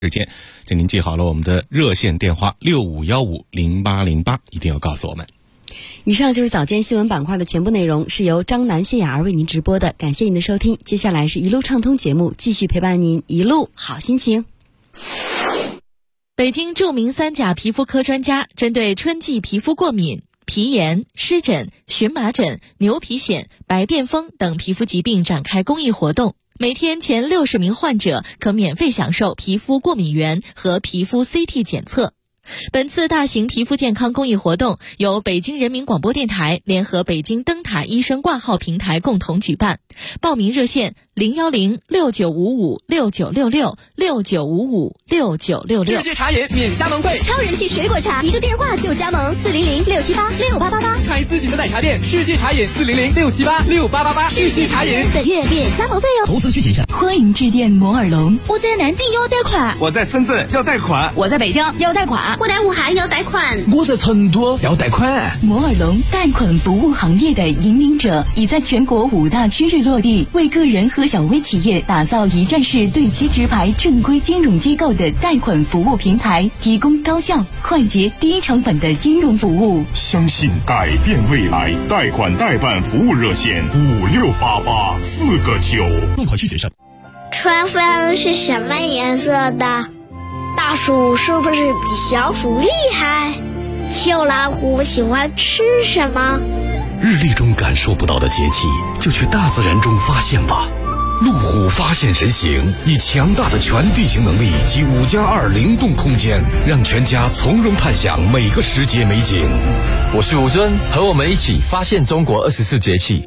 时间，请您记好了我们的热线电话65150808，一定要告诉我们。 以上就是早间新闻板块的全部内容，是由张楠、谢雅儿为您直播的，感谢您的收听。接下来是一路畅通节目，继续陪伴您一路好心情。 北京著名3甲皮肤科专家针对春季皮肤过敏、皮炎、湿疹、荨麻疹、牛皮癣、白癜风等皮肤疾病展开公益活动，每天前60名患者可免费享受皮肤过敏原和皮肤 CT 检测。本次大型皮肤健康公益活动由北京人民广播电台联合北京灯塔医生挂号平台共同举办，报名热线0106955696669556966。 世界茶饮免加盟费， 超人气水果茶，一个电话就加盟，400-678-6888。 开自己的奶茶店，世界茶饮400-678-6888。世界茶饮本月免加盟费哦。 投资需谨慎。 欢迎致电摩尔龙。 我在南京要贷款， 我在深圳要贷款， 我在北京要贷款， 我在武汉要贷款， 我在成都要贷款。 摩尔龙贷款服务行业的引领者，已在全国5大区域落地，为个人和小微企业打造一站式对接直排正规金融机构的贷款服务平台，提供高效、快捷、低成本的金融服务。 相信改变未来，贷款代办服务热线5688-4个9。 贷款需谨慎。 春分是什么颜色的？大暑是不是比小暑厉害？秋老虎喜欢吃什么？ 日历中感受不到的节气，就去大自然中发现吧。路虎发现神行，以强大的全地形能力及5+2灵动空间，让全家从容探享每个时节美景。 我是吴尊，和我们一起发现中国24节气。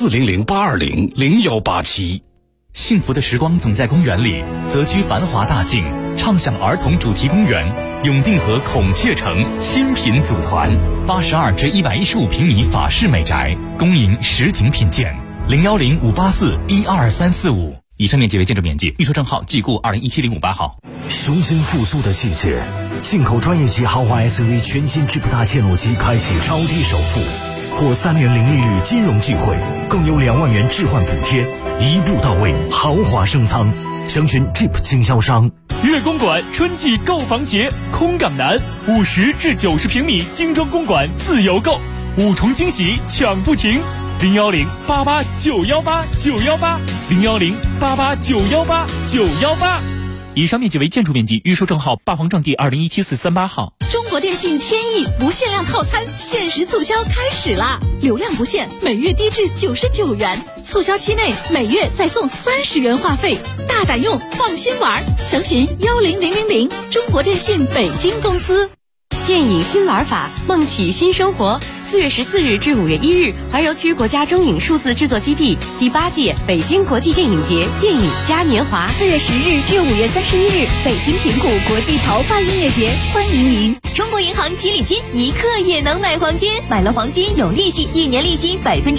400-820-0187。 幸福的时光总在公园里，择居繁华大境，畅享儿童主题公园。永定河孔雀城新品组团，82至115平米法式美宅，恭迎实景品鉴。010-584-12345。以上面积为建筑面积，预售证号即固2017-05-8号。 雄心复苏的季节，进口专业级豪华 SUV 全新智普大切诺基开启超低首付，或3年零利率金融聚会，更有2万元置换补贴，一步到位，豪华升舱。详询 Jeep 经销商。 悦公馆春季购房节，空港南50至90平米精装公馆自由购，5重惊喜抢不停。010-88918-918，010-88918-918。以上面积为建筑面积，预售证号8房证地2017-438号。 中国电信天翼不限量套餐限时促销开始啦！流量不限，每月低至99元，促销期内每月再送30元话费，大胆用，放心玩。详询10000，中国电信北京公司。 电影新玩法，梦起新生活。4月14日至5月1日，怀柔区国家中影数字制作基地第8届北京国际电影节电影嘉年华。 4月10日至5月31日，北京平谷国际桃花音乐节，欢迎您。 中国银行吉利金一刻也能买黄金，买了黄金有利息，1年利息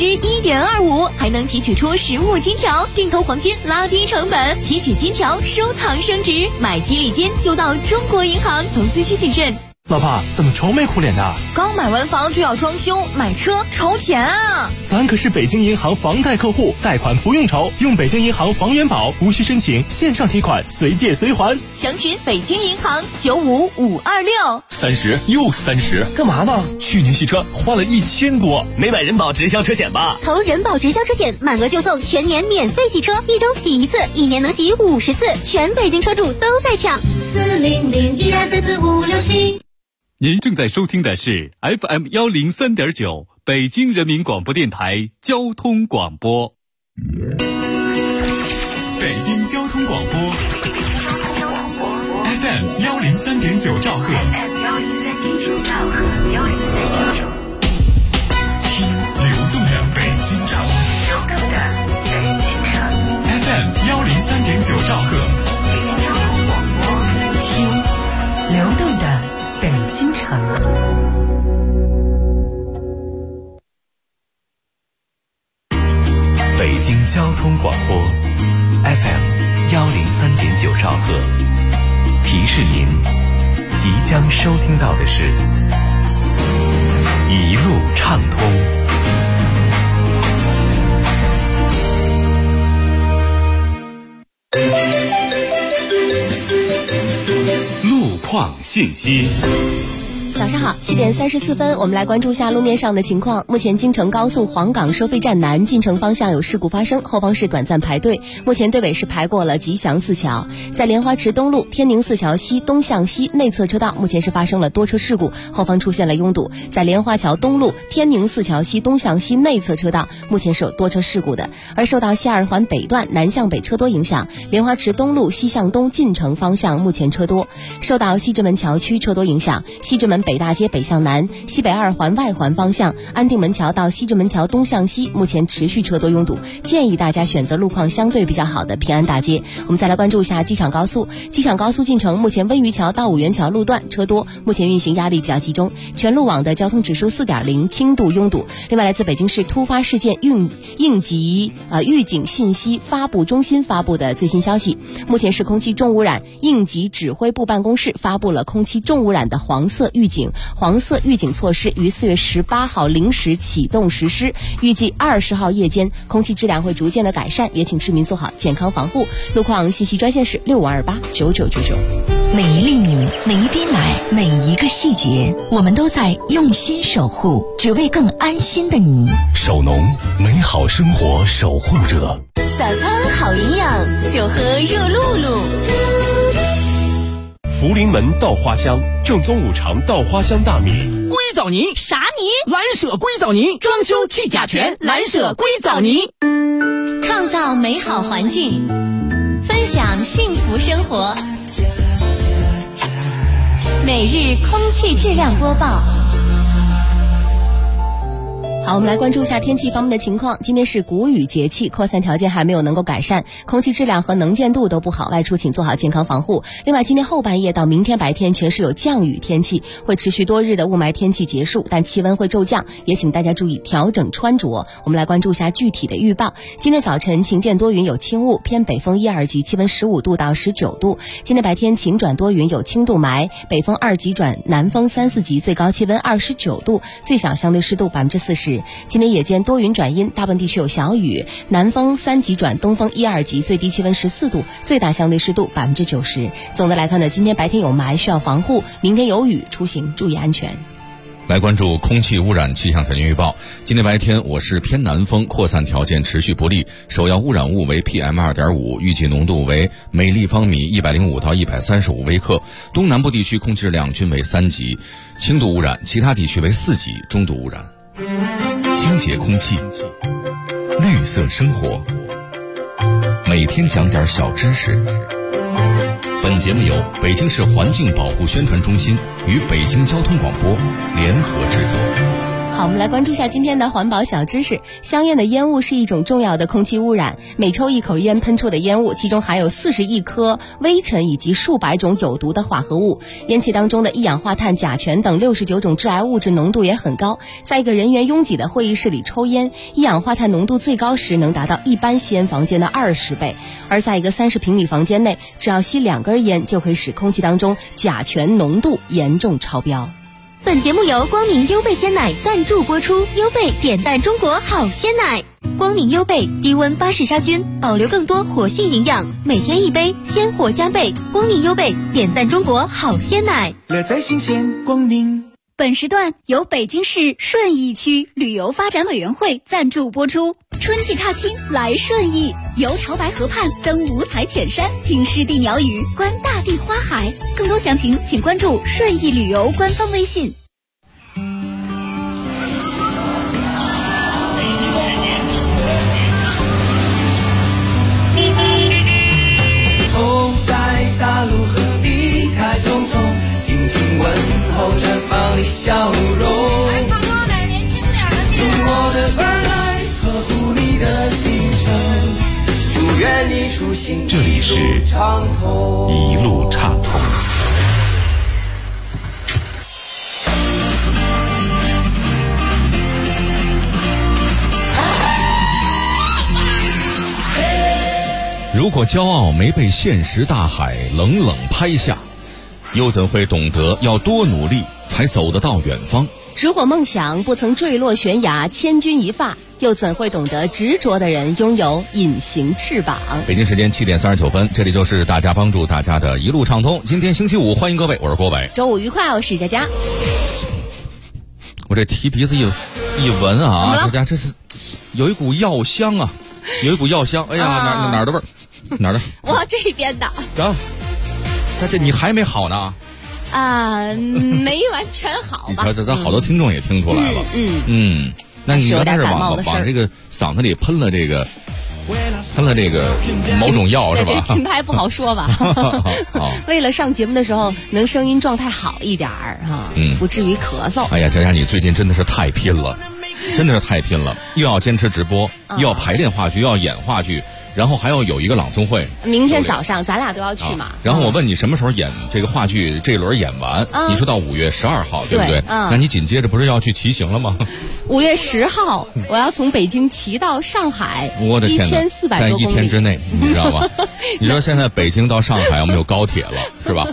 1.25%，还能提取出实物金条，定投黄金拉低成本，提取金条收藏升值。买吉利金就到中国银行，投资需谨慎。 老婆，怎么愁眉苦脸的？ 刚买完房就要装修，买车愁钱啊！ 咱可是北京银行房贷客户，贷款不用愁，用北京银行房元宝，无需申请，线上提款，随借随还。 详询北京银行95526。 30又30， 干嘛呢？ 去年洗车花了1000多， 没买人保直销车险吧？ 投人保直销车险，满额就送全年免费洗车，1周洗1次，1年能洗50次，全北京车主都在抢。40012445667。 您正在收听的是 FM 103.9北京人民广播电台交通广播。北京交通广播 FM 103.9兆赫，听流动的北京城，FM 103.9兆赫， 听流动的北京城。 北京交通广播 FM 103.9兆赫，提示您即将收听到的是一路畅通。 况信息。 早上好，7点34分，我们来关注一下路面上的情况。目前京承高速黄岗收费站南进城方向有事故发生，后方是短暂排队，目前队尾是排过了吉祥寺桥。在莲花池东路天宁寺桥西东向西内侧车道，目前是发生了多车事故，后方出现了拥堵。在莲花桥东路天宁寺桥西东向西内侧车道，目前是有多车事故的。而受到西二环北段南向北车多影响，莲花池东路西向东进城方向目前车多。受到西直门桥区车多影响，西直门北大街北向南、西北二环外环方向安定门桥到西直门桥东向西目前持续车多拥堵，建议大家选择路况相对比较好的平安大街。我们再来关注一下机场高速进城，目前温榆桥到五原桥路段车多，目前运行压力比较集中，全路网的交通指数 4.0， 轻度拥堵。另外来自北京市突发事件应急预警信息发布中心发布的最新消息，目前市空气重污染应急指挥部办公室发布了空气重污染的黄色预警措施于4月18号0时启动实施，预计20号夜间空气质量会逐渐的改善，也请市民做好健康防护。路况信息专线是65289999。 每一粒米，每一滴奶，每一个细节，我们都在用心守护，只为更安心的你。 守农，美好生活守护者。 早餐好营养，就喝热露露。 福临门稻花香，正宗五常稻花香大米。 硅藻泥啥泥？ 蓝舍硅藻泥，装修去甲醛，蓝舍硅藻泥。 创造美好环境，分享幸福生活。每日空气质量播报。 好，我们来关注一下天气方面的情况。今天是谷雨节气，扩散条件还没有能够改善，空气质量和能见度都不好，外出请做好健康防护。另外，今天后半夜到明天白天全是有降雨天气，会持续多日的雾霾天气结束，但气温会骤降，也请大家注意调整穿着。我们来关注一下具体的预报。今天早晨晴间多云有轻雾，偏北风1、2级，气温15度到19度。今天白天晴转多云有轻度霾，北风2级转南风3、4级，最高气温29度，最小相对湿度40%。今天夜间多云转阴，大部分地区有小雨，南风3级转东风1、2级，最低气温14度，最大相对湿度90%。总的来看呢，今天白天有霾需要防护，明天有雨，出行注意安全。 来关注空气污染气象条件预报。今天白天我市偏南风扩散条件持续不利，首要污染物为 PM2.5， 预计浓度为每立方米105到135微克，东南部地区空气质量均为3级，轻度污染，其他地区为4级，中度污染。清洁空气，绿色生活，每天讲点小知识。本节目由北京市环境保护宣传中心与北京交通广播联合制作。 好，我们来关注一下今天的环保小知识。香烟的烟雾是一种重要的空气污染，每抽一口烟喷出的烟雾，其中含有40亿颗微尘以及数百种有毒的化合物。烟气当中的一氧化碳、甲醛等69种致癌物质浓度也很高。在一个人员拥挤的会议室里抽烟，一氧化碳浓度最高时能达到一般吸烟房间的20倍。而在一个30平米房间内，只要吸2根烟就可以使空气当中甲醛浓度严重超标。 本节目由光明优贝鲜奶赞助播出，优贝点赞中国好鲜奶。光明优贝低温巴氏杀菌，保留更多活性营养，每天一杯，鲜活加倍。光明优贝点赞中国好鲜奶， 乐在新鲜光明。 本时段由北京市顺义区旅游发展委员会赞助播出。春季踏青来顺义，游潮白河畔，登五彩浅山，听湿地鸟语，观大地花海。更多详情请关注顺义旅游官方微信。 同在大陆何必开匆匆，听听问候绽放的笑容。用我的本来呵护你的行程，祝愿你出行这里是一路畅通。 如果骄傲没被现实大海冷冷拍下，又怎会懂得要多努力才走得到远方？ 如果梦想不曾坠落悬崖，千钧一发，又怎会懂得执着的人拥有隐形翅膀？ 北京时间7点39分，这里就是大家帮助大家的一路畅通。今天星期五，欢迎各位，我是郭伟。 周五愉快，我是佳佳。 我这提鼻子一闻啊，大家这是有一股药香啊，有一股药香。哎呀，哪儿的味儿？哪儿的？ 我这边的。 啊，那这你还没好呢？ 没完全好吧？ 你瞧，咱好多听众也听出来了。那你要是往这个嗓子里喷了这个某种药是吧？ 品牌不好说吧。为了上节目的时候能声音状态好一点哈，不至于咳嗽。 哎呀，佳佳，你最近真的是太拼了，真的是太拼了，又要坚持直播，又要排练话剧，又要演话剧。然后还要有一个朗诵会， 明天早上咱俩都要去嘛。 然后我问你什么时候演这个话剧这一轮演完？你说到5月12号，对不对？那你紧接着不是要去骑行了吗 ？5月10号，我要从北京骑到上海， 我的天哪， 1400多公里， 在1天之内，你知道吗？你说现在北京到上海我们有高铁了，是吧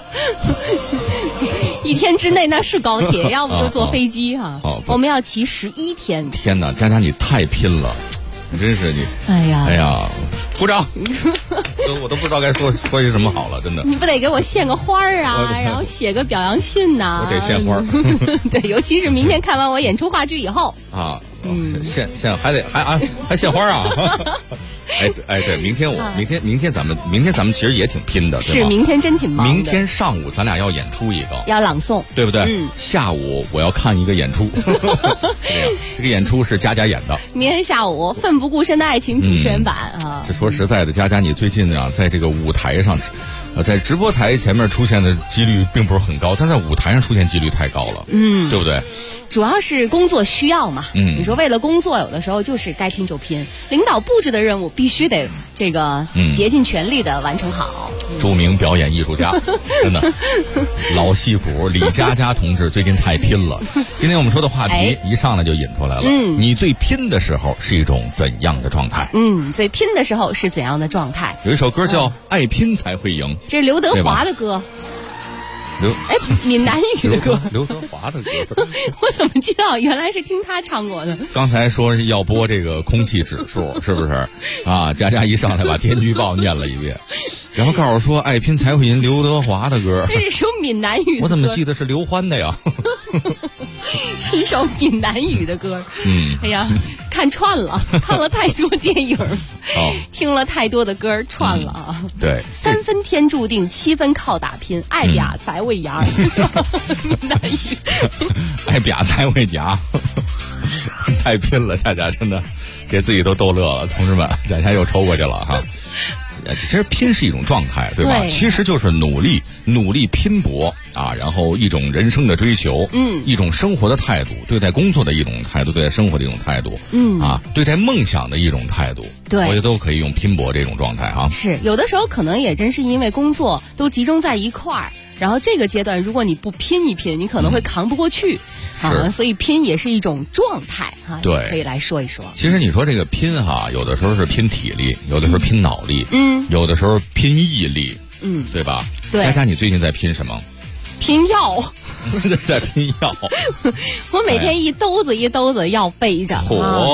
？1天之内那是高铁，要不就坐飞机哈。我们要骑11天。 天哪，佳佳你太拼了！真是你，哎呀，鼓掌！我都不知道该说些什么好了，真的。 你不得给我献个花啊，然后写个表扬信呐？ 我得献花。 对，尤其是明天看完我演出话剧以后啊，献还献花啊！对，明天咱们其实也挺拼的，对吧？ 是，明天真挺忙的。 明天上午咱俩要演出一个， 要朗诵， 对不对？下午我要看一个演出，这个演出是佳佳演的。 明天下午奋不顾身的爱情主持人版啊！ 这说实在的，佳佳你最近啊，在这个舞台上。在直播台前面出现的几率并不是很高，但在舞台上出现几率太高了，对不对？ 主要是工作需要嘛，你说为了工作，有的时候就是该拼就拼，领导布置的任务必须得这个竭尽全力的完成好。 著名表演艺术家，真的老戏骨李佳佳同志最近太拼了。今天我们说的话题一上来就引出来了，你最拼的时候是一种怎样的状态？ 最拼的时候是怎样的状态？ 有一首歌叫《爱拼才会赢》。 这是刘德华的歌，闽南语的歌， 刘德华的歌， 我怎么知道？原来是听他唱过的。 刚才说是要播这个空气指数，是不是？啊，佳佳一上来把天气预报念了一遍，然后告诉我说爱拼才会赢刘德华的歌。 这是首闽南语的歌， 我怎么记得是刘欢的呀？ 是一首闽南语的歌。哎呀，看串了，看了太多电影，听了太多的歌，串了啊。 对 ，3分天注定，7分靠打拼，爱嗲才为牙。闽南语， 爱嗲才为牙，太拼了，佳佳真的给自己都逗乐了，同志们，佳佳又抽过去了哈。其实拼是一种状态，对吧？对，其实就是努力拼搏啊，然后一种人生的追求，一种生活的态度，对待工作的一种态度，对待生活的一种态度，对待梦想的一种态度，对，我觉得都可以用拼搏这种状态啊。 是，有的时候可能也真是因为工作都集中在一块儿，然后这个阶段如果你不拼一拼，你可能会扛不过去。所以拼也是一种状态哈，对，可以来说一说。 其实你说这个拼哈，有的时候是拼体力，有的时候拼脑力，有的时候拼毅力，对吧？ 对。 佳佳，你最近在拼什么？ 拼药。 在拼药。 我每天一兜子一兜子药背着。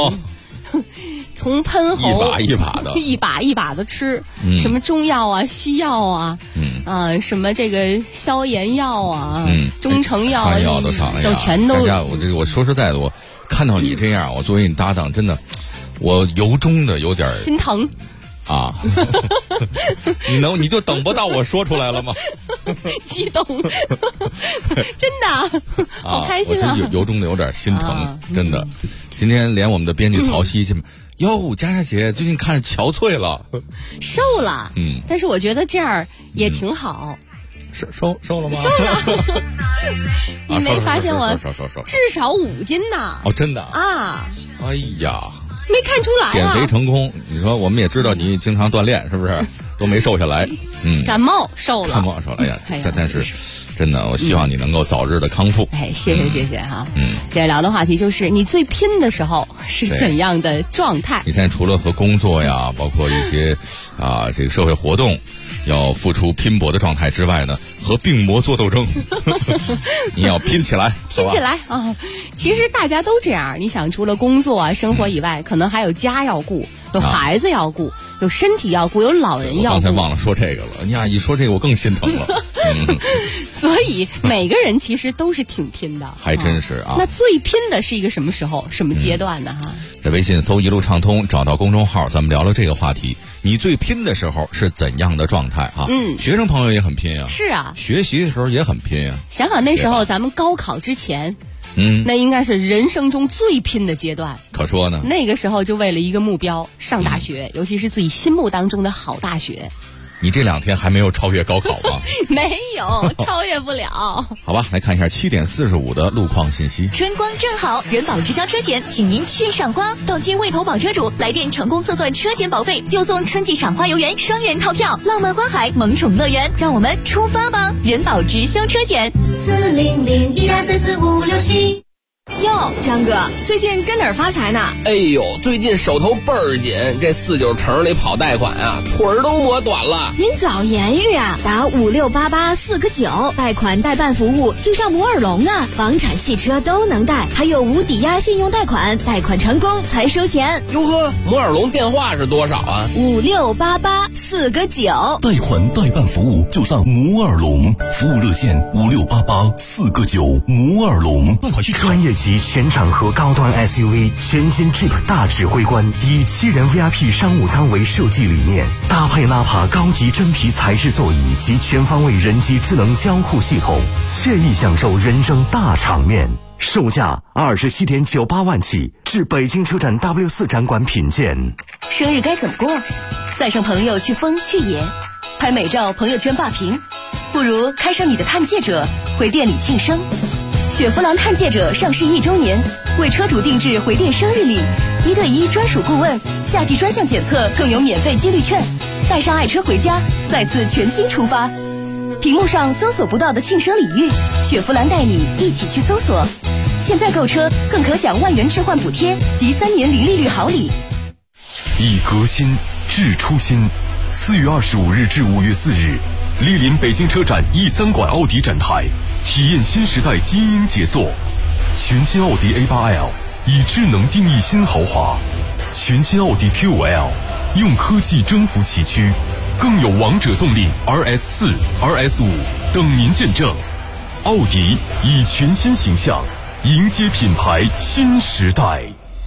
从喷喉一把的， 一把一把的吃，什么中药啊、西药啊，什么这个消炎药啊，中成药啊， 药都上来， 都全都。 我说实在的，我看到你这样，我作为你搭档，真的，我由衷的有点心疼啊。你就等不到我说出来了吗？ 激动，真的，好开心啊！ 我由衷的有点心疼，真的。今天连我们的编辑曹曦哟，佳佳姐最近看憔悴了， 瘦了，但是我觉得这样也挺好。 瘦了吗？ 瘦了。你没发现我至少5斤呢？ 哦，真的啊！ 哎呀， 没看出来啊！ 减肥成功，你说我们也知道你经常锻炼，是不是？都没瘦下来。 感冒瘦了。 哎呀，但是。真的，我希望你能够早日的康复。 谢谢哈。接下来聊的话题就是你最拼的时候是怎样的状态？ 你现在除了和工作呀，包括一些这个社会活动， 要付出拼搏的状态之外呢，和病魔做斗争。你要拼起来， 拼起来啊！其实大家都这样，你想除了工作啊、生活以外，可能还有家要顾，有孩子要顾，有身体要顾，有老人要顾。 我刚才忘了说这个了，你呀一说这个我更心疼了。 所以每个人其实都是挺拼的， 还真是啊。 那最拼的是一个什么时候、什么阶段呢？哈， 在微信搜一路畅通，找到公众号，咱们聊聊这个话题。你最拼的时候是怎样的状态啊？学生朋友也很拼啊。 是啊， 学习的时候也很拼啊。 想想那时候咱们高考之前，那应该是人生中最拼的阶段。 可说呢， 那个时候就为了一个目标上大学，尤其是自己心目当中的好大学。 你这2天还没有超越高考吗？ 没有，超越不了。 好吧，来看一下7点45的路况信息。 春光正好，人保直销车险，请您去赏花。到期未投保车主来电成功测算车险保费，就送春季赏花游园双人套票，浪漫花海萌宠乐园。让我们出发吧！人保直销车险 40012344567。 哟，张哥，最近跟哪儿发财呢？ 哎呦，最近手头倍儿紧，这49城里跑贷款啊，腿儿都磨短了。 您早言语啊，打56884个9，贷款代办服务就上摩尔龙啊，房产、汽车都能贷，还有无抵押信用贷款，贷款成功才收钱。 哟呵，摩尔龙电话是多少啊 ？56884个9， 贷款代办服务就上摩尔龙，服务热线56884个9，摩尔龙。 贷款需求专业级全场合高端 SUV 全新 Jeep 大指挥官，以7人 VIP 商务舱为设计理念，搭配纳帕高级真皮材质座椅及全方位人机智能交互系统，惬意享受人生大场面。售价27.98万起，至北京车展 W4 展馆品鉴。 生日该怎么过？载上朋友去疯去野，拍美照朋友圈霸屏，不如开上你的探界者，回店里庆生。雪佛兰探界者上市1周年，为车主定制回电生日礼，1对1专属顾问，夏季专项检测更有免费激励券，带上爱车回家，再次全新出发。屏幕上搜索不到的庆生礼遇，雪佛兰带你一起去搜索。现在购车更可享万元置换补贴及3年零利率好礼。 以革新致初心。4月25日至5月4日，莅临北京车展E3馆奥迪展台，体验新时代基因杰作。全新奥迪 A8L 以智能定义新豪华，全新奥迪 Q5L 用科技征服崎岖，更有王者动力 RS4、RS5 等您见证。奥迪以全新形象迎接品牌新时代。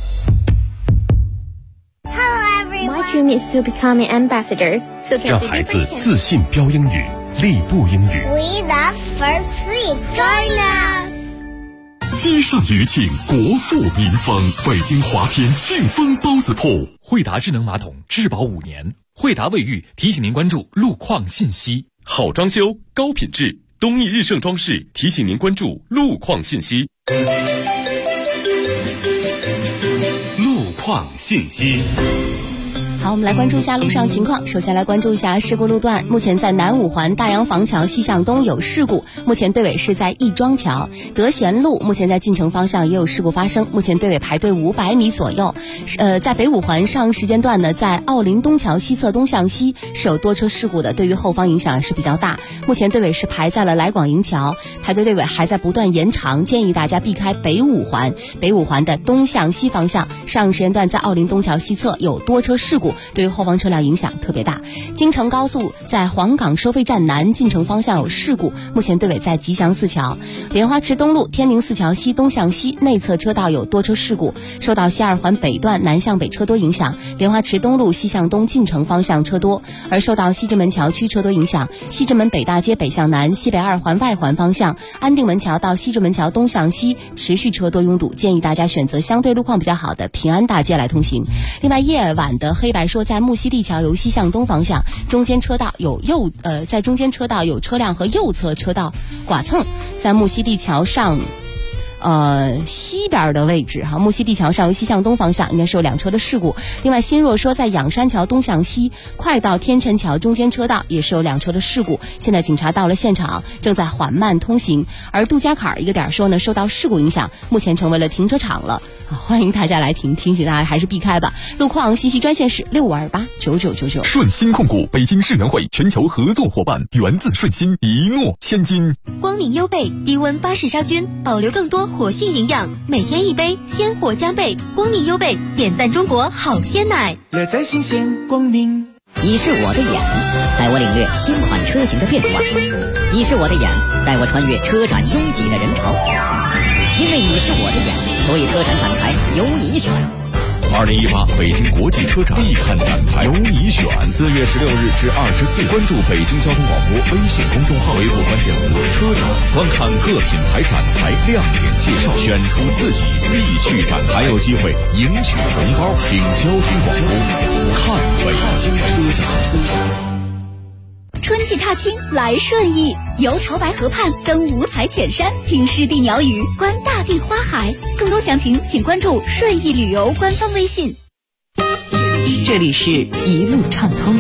My dream is to become an ambassador. 让孩子自信标英语，立步英语。 We love first sleep. Join us. 街上余庆，国富民丰。北京华天庆丰包子铺， 惠达智能马桶质保5年。惠达卫浴提醒您关注路况信息。 好装修，高品质，东义日盛装饰提醒您关注路况信息。路况信息。 好，我们来关注一下路上情况。首先来关注一下事故路段，目前在南五环大洋房桥西向东有事故，目前队尾是在亦庄桥。德贤路目前在进城方向也有事故发生，目前队尾排队500米左右。在北五环上时间段呢，在奥林东桥西侧东向西是有多车事故的，对于后方影响是比较大。目前队尾是排在了来广营桥，排队队尾还在不断延长，建议大家避开北五环的东向西方向。上时间段在奥林东桥西侧有多车事故，对于后方车辆影响特别大。京承高速在黄岗收费站南进城方向有事故，目前队尾在吉祥寺桥。莲花池东路天宁寺桥西东向西内侧车道有多车事故，受到西二环北段南向北车多影响，莲花池东路西向东进城方向车多。而受到西直门桥区车多影响，西直门北大街北向南西北二环外环方向安定门桥到西直门桥东向西持续车多拥堵，建议大家选择相对路况比较好的平安大街来通行。另外夜晚的黑白说在木樨地桥由西向东方向中间车道有在中间车道有车辆和右侧车道剐蹭，在木樨地桥上西边的位置哈，木樨地桥上由西向东方向应该是有2车的事故。另外新若说在仰山桥东向西快到天辰桥中间车道也是有2车的事故，现在警察到了现场，正在缓慢通行。而杜家坎一个点说呢，受到事故影响，目前成为了停车场了，欢迎大家来停，提醒大家还是避开吧。路况信息专线是65289999。 顺鑫控股北京世能汇全球合作伙伴，源自顺鑫，一诺千金。 光明优贝低温巴氏杀菌，保留更多活性营养，每天1杯，鲜活加倍。光明优贝点赞中国好鲜奶， 乐在新鲜光明。 你是我的眼，带我领略新款车型的变化；你是我的眼，带我穿越车展拥挤的人潮。因为你是我的眼，所以车展展台由你选。 2018北京国际车展必看展台，由你选。4月16日至24，关注北京交通广播微信公众号，回复关键词“车展”，观看各品牌展台亮点介绍，选出自己必去展台，还有机会赢取红包。听交通广播，看北京车展。 春季踏青来顺义，游潮白河畔，登五彩浅山，听湿地鸟语，观大地花海。更多详情请关注顺义旅游官方微信。 这里是一路畅通。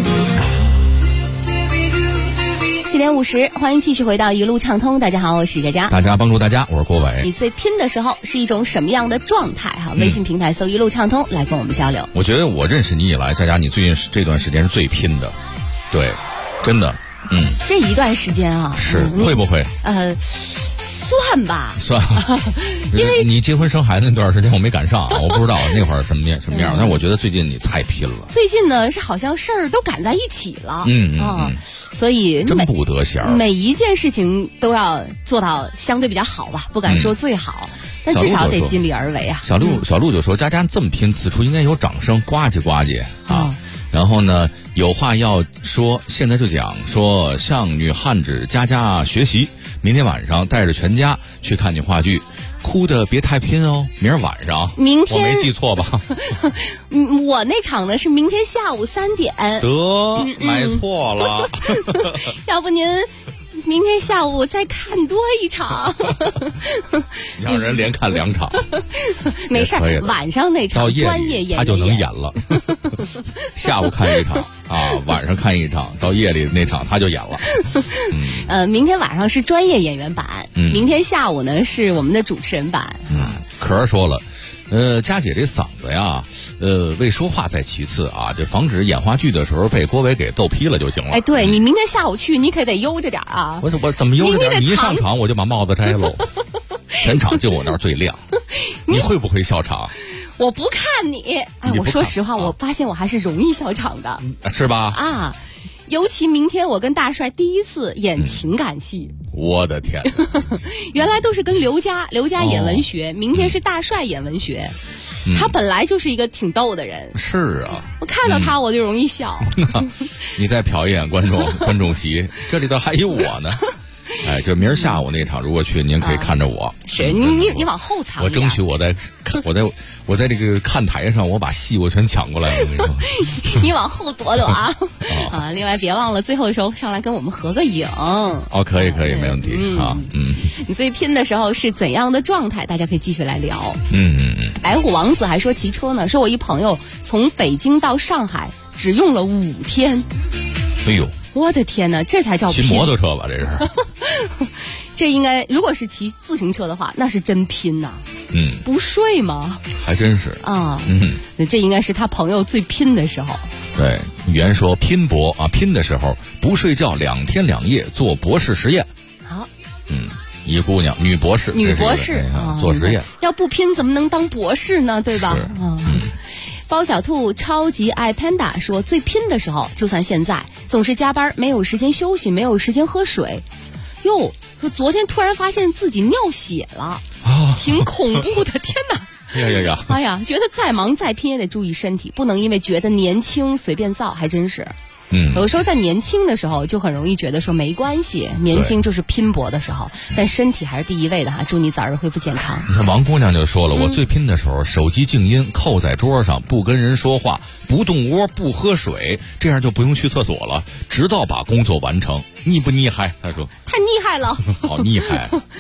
7点50，欢迎继续回到一路畅通。大家好，我是佳佳。 大家帮助大家，我是郭伟。 你最拼的时候是一种什么样的状态？微信平台搜一路畅通来跟我们交流。 我觉得我认识你以来，佳佳你最近这段时间是最拼的，对，真的， 这一段时间啊， 是会不会？ 算吧， 因为你结婚生孩子那段时间我没赶上，我不知道那会儿什么样。但我觉得最近你太拼了。 最近呢是好像事儿都赶在一起了，所以真不得闲。 每一件事情都要做到相对比较好吧，不敢说最好，但至少得尽力而为啊。 小鹿就说：“佳佳这么拼，此处应该有掌声，呱唧呱唧啊！”然后呢，有话要说，现在就讲说，向女汉子佳佳学习。明天晚上带着全家去看你话剧，哭得别太拼哦。明儿晚上， 明天我没记错吧？ 我那场呢是明天下午3点。 得，买错了。 要不您明天下午再看多一场。 让人连看2场。 没事儿，晚上那场专业演员他就能演了。下午看1场晚上看1场，到夜里那场他就演了。 明天晚上是专业演员版，明天下午呢是我们的主持人版。 可儿说了，佳姐这嗓子呀，为说话在其次啊，这防止演话剧的时候被郭伟给逗劈了就行了。 哎，对，你明天下午去，你可得悠着点啊。 我怎么悠着点？你一上场我就把帽子摘喽。全场就我那儿最亮。你会不会笑场？ 我不看你。我说实话，我发现我还是容易笑场的， 是吧？ 尤其明天我跟大帅第一次演情感戏。 我的天！ 原来都是跟刘佳演文学，明天是大帅演文学。他本来就是一个挺逗的人。 是啊， 我看到他我就容易笑。 你再瞟一眼观众席，这里头还有我呢。就明儿下午那场，如果去，您可以看着我。 是你往后藏。 我争取我在这个看台上，我把戏我全抢过来了。我跟你说， 你往后躲躲啊！另外别忘了最后的时候上来跟我们合个影。 可以，没问题啊。 你最拼的时候是怎样的状态？大家可以继续来聊。白虎王子还说骑车呢，说我一朋友从北京到上海只用了5天。 哎呦！ 我的天哪，这才叫拼！ 骑摩托车吧，这是。 这应该，如果是骑自行车的话，那是真拼呐。不睡吗？ 还真是啊。这应该是他朋友最拼的时候。 对，原说拼搏啊，拼的时候不睡觉2天2夜做博士实验。 好。 一姑娘，女博士做实验。 要不拼怎么能当博士呢？对吧？包小兔超级爱 Panda 说，最拼的时候就算现在，总是加班，没有时间休息，没有时间喝水。说昨天突然发现自己尿血了，挺恐怖的。天哪！哎呀，觉得再忙再拼也得注意身体，不能因为觉得年轻随便造，还真是。有时候在年轻的时候就很容易觉得说没关系，年轻就是拼搏的时候，但身体还是第一位的哈。祝你早日恢复健康。 你看王姑娘就说了，我最拼的时候，手机静音，扣在桌上，不跟人说话，不动窝，不喝水，这样就不用去厕所了，直到把工作完成。厉不厉害？他说太厉害了。 好厉害。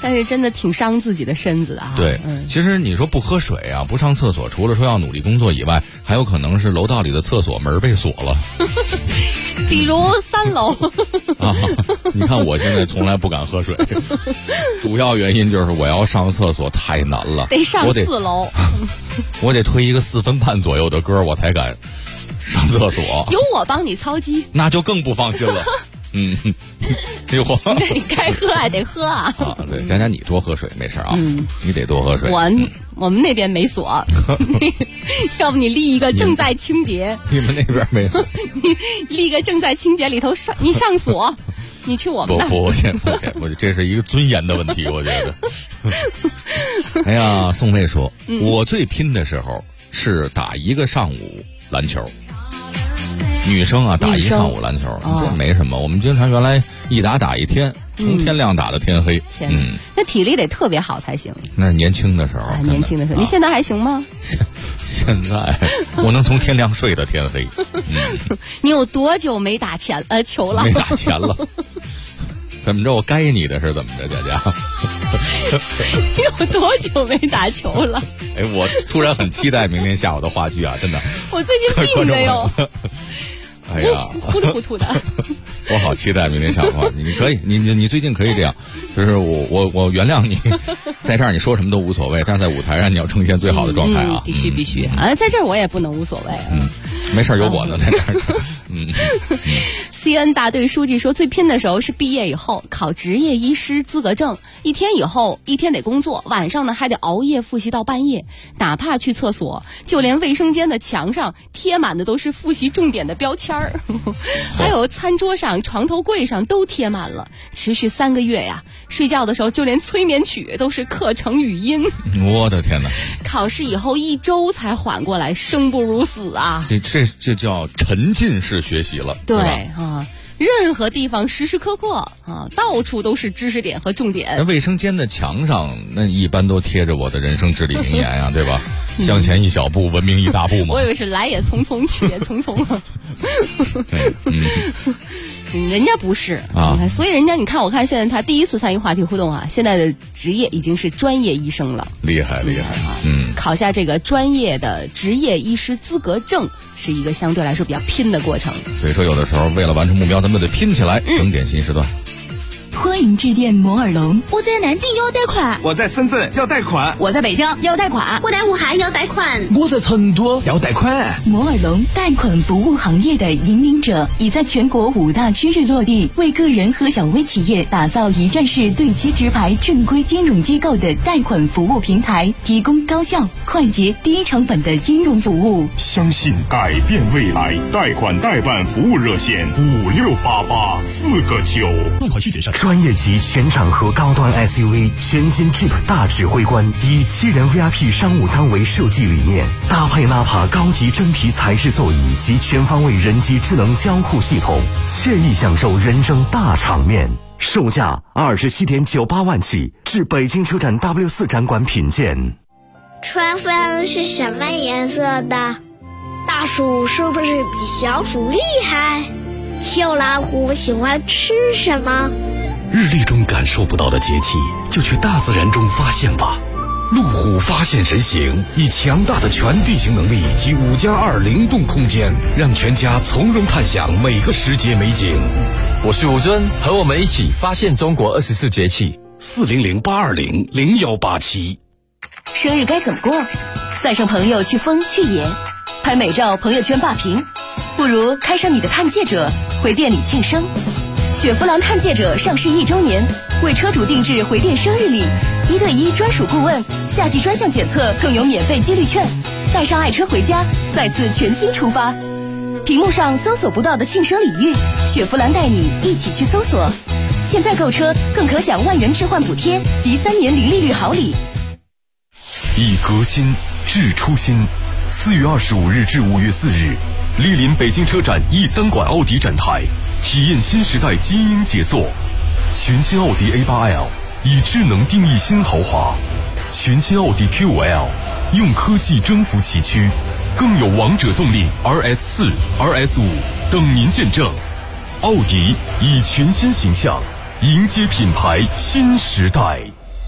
但是真的挺伤自己的身子的哈。 对，其实你说不喝水啊，不上厕所，除了说要努力工作以外，还有可能是楼道里的厕所门被锁了。 比如3楼啊，你看我现在从来不敢喝水，主要原因就是我要上厕所太难了， 得上4楼， 我得推一个4分半左右的歌我才敢上厕所。 有我帮你操机， 那就更不放心了。哎呦， 那你该喝还得喝啊！ 对，佳佳你多喝水没事啊，你得多喝水。 我们那边没锁，要不你立一个正在清洁。 你们那边没锁， 你立个正在清洁里头你上锁，你去我们那。 不，我这是一个尊严的问题，我觉得。哎呀，宋卫说，我最拼的时候是打一个上午篮球。女生啊，打一上午篮球，这没什么。我们经常原来一打一天，从天亮打到天黑。 那体力得特别好才行。 那是年轻的时候， 你现在还行吗？ 现在我能从天亮睡到天黑。 你有多久没打球了？ 没打钱了。怎么着？我该你的是怎么着，佳佳？ 有多久没打球了？ 哎，我突然很期待明天下午的话剧啊！真的， 我最近病的哟。 哎呀， 糊里糊涂的。 我好期待明天下午话剧，你可以，你最近可以这样，就是我原谅你，在这儿你说什么都无所谓，但是在舞台上你要呈现最好的状态啊！ 必须啊，在这儿我也不能无所谓。 没事，有我呢，在这儿。 CN 大队书记说，最拼的时候是毕业以后考执业医师资格证，一天得工作，晚上呢还得熬夜复习到半夜，哪怕去厕所，就连卫生间的墙上贴满的都是复习重点的标签儿，还有餐桌上、床头柜上都贴满了，持续3个月呀。睡觉的时候就连催眠曲都是课程语音。 我的天哪！ 考试以后1周才缓过来，生不如死啊！ 这叫沉浸式学习了， 对啊。 任何地方时时刻刻啊，到处都是知识点和重点。 那卫生间的墙上，那一般都贴着我的人生至理名言呀，对吧？向前一小步，文明一大步嘛。 我以为是来也匆匆，去也匆匆。人家不是啊，所以人家你看，我看现在他第一次参与话题互动啊，现在的职业已经是专业医生了， 厉害啊！ 考下这个专业的执业医师资格证是一个相对来说比较拼的过程。 所以说，有的时候为了完成目标，咱们得拼起来。整点新时段。 欢迎致电摩尔龙。 我在南京要贷款， 我在深圳要贷款， 我在北京要贷款， 我在武汉要贷款， 我在成都要贷款。 摩尔龙贷款服务行业的引领者，已在全国5大区域落地，为个人和小微企业打造一站式对接直排正规金融机构的贷款服务平台，提供高效、快捷、低成本的金融服务。 相信改变未来，贷款代办服务热线5688 4个9。 贷款细节上。专业级全场合高端 SUV 全新 Jeep 大指挥官，以7人 VIP 商务舱为设计理念，搭配纳帕高级真皮材质座椅及全方位人机智能交互系统，惬意享受人生大场面。售价27.98万起，至北京车展 W4 展馆品鉴。 春分是什么颜色的？大鼠是不是比小鼠厉害？小老虎喜欢吃什么？ 日历中感受不到的节气，就去大自然中发现吧。路虎发现神行，以强大的全地形能力及5+2灵动空间，让全家从容探享每个时节美景。 我是吴尊，和我们一起发现中国24节气。 400-820-0187。 生日该怎么过？载上朋友去疯去野，拍美照朋友圈霸屏，不如开上你的探界者，回店里庆生。雪佛兰探界者上市1周年，为车主定制回店生日礼，1对1专属顾问，夏季专项检测更有免费激励券，带上爱车回家，再次全新出发。屏幕上搜索不到的庆生礼遇，雪佛兰带你一起去搜索。现在购车更可享万元置换补贴及3年零利率好礼。 以革新致初心。4月25日至5月4日，莅临北京车展 E3 馆奥迪展台，体验新时代精英杰作。全新奥迪 A8L 以智能定义新豪华，全新奥迪 Q5L 用科技征服崎岖，更有王者动力 RS4、RS5 等您见证。奥迪以全新形象迎接品牌新时代。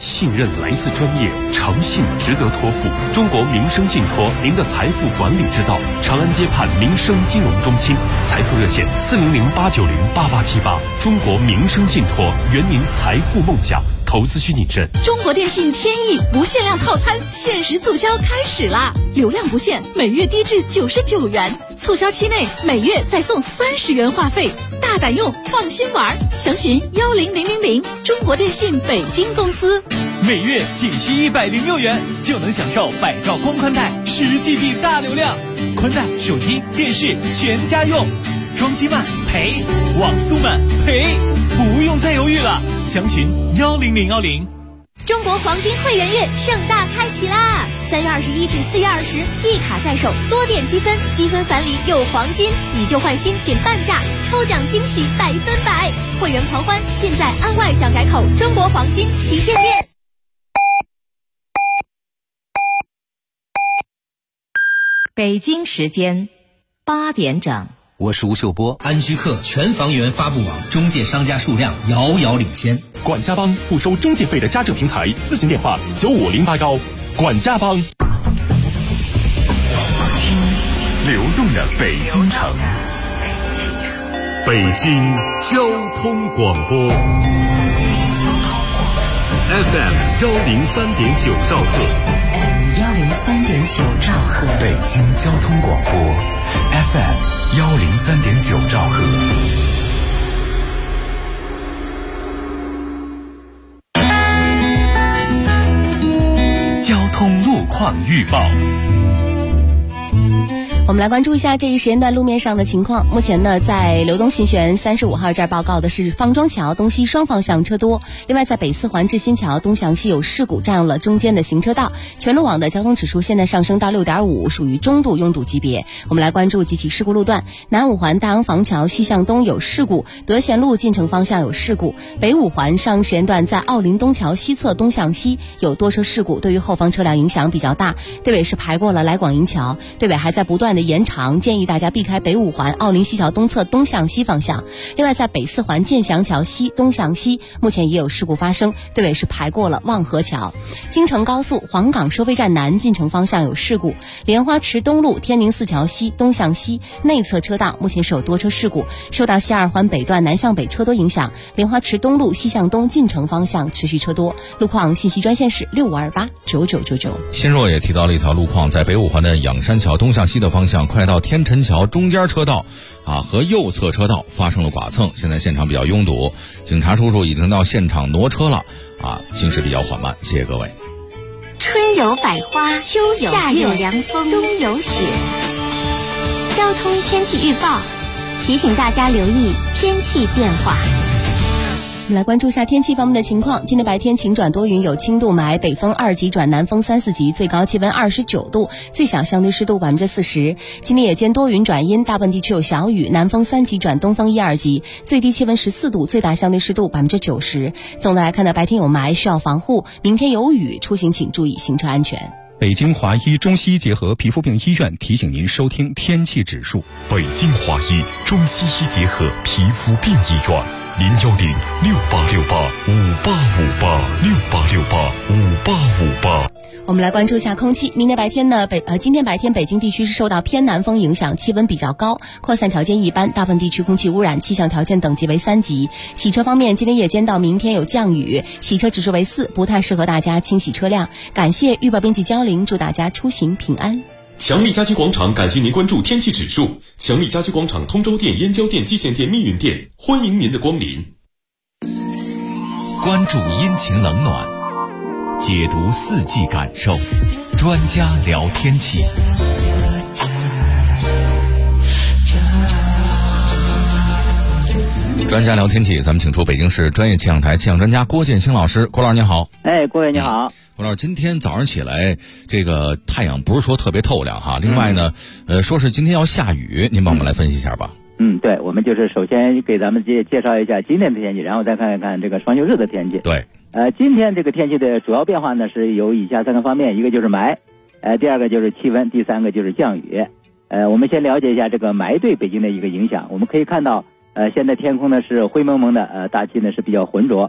信任来自专业，诚信值得托付。中国民生信托，您的财富管理之道。长安街畔民生金融中心，财富热线400-890-8878。中国民生信托，圆您财富梦想。投资需谨慎。 中国电信天翼无限量套餐限时促销开始啦！流量不限，每月低至99元，促销期内每月再送30元话费，大胆用，放心玩。详询10000，中国电信北京公司。 每月仅需106元，就能享受百兆光宽带10GB 大流量，宽带、手机、电视全家用。装机慢赔，网速慢赔，不用再犹豫了。详询10010。 中国黄金会员月盛大开启啦！3月21至4月20，一卡在手，多点积分，积分返礼有黄金，以旧换新减半价，抽奖惊喜100%，会员狂欢尽在安外蒋改口中国黄金旗舰店。 北京时间8点整。 我是吴秀波。 安居客全房源发布网中介商家数量遥遥领先。 管家帮不收中介费的家政平台，咨询电话95080。管家帮。 流动的北京城，北京交通广播 FM 103.9兆赫 103.9兆赫， 北京交通广播 FM 103.9兆赫。 交通路况预报。 我们来关注一下这一时间段路面上的情况。目前呢，在流东新悬35号这儿报告的是方庄桥东西双方向车多，另外在北四环至新桥东向西有事故，占用了中间的行车道。全路网的交通指数现在上升到6.5，属于中度拥堵级别。我们来关注几起事故路段：南五环大昂房桥西向东有事故，德贤路进城方向有事故；北五环上时间段在奥林东桥西侧东向西有多车事故，对于后方车辆影响比较大。队尾是排过了来广营桥，队尾还在不断的延长，建议大家避开北五环奥林西桥东侧东向西方向。另外在北四环建祥桥西东向西目前也有事故发生，队尾是排过了望河桥。京承高速黄岗收费站南进城方向有事故，莲花池东路天宁寺桥西东向西内侧车道目前是有多车事故，受到西二环北段南向北车多影响，莲花池东路西向东进城方向持续车多。路况信息专线是65289999。 新若也提到了一条路况，在北五环的仰山桥东向西的方向，快到天辰桥中间车道和右侧车道发生了剐蹭，现在现场比较拥堵，警察叔叔已经到现场挪车了行驶比较缓慢。谢谢各位。 春有百花，秋有夏有凉风，冬有雪。交通天气预报提醒大家留意天气变化。 我们来关注一下天气方面的情况。今天白天晴转多云，有轻度霾，北风2级转南风3、4级，最高气温29度，最小相对湿度40%。今天夜间多云转阴，大部分地区有小雨，南风3级转东风1、2级，最低气温14度，最大相对湿度90%。总的来看呢，白天有霾需要防护，明天有雨，出行请注意行车安全。 北京华医中西医结合皮肤病医院提醒您收听天气指数。 北京华医中西医结合皮肤病医院，010-6868-5858，6868-5858。 我们来关注一下空气。明天白天呢，今天白天北京地区是受到偏南风影响，气温比较高，扩散条件一般，大部分地区空气污染气象条件等级为3级。洗车方面，今天夜间到明天有降雨，洗车指数为4，不太适合大家清洗车辆。感谢预报编辑焦玲，祝大家出行平安。 强力家居广场感谢您关注天气指数。强力家居广场通州店、燕郊店、蓟县店、密云店，欢迎您的光临。 关注阴晴冷暖，解读四季感受，专家聊天气。 专家聊天气，咱们请出北京市专业气象台气象专家郭建兴老师。郭老师您好。 郭伟你好。 郭老师，今天早上起来，这个太阳不是说特别透亮哈。另外呢，说是今天要下雨，您帮我们来分析一下吧。 对，我们就是首先给咱们介绍一下今天的天气，然后再看一看这个双休日的天气。 对， 今天这个天气的主要变化呢是有以下3个方面，一个就是霾，第二个就是气温，第三个就是降雨。我们先了解一下这个霾对北京的一个影响。我们可以看到，现在天空呢是灰蒙蒙的，大气呢是比较浑浊。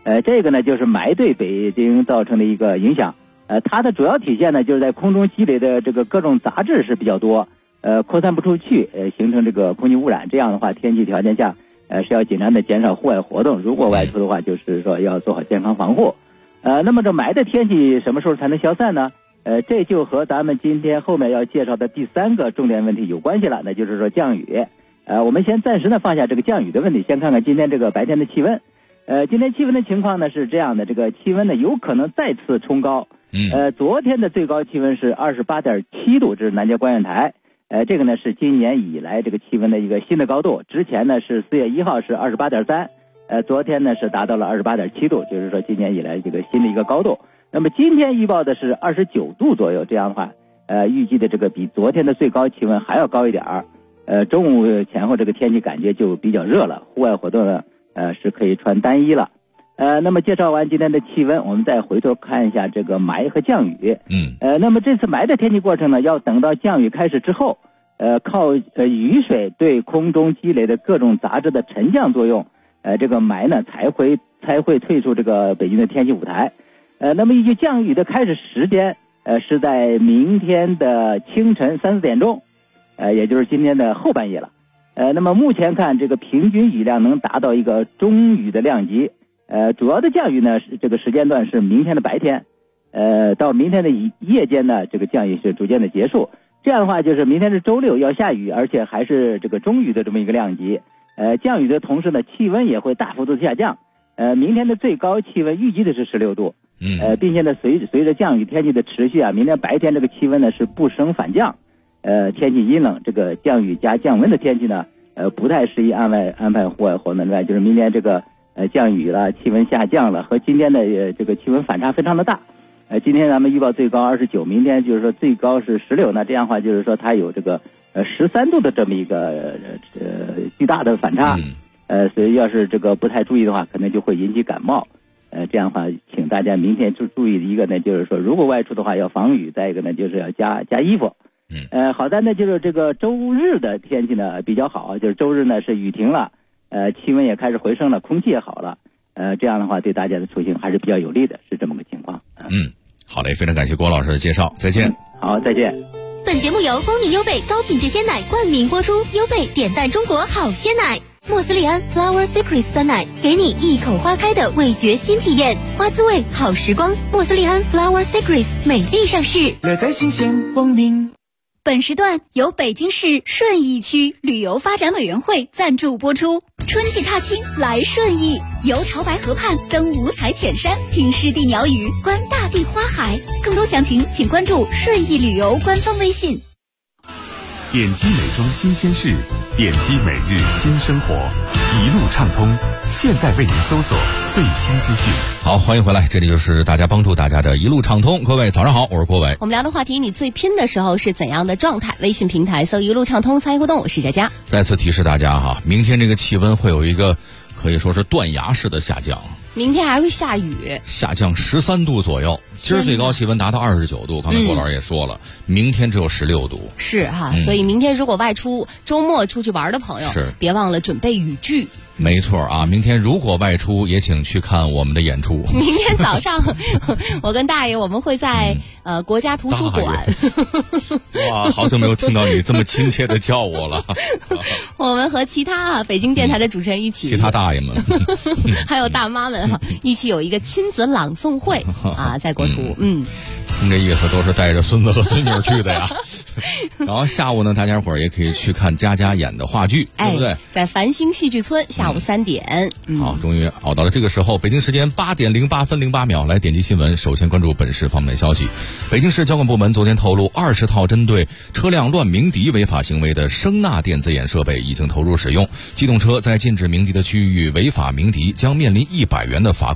这个呢就是霾对北京造成的一个影响。它的主要体现呢就是在空中积累的这个各种杂质是比较多，扩散不出去，形成这个空气污染。这样的话，天气条件下，是要尽量的减少户外活动。如果外出的话，就是说要做好健康防护。那么这霾的天气什么时候才能消散呢？这就和咱们今天后面要介绍的第3个重点问题有关系了，那就是说降雨。我们先暂时的放下这个降雨的问题，先看看今天这个白天的气温。今天气温的情况呢是这样的，这个气温呢有可能再次冲高。昨天的最高气温是28.7度，这是南郊观远台。这个呢是今年以来这个气温的一个新的高度。之前呢是4月1号是28.3，昨天呢是达到了28.7度，就是说今年以来这个新的一个高度。那么今天预报的是29度左右，这样的话，预计的这个比昨天的最高气温还要高一点儿。中午前后这个天气感觉就比较热了，户外活动呢，是可以穿单衣了。那么介绍完今天的气温，我们再回头看一下这个霾和降雨。那么这次霾的天气过程呢，要等到降雨开始之后，靠雨水对空中积累的各种杂质的沉降作用，这个霾呢才会退出这个北京的天气舞台。那么预计降雨的开始时间，是在明天的清晨3、4点钟，也就是今天的后半夜了。那么目前看，这个平均雨量能达到一个中雨的量级。主要的降雨呢，这个时间段是明天的白天，到明天的夜间呢，这个降雨是逐渐的结束。这样的话，就是明天是周六要下雨，而且还是这个中雨的这么一个量级。降雨的同时呢，气温也会大幅度下降。明天的最高气温预计的是16度。并且呢，随着降雨天气的持续啊，明天白天这个气温呢是不升反降。天气阴冷，这个降雨加降温的天气呢，不太适宜安排户外活动。另外就是明天这个降雨了，气温下降了，和今天的这个气温反差非常的大。今天咱们预报最高29，明天就是说最高是16，那这样的话就是说它有这个13度的这么一个巨大的反差。所以要是这个不太注意的话，可能就会引起感冒。这样的话，请大家明天注意一个呢，就是说如果外出的话要防雨，再一个呢就是要加衣服。好在呢就是这个周日的天气呢比较好，就是周日呢是雨停了，气温也开始回升了，空气也好了。这样的话对大家的出行还是比较有利的，是这么个情况。 好嘞，非常感谢郭老师的介绍，再见。 好，再见。 本节目由蜂蜜优贝高品质鲜奶冠名播出，优贝点赞中国好鲜奶。莫斯利安 Flower Secret 酸奶，给你一口花开的味觉新体验，花滋味好时光。莫斯利安 Flower Secret 美丽上市， 乐在新鲜光明。 本时段由北京市顺义区旅游发展委员会赞助播出。春季踏青来顺义，游潮白河畔，登五彩浅山，听湿地鸟语，观大地花海。更多详情请关注顺义旅游官方微信。 点击美妆新鲜事，点击每日新生活，一路畅通，现在为您搜索最新资讯。 好，欢迎回来，这里就是大家帮助大家的一路畅通。各位早上好，我是郭伟。 我们聊的话题，你最拼的时候是怎样的状态？微信平台搜一路畅通参与互动，我是佳佳。 再次提示大家哈，明天这个气温会有一个可以说是断崖式的下降。 明天还会下雨， 下降13度左右。今儿最高气温达到29度，刚才郭老师也说了，明天只有16度。 是哈，所以明天如果外出周末出去玩的朋友，别忘了准备雨具。 没错啊，明天如果外出，也请去看我们的演出。 明天早上，我跟大爷我们会在国家图书馆。 哇，好久没有听到你这么亲切的叫我了。 我们和其他北京电台的主持人一起， 其他大爷们， 还有大妈们一起有一个亲子朗诵会啊，在国图。 听这意思都是带着孙子和孙女去的呀。然后下午呢，大家伙儿也可以去看佳佳演的话剧，对不对？ 在繁星戏剧村下午3点。 好，终于熬到了这个时候，北京时间8点08分08秒，来点击新闻。首先关注本市方面的消息。北京市交管部门昨天透露，20套针对车辆乱鸣笛违法行为的声纳电子眼设备已经投入使用。机动车在禁止鸣笛的区域违法鸣笛，将面临100元的罚款。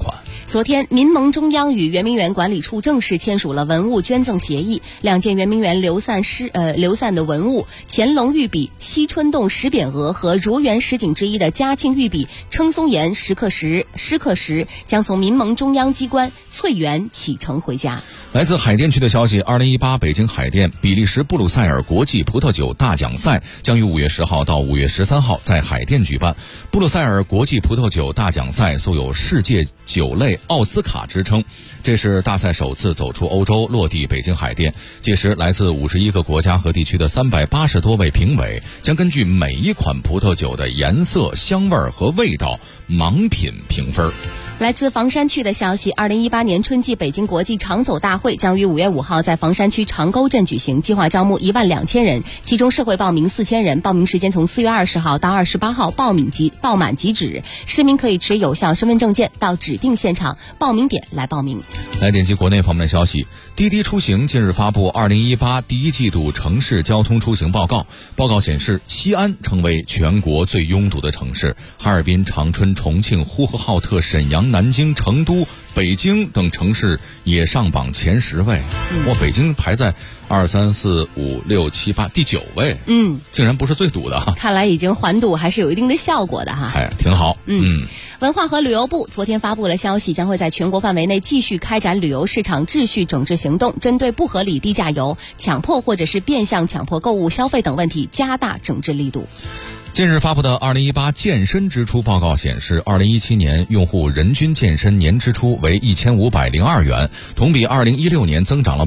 昨天，民盟中央与圆明园管理处正式签署了文物捐赠协议，两件圆明园流散的文物乾隆御笔西春洞石匾额和如园十景之一的嘉庆御笔称松岩石刻石将从民盟中央机关翠园启程回家。 来自海淀区的消息，2018北京海淀比利时布鲁塞尔国际葡萄酒大奖赛将于5月10号到5月13号在海淀举办。布鲁塞尔国际葡萄酒大奖赛素有世界酒类奥斯卡之称，这是大赛首次走出欧洲，落地北京海淀。届时来自51个国家和地区的380多位评委将根据每一款葡萄酒的颜色、香味和味道盲品评分。 来自房山区的消息，2018年春季北京国际长走大会将于5月5号在房山区长沟镇举行，计划招募12000人，其中社会报名4000人，报名时间从4月20号到28号，报满即止。市民可以持有效身份证件到指定现场报名点来报名。 来点击国内方面的消息，滴滴出行近日发布2018第一季度城市交通出行报告。报告显示，西安成为全国最拥堵的城市，哈尔滨、长春、重庆、呼和浩特、沈阳、南京、成都、北京等城市也上榜前10位。北京排在2、3、4、5、6、7、8第9位。竟然不是最堵的哈。 看来已经缓堵还是有一定的效果的哈。 挺好。 文化和旅游部昨天发布了消息，将会在全国范围内继续开展旅游市场秩序整治行动，针对不合理低价游、强迫或者是变相强迫购物消费等问题加大整治力度。 近日发布的2018健身支出报告显示，2017年用户人均健身年支出为1502元，同比2016年增长了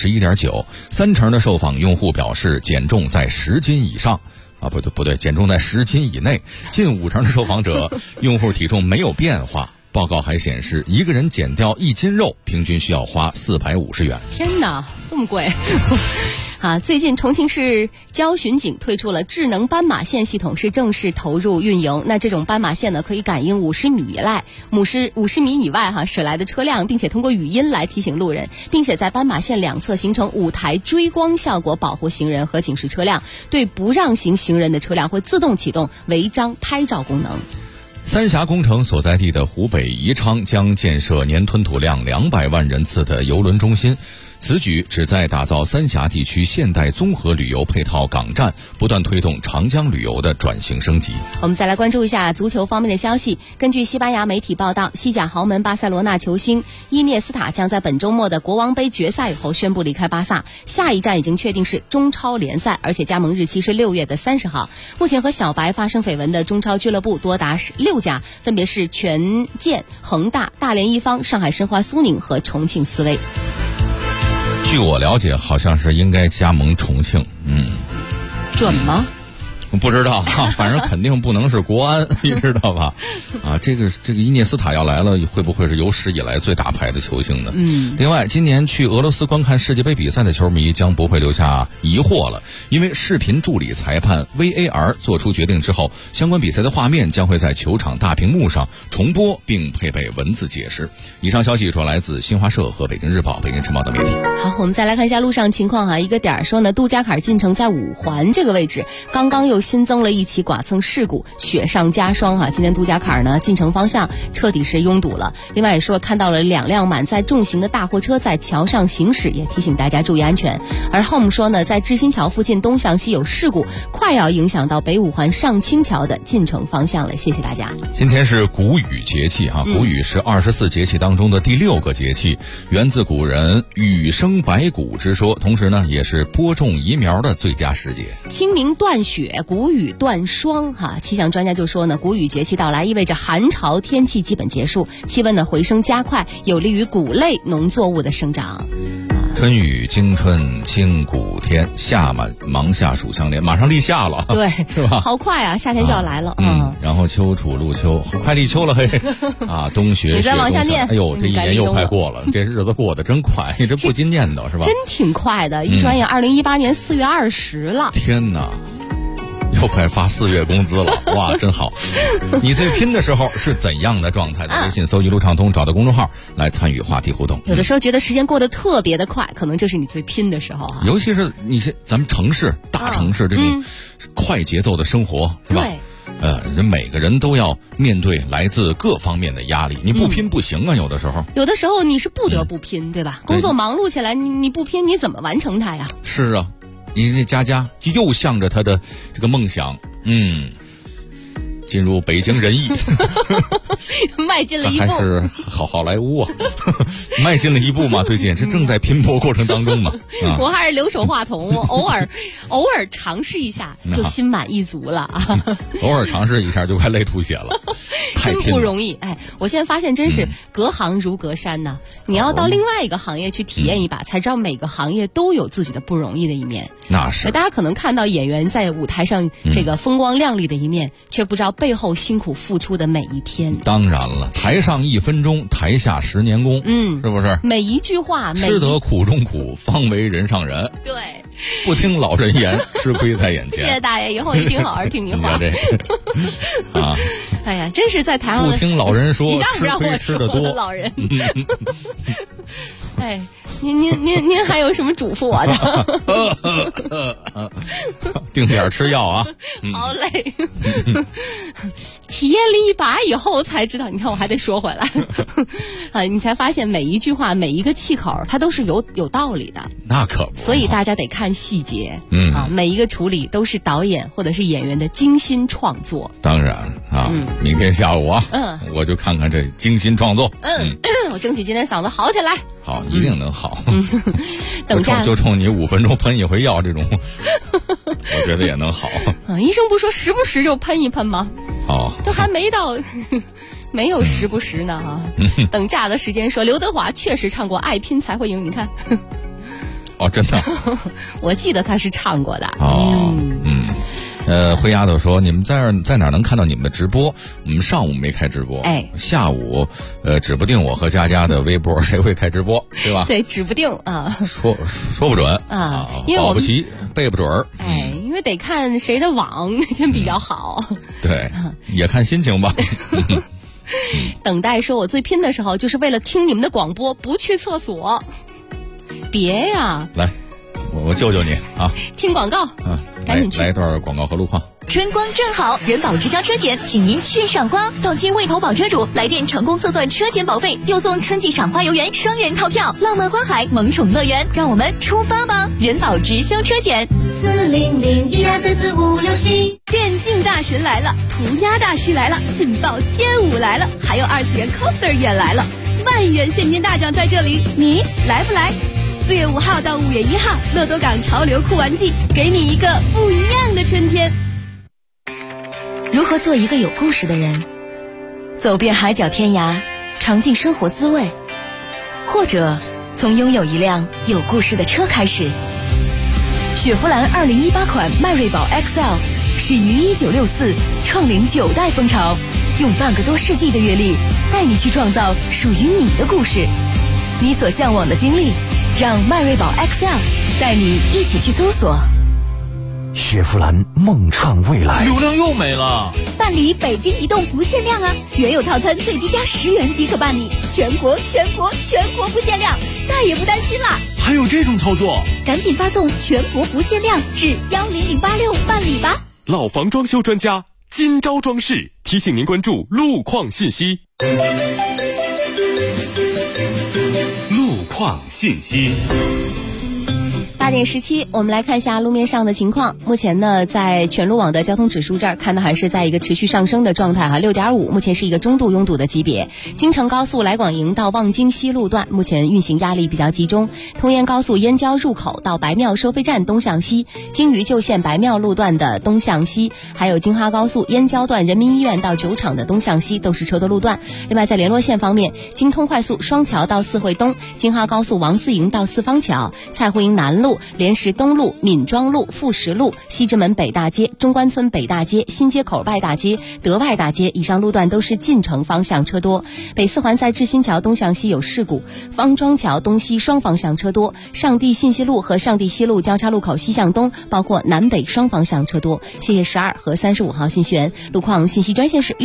11.9%。30%的受访用户表示减重在10斤以上。不对，减重在10斤以内。近50%的受访者用户体重没有变化。报告还显示，一个人减掉1斤肉，平均需要花450元。 天哪，这么贵！最近重庆市交巡警推出了智能斑马线系统，是正式投入运营。那这种斑马线呢，可以感应50米以外驶来的车辆，并且通过语音来提醒路人，并且在斑马线两侧形成5台追光效果，保护行人和警示车辆。对不让行行人的车辆会自动启动违章拍照功能。 三峡工程所在地的湖北宜昌将建设年吞吐量200万人次的邮轮中心。此举旨在打造三峡地区现代综合旅游配套港站，不断推动长江旅游的转型升级。 我们再来关注一下足球方面的消息。根据西班牙媒体报道，西甲豪门巴塞罗那球星伊涅斯塔将在本周末的国王杯决赛以后宣布离开巴萨，下一站已经确定是中超联赛，而且加盟日期是6月30号。目前和小白发生绯闻的中超俱乐部多达6家，分别是权健、恒大、大连一方、上海申花、苏宁和重庆斯威。 据我了解，好像是应该加盟重庆。 准吗？ 不知道反正肯定不能是国安，你知道吧？这个伊涅斯塔要来了，会不会是有史以来最大牌的球星呢？另外，今年去俄罗斯观看世界杯比赛的球迷将不会留下疑惑了，因为视频助理裁判 VAR 做出决定之后，相关比赛的画面将会在球场大屏幕上重播，并配备文字解释。以上消息主要来自新华社和北京日报、北京晨报的媒体。 好，我们再来看一下路上情况一个点说呢，杜家坎进城在5环这个位置，刚刚又新增了一起剐蹭事故，雪上加霜今天杜家坎呢进城方向彻底是拥堵了。另外也说看到了2辆满载重型的大货车在桥上行驶，也提醒大家注意安全。而 Home 说呢，在知新桥附近东向西有事故，快要影响到北5环上清桥的进城方向了。谢谢大家。 今天是谷雨节气谷雨是24节气当中的第6个节气，源自古人雨生百谷之说，同时呢也是播种移苗的最佳时节。 清明断雪，谷雨断霜气象专家就说呢，谷雨节气到来意味着寒潮天气基本结束，气温的回升加快，有利于谷类农作物的生长。 春雨惊春清谷天，夏满芒夏暑相连，马上立夏了， 对， 是吧？ 好快夏天就要来了。 然后秋处入秋，快立秋了嘿冬雪你再往下念， 哎呦，这一年又快过了，这日子过得真快，你这不禁念叨是吧？ 真挺快的，一转眼2018年4月20了。 天哪！又快发4月工资了，哇，真好！你最拼的时候是怎样的状态？在微信搜一路畅通，找到公众号来参与话题互动。 有的时候觉得时间过得特别的快，可能就是你最拼的时候尤其是咱们城市大城市这种快节奏的生活，是吧？ 人每个人都要面对来自各方面的压力，你不拼不行啊，有的时候你是不得不拼，对吧？工作忙碌起来，你不拼你怎么完成它呀？ 是啊，你那佳佳又向着他的这个梦想，进入北京人艺， 迈进了一步， 还是好莱坞啊，迈进了一步嘛。最近这正在拼搏过程当中嘛。 我还是留守话筒，我偶尔尝试一下就心满意足了啊。 偶尔尝试一下就快累吐血了， 真不容易。哎，我现在发现真是隔行如隔山呐。你要到另外一个行业去体验一把，才知道每个行业都有自己的不容易的一面。 那是大家可能看到演员在舞台上这个风光亮丽的一面，却不知道背后辛苦付出的每一天。 当然了，台上1分钟，台下10年功，是不是？ 每一句话， 吃得苦中苦，方为人上人。 对， 不听老人言，吃亏在眼前。 谢谢大爷，以后一定好好听你话。 啊， 哎呀，真是在台上不听老人说， 你让不让我吃得多。 老人，哎，您还有什么嘱咐我的？定点吃药啊！ 好嘞。体验了一把以后才知道，你看我还得说回来，你才发现每一句话、每一个气口，它都是有道理的。 那可不。 所以大家得看细节，每一个处理都是导演或者是演员的精心创作。 当然啊，明天下午啊，我就看看这精心创作。 我争取今天嗓子好起来。 好，一定能好。 等下就冲你5分钟喷一回药这种，我觉得也能好。 医生不说时不时就喷一喷吗？ 好， 都还没到，没有时不时呢哈。等假的时间说，刘德华确实唱过《爱拼才会赢》，你看。 哦，真的。 我记得他是唱过的。 灰丫头说你们在哪能看到你们的直播？我们上午没开直播，下午指不定我和佳佳的微博谁会开直播，对吧？ 对，指不定啊， 说不准啊， 因为保不齐背不准儿。 因为得看谁的网那天比较好。 对，也看心情吧。 等待说我最拼的时候就是为了听你们的广播，不去厕所。别呀， 来。我救救你啊！ 听广告啊， 赶紧去来一段广告和路况。 春光正好，人保直销车险，请您去赏花。到期未投保车主来电成功测算车险保费，就送春季赏花游园双人套票，浪漫花海萌宠乐园。让我们出发吧！人保直销车险 40012344567。电竞大神来了，涂鸦大师来了，劲爆街舞来了，还有2次元 coser 也来了，万元现金大奖在这里，你来不来？4月5号到5月1号，乐多港潮流酷玩季，给你一个不一样的春天。 如何做一个有故事的人？走遍海角天涯，尝尽生活滋味，或者从拥有一辆有故事的车开始。雪佛兰2018款迈锐宝 XL 始于1964，创领9代风潮，用半个多世纪的阅历，带你去创造属于你的故事。你所向往的经历，让迈锐宝 XL 带你一起去搜索。 雪佛兰梦创未来， 流量又没了。 办理北京移动不限量啊，原有套餐最低加10元即可办理，全国不限量，再也不担心啦。 还有这种操作， 赶紧发送全国不限量至10086办理吧。 老房装修专家今朝装饰提醒您关注路况信息。路况信息。 8点17，我们来看一下路面上的情况。目前呢，在全路网的交通指数这儿看的还是在一个持续上升的状态哈，6.5，目前是一个中度拥堵的级别。京承高速来广营到望京西路段，目前运行压力比较集中。通燕高速燕郊入口到白庙收费站东向西，京渝旧线白庙路段的东向西，还有京哈高速燕郊段人民医院到酒厂的东向西都是车多路段。另外在联络线方面，京通快速双桥到四惠东，京哈高速王四营到四方桥，蔡湖营南路、莲石东路、闵庄路、富石路、西直门北大街、中关村北大街、新街口外大街、德外大街以上路段都是进城方向车多。北四环在志新桥东向西有事故，方庄桥东西双方向车多。上地信息路和上地西路交叉路口西向东，包括南北双方向车多。谢谢12和35号信息源。路况信息专线是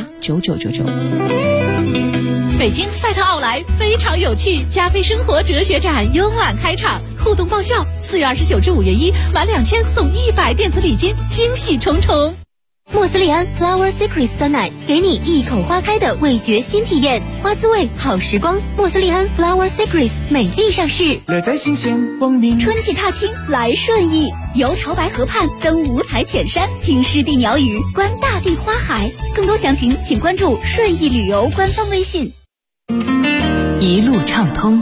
65289999。 北京赛特奥莱非常有趣，加菲生活哲学展慵懒开场，互动爆笑，4月29至5月1，满2000送100电子礼金，惊喜重重。 莫斯利安 Flower Secret 酸奶，给你一口花开的味觉新体验，花滋味好时光。莫斯利安 Flower Secret 美丽上市， 乐在新鲜光明。 春季踏青来顺义，游潮白河畔，登五彩浅山，听湿地鸟语，观大地花海。更多详情请关注顺义旅游官方微信。 一路畅通。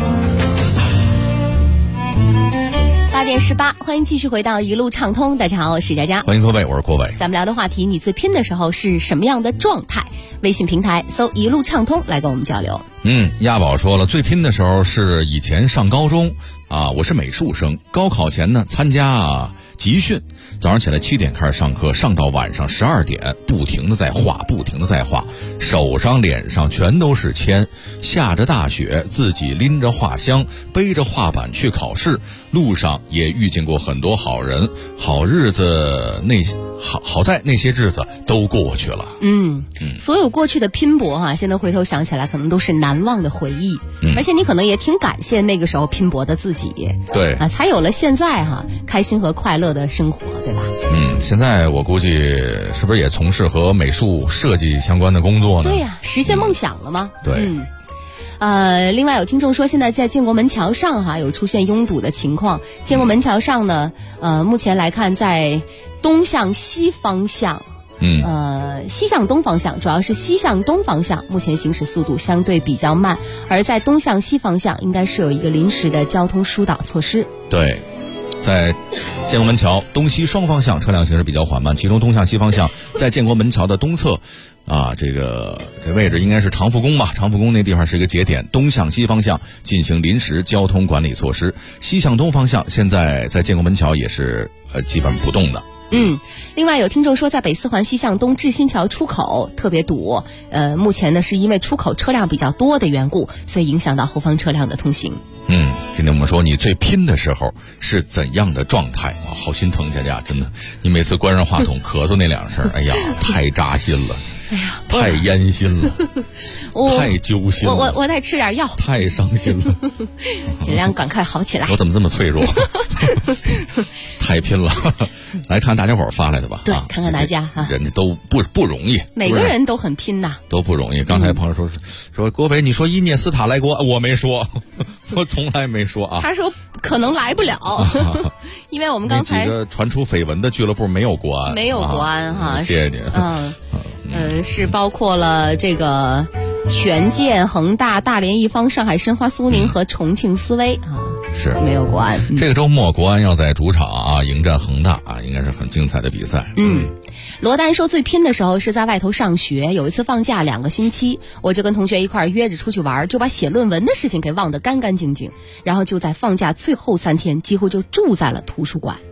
8点18，欢迎继续回到一路畅通。大家好，我是佳佳， 欢迎各位，我是郭伟。 咱们聊的话题，你最拼的时候是什么样的状态？微信平台搜一路畅通来跟我们交流。 亚宝说了，最拼的时候是以前上高中啊，我是美术生，高考前呢参加集训，早上起来7点开始上课，上到晚上12点，不停的在画，手上脸上全都是铅，下着大雪，自己拎着画箱，背着画板去考试，路上也遇见过很多好人，好日子好在那些日子都过去了。 所有过去的拼搏现在回头想起来可能都是难忘的回忆，而且你可能也挺感谢那个时候拼搏的自己， 对才有了现在开心和快乐的生活，对吧？ 现在我估计是不是也从事和美术设计相关的工作呢？ 对呀，实现梦想了吗？ 对。 另外有听众说，现在在建国门桥上有出现拥堵的情况。建国门桥上呢，目前来看，在东向西方向，西向东方向，主要是西向东方向，目前行驶速度相对比较慢，而在东向西方向，应该是有一个临时的交通疏导措施。 对。在建国门桥东西双方向车辆行驶比较缓慢，其中东向西方向在建国门桥的东侧这位置应该是长福宫吧，长福宫那地方是一个节点，东向西方向进行临时交通管理措施，西向东方向现在在建国门桥也是基本不动的。 另外有听众说，在北四环西向东至新桥出口特别堵，目前呢是因为出口车辆比较多的缘故，所以影响到后方车辆的通行。 今天我们说你最拼的时候是怎样的状态啊？好心疼佳佳，真的，你每次关上话筒咳嗽那2声，哎呀，太扎心了， 哎呀， 太烟心了，太揪心了， 我再吃点药， 太伤心了， 尽量赶快好起来。 我怎么这么脆弱？太拼了！来看大家伙发来的吧。 对，看看大家人家都不容易， 每个人都很拼呐， 都不容易。刚才朋友说郭北，你说伊涅斯塔来国，我没说，我从来没说啊。 他说可能来不了，因为我们刚才那几个传出绯闻的俱乐部没有国安， 没有国安谢谢你。 是包括了这个权健、恒大、大连一方、上海申花、苏宁和重庆斯威是没有国安。 这个周末国安要在主场迎战恒大应该是很精彩的比赛。 罗丹说，最拼的时候是在外头上学，有一次放假2个星期，我就跟同学一块约着出去玩，就把写论文的事情给忘得干干净净，然后就在放假最后3天几乎就住在了图书馆。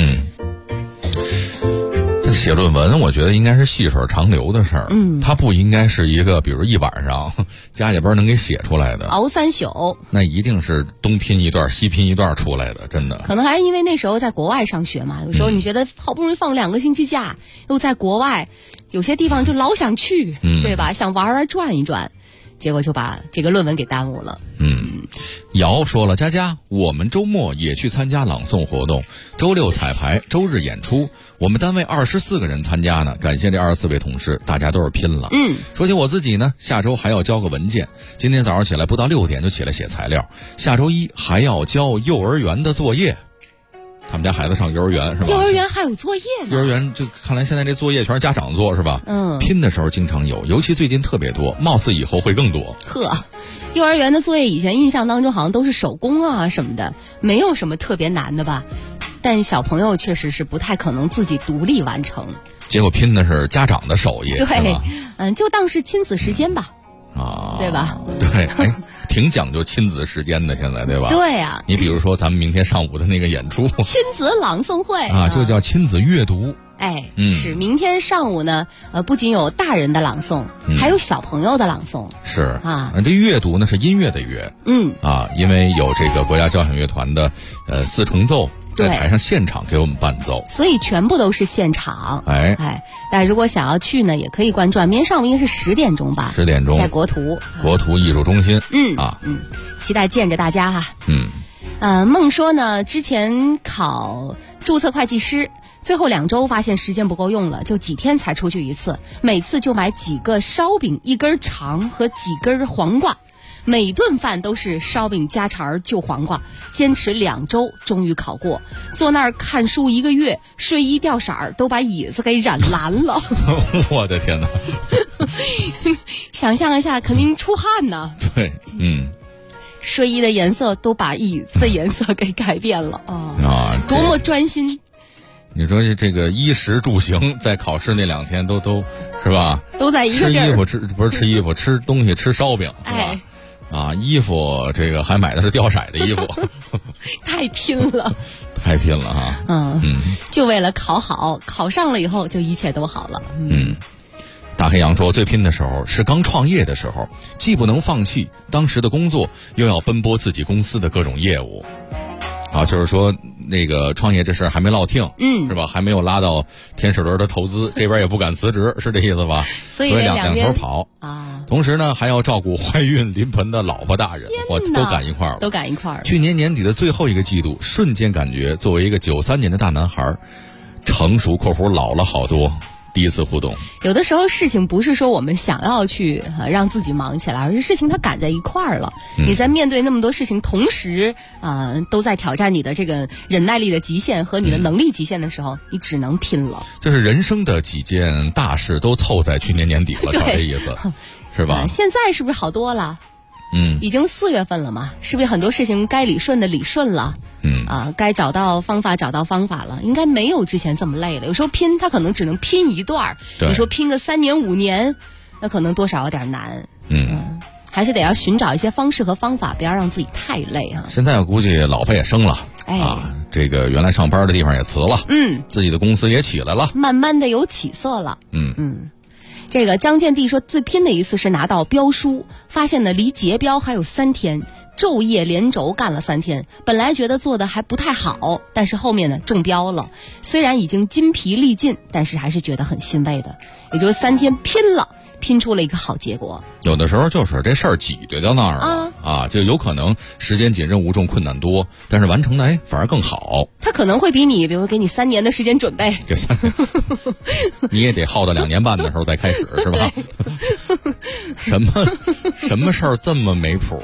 这写论文我觉得应该是细水长流的事儿，它不应该是一个比如一晚上加班能给写出来的， 熬3宿， 那一定是东拼一段西拼一段出来的，真的。 可能还是因为那时候在国外上学嘛，有时候你觉得好不容易放2个星期假，又在国外，有些地方就老想去，对吧？想玩玩转一转，结果就把这个论文给耽误了。 姚说了，佳佳，我们周末也去参加朗诵活动，周六彩排，周日演出，我们单位24个人参加呢，感谢这24位同事，大家都是拼了。说起我自己呢，下周还要交个文件，今天早上起来不到6点就起来写材料，下周一还要交幼儿园的作业。他们家孩子上幼儿园是吧？ 幼儿园还有作业呢？ 幼儿园就看来现在这作业全是家长做是吧？拼的时候经常有，尤其最近特别多，貌似以后会更多。 幼儿园的作业以前印象当中好像都是手工什么的，没有什么特别难的吧？但小朋友确实是不太可能自己独立完成。 结果拼的是家长的手艺， 对，就当是亲子时间吧。对吧？ 对，挺讲究亲子时间的，现在对吧？ 对呀。 你比如说咱们明天上午的那个演出， 亲子朗诵会就叫亲子阅读。 是明天上午呢，不仅有大人的朗诵，还有小朋友的朗诵。 是这阅读呢是音乐的乐，因为有这个国家交响乐团的4重奏。在台上现场给我们伴奏， 所以全部都是现场。但如果想要去呢，也可以关注。明天上午应该是10点钟吧？10点钟，在国图艺术中心。 期待见着大家梦说呢，之前考注册会计师， 最后2周发现时间不够用了，就几天才出去一次，每次就买几个烧饼、1根肠和几根黄瓜，每顿饭都是烧饼加肠就黄瓜，坚持2周终于考过。坐那儿看书1个月，睡衣掉色儿都把椅子给染蓝了。 我的天哪！ 想象一下，肯定出汗呐。 对， 睡衣的颜色都把椅子的颜色给改变了啊！多么专心！ 你说这个衣食住行，在考试那2天都是吧？ 都在一个地儿。 吃衣服不是吃衣服，吃东西吃烧饼，是吧？衣服这个还买的是掉色的衣服， 太拼了， 太拼了哈！ 就为了考好，考上了以后就一切都好了。 大黑羊说，最拼的时候是刚创业的时候，既不能放弃当时的工作，又要奔波自己公司的各种业务。就是说那个创业这事儿还没落听，是吧？还没有拉到天使轮的投资，这边也不敢辞职，是这意思吧？ 所以两头跑啊。同时呢，还要照顾怀孕临盆的老婆大人，我都赶一块儿了。 都赶一块儿。 去年年底的最后一个季度，瞬间感觉作为一个93年的大男孩，成熟（括弧老了好多）。第一次互动， 有的时候事情不是说我们想要去让自己忙起来，而是事情它赶在一块儿了。你在面对那么多事情，同时都在挑战你的这个忍耐力的极限和你的能力极限的时候，你只能拼了。 就是人生的几件大事都凑在去年年底了，这意思是吧？ 现在是不是好多了？已经4月份了嘛，是不是很多事情该理顺的理顺了？该找到方法了，应该没有之前这么累了。有时候拼，他可能只能拼一段，你说拼个3年5年，那可能多少有点难。还是得要寻找一些方式和方法，不要让自己太累啊。 现在我估计老婆也生了，这个原来上班的地方也辞了，自己的公司也起来了， 慢慢的有起色了。这个张建弟说，最拼的一次是拿到标书，发现呢离结标还有3天，昼夜连轴干了3天，本来觉得做的还不太好，但是后面呢中标了，虽然已经筋疲力尽，但是还是觉得很欣慰的，也就是3天拼了，拼出了一个好结果。 有的时候就是这事儿挤兑到那儿了就有可能时间紧、任务重、困难多，但是完成的反而更好。他可能会比你，比如给你3年的时间准备， 你也得耗到2年半的时候再开始，是吧？什么事儿这么没谱？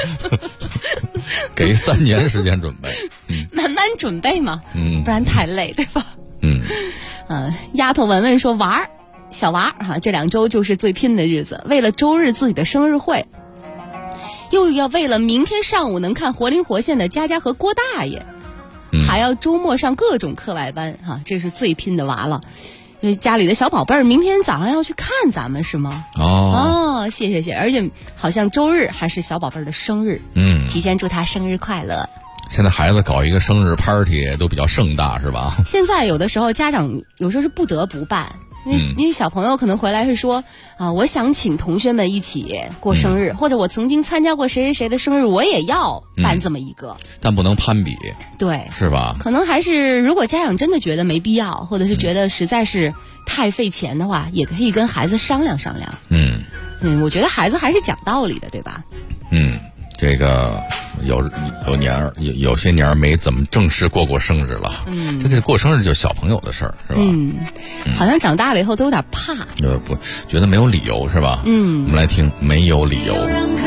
给3年时间准备， 慢慢准备嘛，不然太累，对吧？丫头文文说小娃这2周就是最拼的日子，为了周日自己的生日会，又要为了明天上午能看活灵活现的佳佳和郭大爷，还要周末上各种课外班这是最拼的娃了。因为家里的小宝贝儿明天早上要去看咱们，是吗？谢，而且好像周日还是小宝贝儿的生日，提前祝他生日快乐。 现在孩子搞一个生日 party 都比较盛大，是吧？ 现在有的时候家长有时候是不得不办。因为小朋友可能回来会说我想请同学们一起过生日，或者我曾经参加过谁谁谁的生日，我也要办这么一个， 但不能攀比， 对， 是吧？ 可能还是如果家长真的觉得没必要，或者是觉得实在是太费钱的话，也可以跟孩子商量商量。我觉得孩子还是讲道理的，对吧？ 这个有些年没怎么正式过生日了。这个过生日就是小朋友的事儿，是吧？ 好像长大了以后都有点怕， 不觉得没有理由，是吧？我们来听没有理由。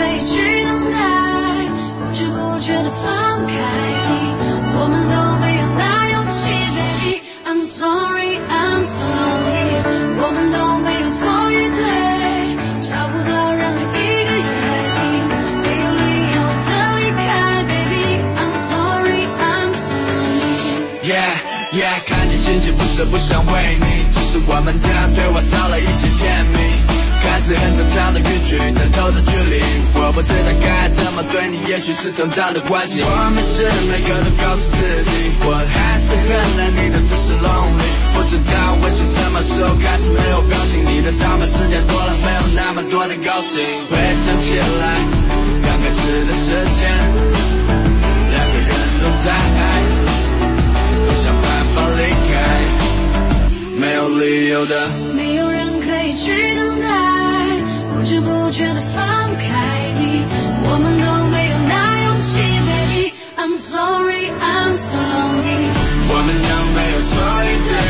我们都没有那勇气 baby I'm sorry I'm so lonely 我们都没有错与对找不到任何一个原因没有理由的离开 baby I'm sorry I'm so lonely Yeah 看见心情不是不想为你只是我们这样对我少了一些甜蜜看似很正常的语句但透着距离我不知道该怎么对你也许是成长的关系我没事每个都告诉自己我还是很爱你的只是 lonely 不知道微信什么时候开始没有表情你的上班时间多了没有那么多的高兴回想起来刚开始的时间两个人都在爱都想办法离开没有理由的没有人可以去等待不知不觉地放开你我们都没有那勇气 baby I'm sorry I'm so lonely 我们都没有错与对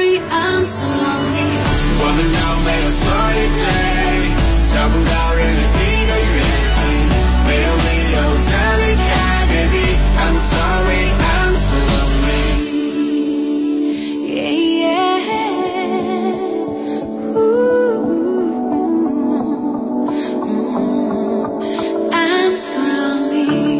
sorry, I'm so lonely。我们都没有错一对，找不到任何一个原因，没有理由的离开 ，Baby, I'm sorry, I'm so lonely。Yeah, I'm so lonely。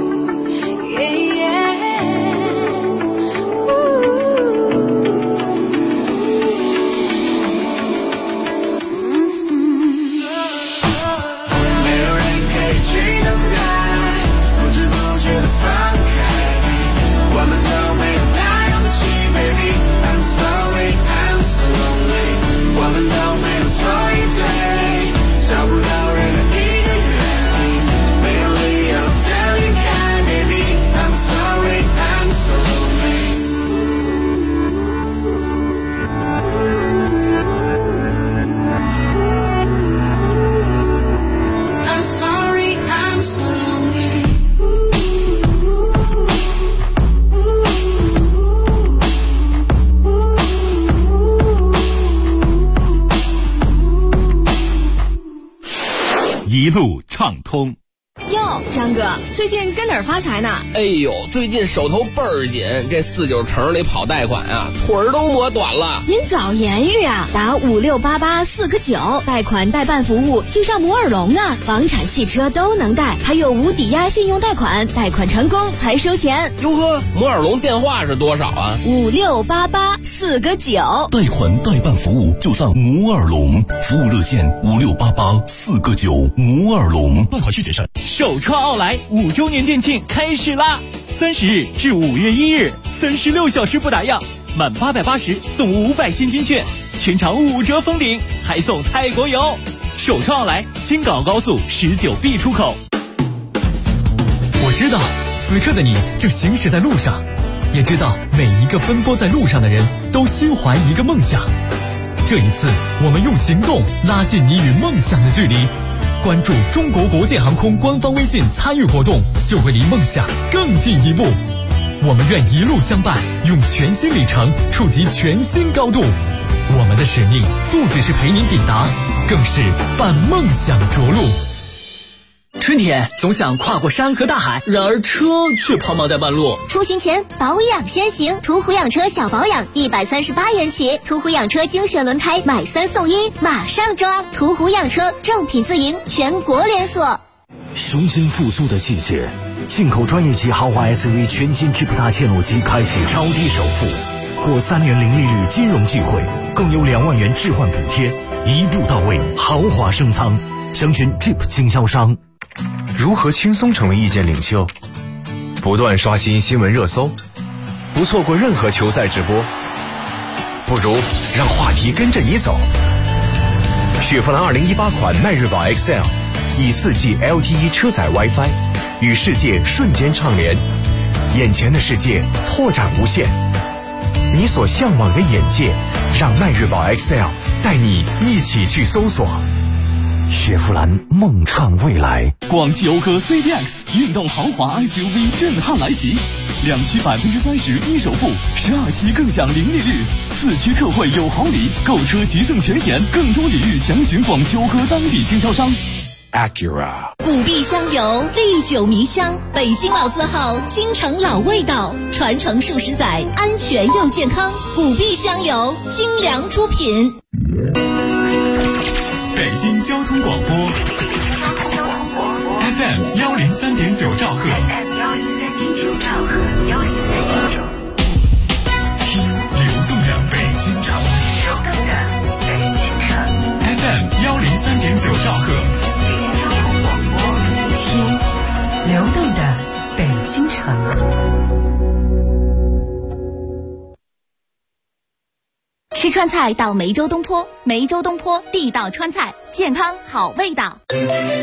一路畅通。 哟，张哥，最近跟哪儿发财呢？ 哎呦，最近手头倍儿紧，这49城里跑贷款啊，腿儿都磨短了。 您早言语啊，打5688 4个9，贷款代办服务就上摩尔龙啊，房产、汽车都能贷，还有无抵押信用贷款，贷款成功才收钱。 哟呵，摩尔龙电话是多少啊 ？5688 4个9， 贷款代办服务就上摩尔龙，服务热线5688 4个9，摩尔龙，贷款需谨慎。 首创奥莱5周年店庆开始啦！30日至5月1日，36小时不打烊，满880送500现金券，全场5折封顶，还送泰国游。首创奥莱京港澳高速19B 出口。 我知道，此刻的你正行驶在路上，也知道每一个奔波在路上的人都心怀一个梦想。这一次，我们用行动拉近你与梦想的距离。关注中国国建航空官方微信参与活动，就会离梦想更进一步。我们愿一路相伴，用全新里程触及全新高度。我们的使命不只是陪您抵达，更是伴梦想着陆。 春天总想跨过山和大海，然而车却抛锚在半路。 出行前保养先行，途虎养车小保养138元起，途虎养车精选轮胎买3送1，马上装。途虎养车正品自营，全国连锁。 雄心复苏的季节，进口专业级豪华 SUV 全新智普大切诺基开启超低首付，或3年零利率金融聚会，更有2万元置换补贴，一步到位，豪华升舱。详询 Jeep 经销商。 如何轻松成为意见领袖？不断刷新新闻热搜，不错过任何球赛直播，不如让话题跟着你走。雪佛兰2018款迈锐宝 XL 以4G LTE 车载 WiFi 与世界瞬间畅联，眼前的世界拓展无限，你所向往的眼界，让迈锐宝 XL 带你一起去搜索。 雪佛兰梦创未来。 广汽讴歌 CDX 运动豪华 SUV 震撼来袭，2期30%低首付，12期更享零利率，4期特惠有好礼，购车即赠全险，更多礼遇详询广汽讴歌当地经销商。 Acura 古碧香油，历久弥香，北京老字号，京城老味道，传承数十载，安全又健康。古碧香油，精良出品。 北京交通广播 FM 103.9兆赫，听流动的北京城，FM 103.9兆赫， 听流动的北京城。 吃川菜到梅州东坡，梅州东坡地道川菜，健康好味道。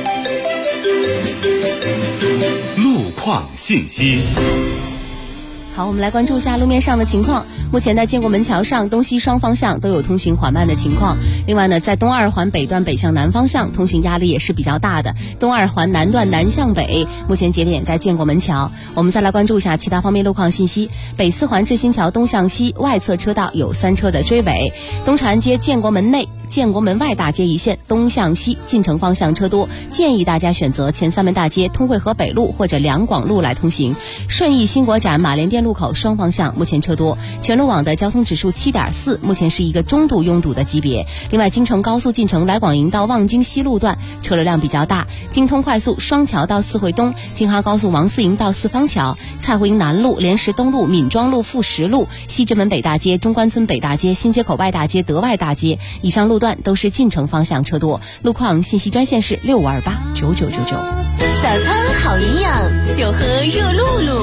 路况信息。 好，我们来关注一下路面上的情况。目前在建国门桥上东西双方向都有通行缓慢的情况。另外呢，在东二环北段北向南方向通行压力也是比较大的。东二环南段南向北，目前节点在建国门桥。我们再来关注一下其他方面路况信息。北四环志新桥东向西外侧车道有3车的追尾。东长安街建国门内、建国门外大街一线东向西进城方向车多，建议大家选择前三门大街、通惠河北路或者两广路来通行。顺义新国展马连店路口双方向目前车多，全路网的交通指数7.4，目前是一个中度拥堵的级别。另外，京承高速进城来广营到望京西路段车流量比较大，京通快速双桥到四惠东、京哈高速王四营到四方桥、蔡湖营南路、莲石东路、闵庄路、富石路、西直门北大街、中关村北大街、新街口外大街、德外大街以上路段都是进城方向车多。路况信息专线是6528999999。 早餐好营养，就喝热露露。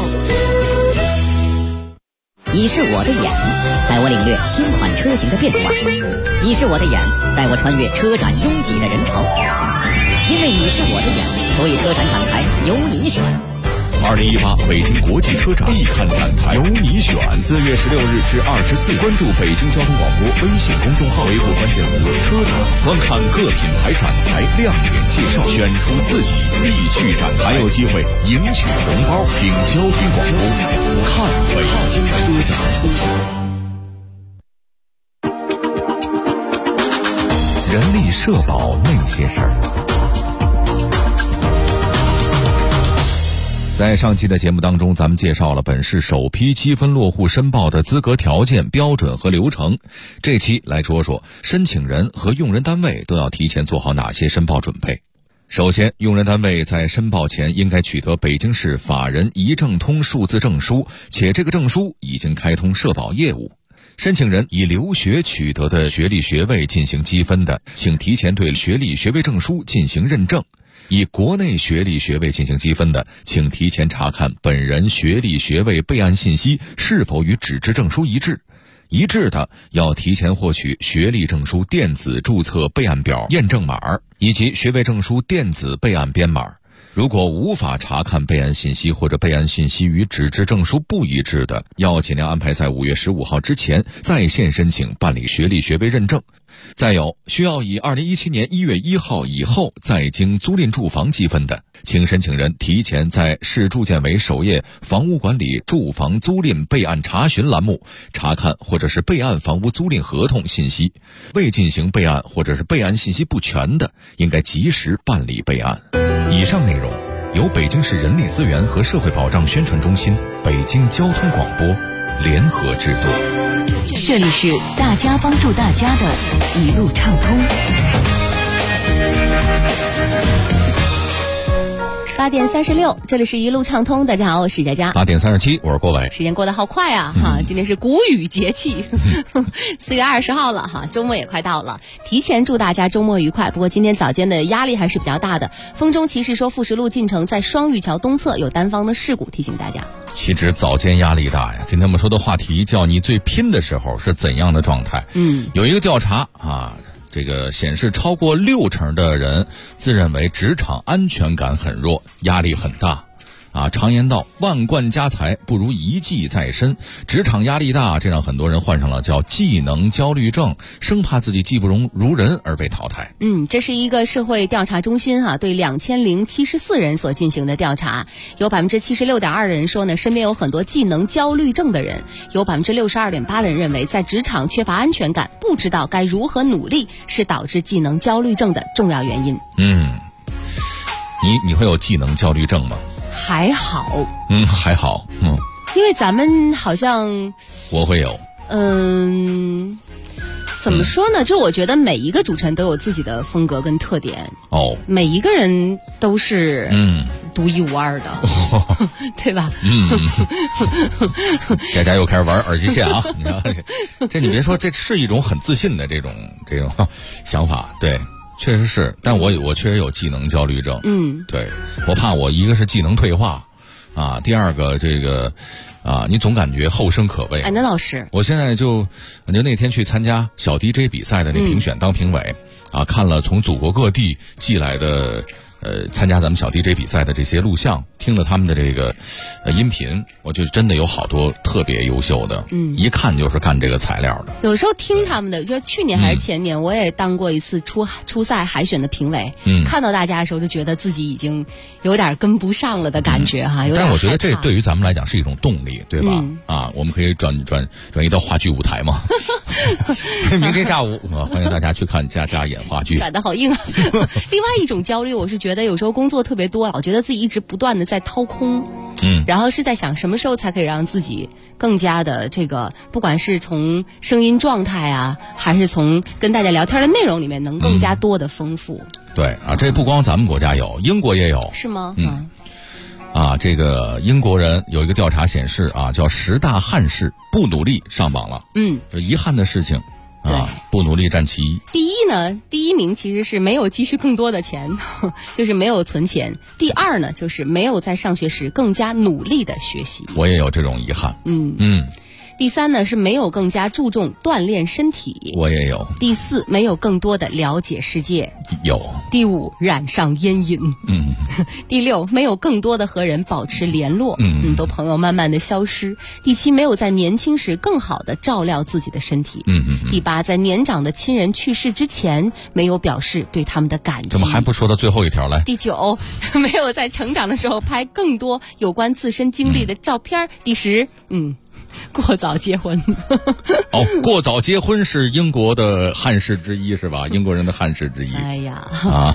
你是我的眼，带我领略新款车型的变化；你是我的眼，带我穿越车展拥挤的人潮。因为你是我的眼，所以车展展台由你选。 2018北京国际车展必看展台，由你选。4月16日至24日，关注北京交通广播微信公众号，回复关键词“车展”，观看各品牌展台亮点介绍，选出自己必去展台，还有机会赢取红包。听交通广播，看北京车展。人力社保那些事儿。在上期的节目当中，咱们介绍了本市首批积分落户申报的资格条件、标准和流程。这期来说说申请人和用人单位都要提前做好哪些申报准备。首先，用人单位在申报前应该取得北京市法人一证通数字证书，且这个证书已经开通社保业务。申请人以留学取得的学历学位进行积分的，请提前对学历学位证书进行认证。以国内学历学位进行积分的，请提前查看本人学历学位备案信息是否与纸质证书一致。一致的，要提前获取学历证书电子注册备案表验证码以及学位证书电子备案编码。如果无法查看备案信息或者备案信息与纸质证书不一致的，要尽量安排在5月15号之前在线申请办理学历学位认证。再有，需要以2017年1月1号以后在京租赁住房积分的，请申请人提前在市住建委首页房屋管理住房租赁备案查询栏目查看或者是备案房屋租赁合同信息。未进行备案或者是备案信息不全的，应该及时办理备案。以上内容由北京市人力资源和社会保障宣传中心、北京交通广播联合制作。 这里是大家帮助大家的一路畅通。 8点36，这里是一路畅通。大家好，我是佳佳。 8点37，我是郭伟。 时间过得好快啊！哈，今天是谷雨节气，4月20号了哈，周末也快到了，提前祝大家周末愉快。不过今天早间的压力还是比较大的。风中骑士说，富石路进城在双玉桥东侧有单方的事故，提醒大家。 岂止早间压力大呀！今天我们说的话题叫你最拼的时候是怎样的状态？有一个调查啊，这个显示超过60%的人自认为职场安全感很弱，压力很大。啊，常言道，万贯家财不如一技在身。职场压力大，这让很多人患上了叫技能焦虑症，生怕自己技不如人而被淘汰。 这是一个社会调查中心对2074人所进行的调查，有76.2%人说呢，身边有很多技能焦虑症的人，有62.8%的人认为在职场缺乏安全感，不知道该如何努力，是导致技能焦虑症的重要原因。 你会有技能焦虑症吗？ 还好， 还好， 因为咱们好像我会有， 怎么说呢？就我觉得每一个主持人都有自己的风格跟特点，每一个人都是独一无二的，对吧？ 佳佳又开始玩耳机线啊！你看，这你别说，这是一种很自信的这种想法，对。确实是，但我确实有技能焦虑症。对，我怕我一个是技能退化，啊，第二个这个啊，你总感觉后生可畏。 那老师， 我现在就那天去参加小 DJ 比赛的那评选当评委，啊，看了从祖国各地寄来的参加咱们小 DJ 比赛的这些录像，听了他们的这个音频，我觉得真的有好多特别优秀的，一看就是干这个材料的。 有时候听他们的，就去年还是前年，我也当过一次初赛海选的评委，看到大家的时候就觉得自己已经有点跟不上了的感觉哈。 但是我觉得这对于咱们来讲是一种动力，对吧？啊，我们可以转移到话剧舞台嘛。明天下午欢迎大家去看佳佳演话剧。 转得好硬啊！另外一种焦虑，我是觉得有时候工作特别多，老觉得自己一直不断的在掏空，然后是在想什么时候才可以让自己更加的这个，不管是从声音状态啊，还是从跟大家聊天的内容里面，能更加多的丰富。 对啊，这不光咱们国家有，英国也有， 是吗？ 这个英国人有一个调查显示啊，叫10大憾事不努力上榜了。遗憾的事情啊，不努力占其一。第一名其实是没有积蓄更多的钱，就是没有存钱。第二呢，就是没有在上学时更加努力的学习。我也有这种遗憾。第三呢，是没有更加注重锻炼身体。我也有。第四，没有更多的了解世界。有。第五，染上烟瘾。第六，没有更多的和人保持联络。都朋友慢慢的消失。第七，没有在年轻时更好的照料自己的身体。第八，在年长的亲人去世之前，没有表示对他们的感激。怎么还不说到最后一条来？第九，没有在成长的时候拍更多有关自身经历的照片。第十，过早结婚。过早结婚是英国的憾事之一，是吧？英国人的憾事之一。哎呀，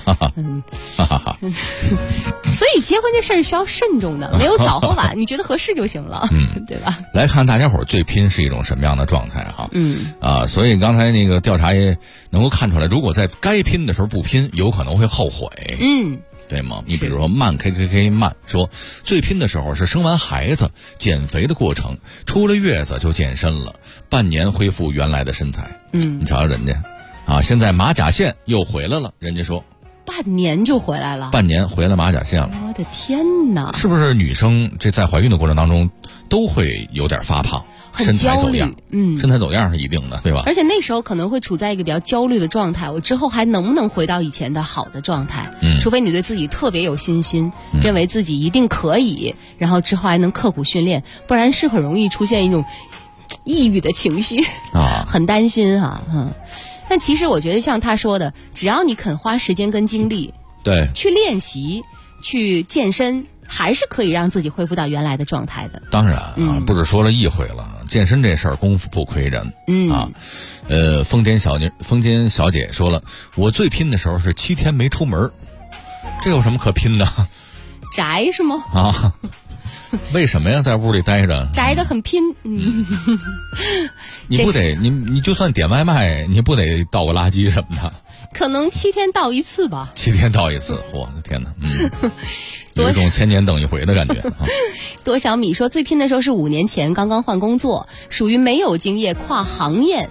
所以结婚这事儿是要慎重的，没有早和晚，你觉得合适就行了，对吧？来看大家伙最拼是一种什么样的状态哈？所以刚才那个调查也能够看出来，如果在该拼的时候不拼，有可能会后悔。对吗？你比如说慢 KKK 慢说，最拼的时候是生完孩子减肥的过程，出了月子就健身了，半年恢复原来的身材。你瞧瞧人家啊，现在马甲线又回来了，人家说半年就回来了，半年回来马甲线了。我的天哪！是不是女生这在怀孕的过程当中都会有点发胖？身材走样，身材走样是一定的，对吧？而且那时候可能会处在一个比较焦虑的状态，我之后还能不能回到以前的好的状态？除非你对自己特别有信心，认为自己一定可以，然后之后还能刻苦训练，不然是很容易出现一种抑郁的情绪啊，很担心啊。但其实我觉得像他说的，只要你肯花时间跟精力，对，去练习，去健身，还是可以让自己恢复到原来的状态的。当然啊，不是说了一回了，健身这事儿功夫不亏人。风间小姐说了，我最拼的时候是7天没出门，这有什么可拼的？宅是吗？啊，为什么呀？在屋里待着，宅得很拼。你不得你就算点外卖，你不得倒个垃圾什么的？可能7天倒一次吧。7天倒一次，我的天哪！有一种千年等一回的感觉。多小米说，最拼的时候是5年前刚刚换工作，属于没有经验跨行业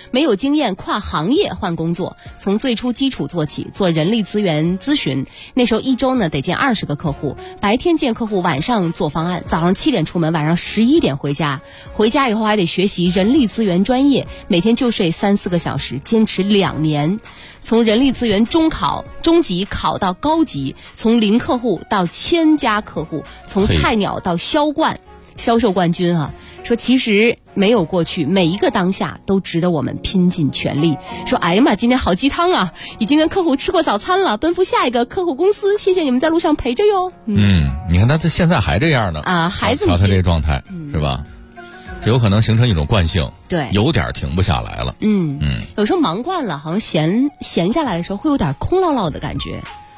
换工作，从最初基础做起，做人力资源咨询。那时候1周呢得见20个客户，白天见客户，晚上做方案，早上7点出门，晚上11点回家。回家以后还得学习人力资源专业，每天就睡3-4个小时，坚持2年。从人力资源中级考到高级，从0客户到1000家客户，从菜鸟到销售冠军啊！说其实没有过去，每一个当下都值得我们拼尽全力。说哎呀妈，今天好鸡汤啊！已经跟客户吃过早餐了，奔赴下一个客户公司。谢谢你们在路上陪着哟。你看他现在还这样呢啊，孩子瞧他这状态是吧？有可能形成一种惯性，对，有点停不下来了。有时候忙惯了，好像闲下来的时候会有点空落落的感觉。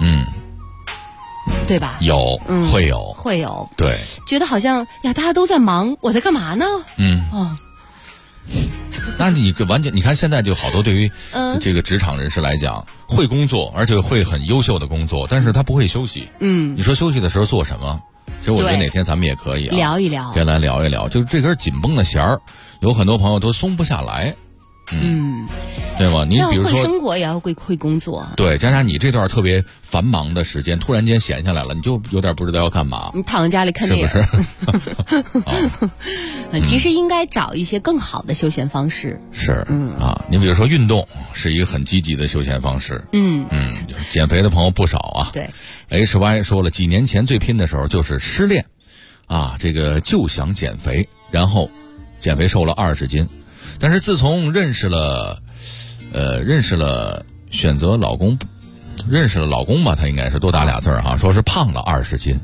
对吧？会有，对，觉得好像呀，大家都在忙，我在干嘛呢？那你完全，你看现在就好多对于这个职场人士来讲，会工作，而且会很优秀的工作，但是他不会休息。你说休息的时候做什么？其实我觉得哪天咱们也可以聊一聊，先来聊一聊，就是这根紧绷的弦儿，有很多朋友都松不下来。 对吗？你比如说会生活也要会工作。 对，加上你这段特别繁忙的时间，突然间闲下来了，你就有点不知道要干嘛。 你躺在家里看电影， 是不是？ 其实应该找一些更好的休闲方式。 是，你比如说运动是一个很积极的休闲方式。减肥的朋友不少啊。 对 ，HY 说了，几年前最拼的时候就是失恋，这个就想减肥，然后减肥瘦了20斤，但是自从认识了老公吧，他应该是多打俩字哈，说是胖了20斤，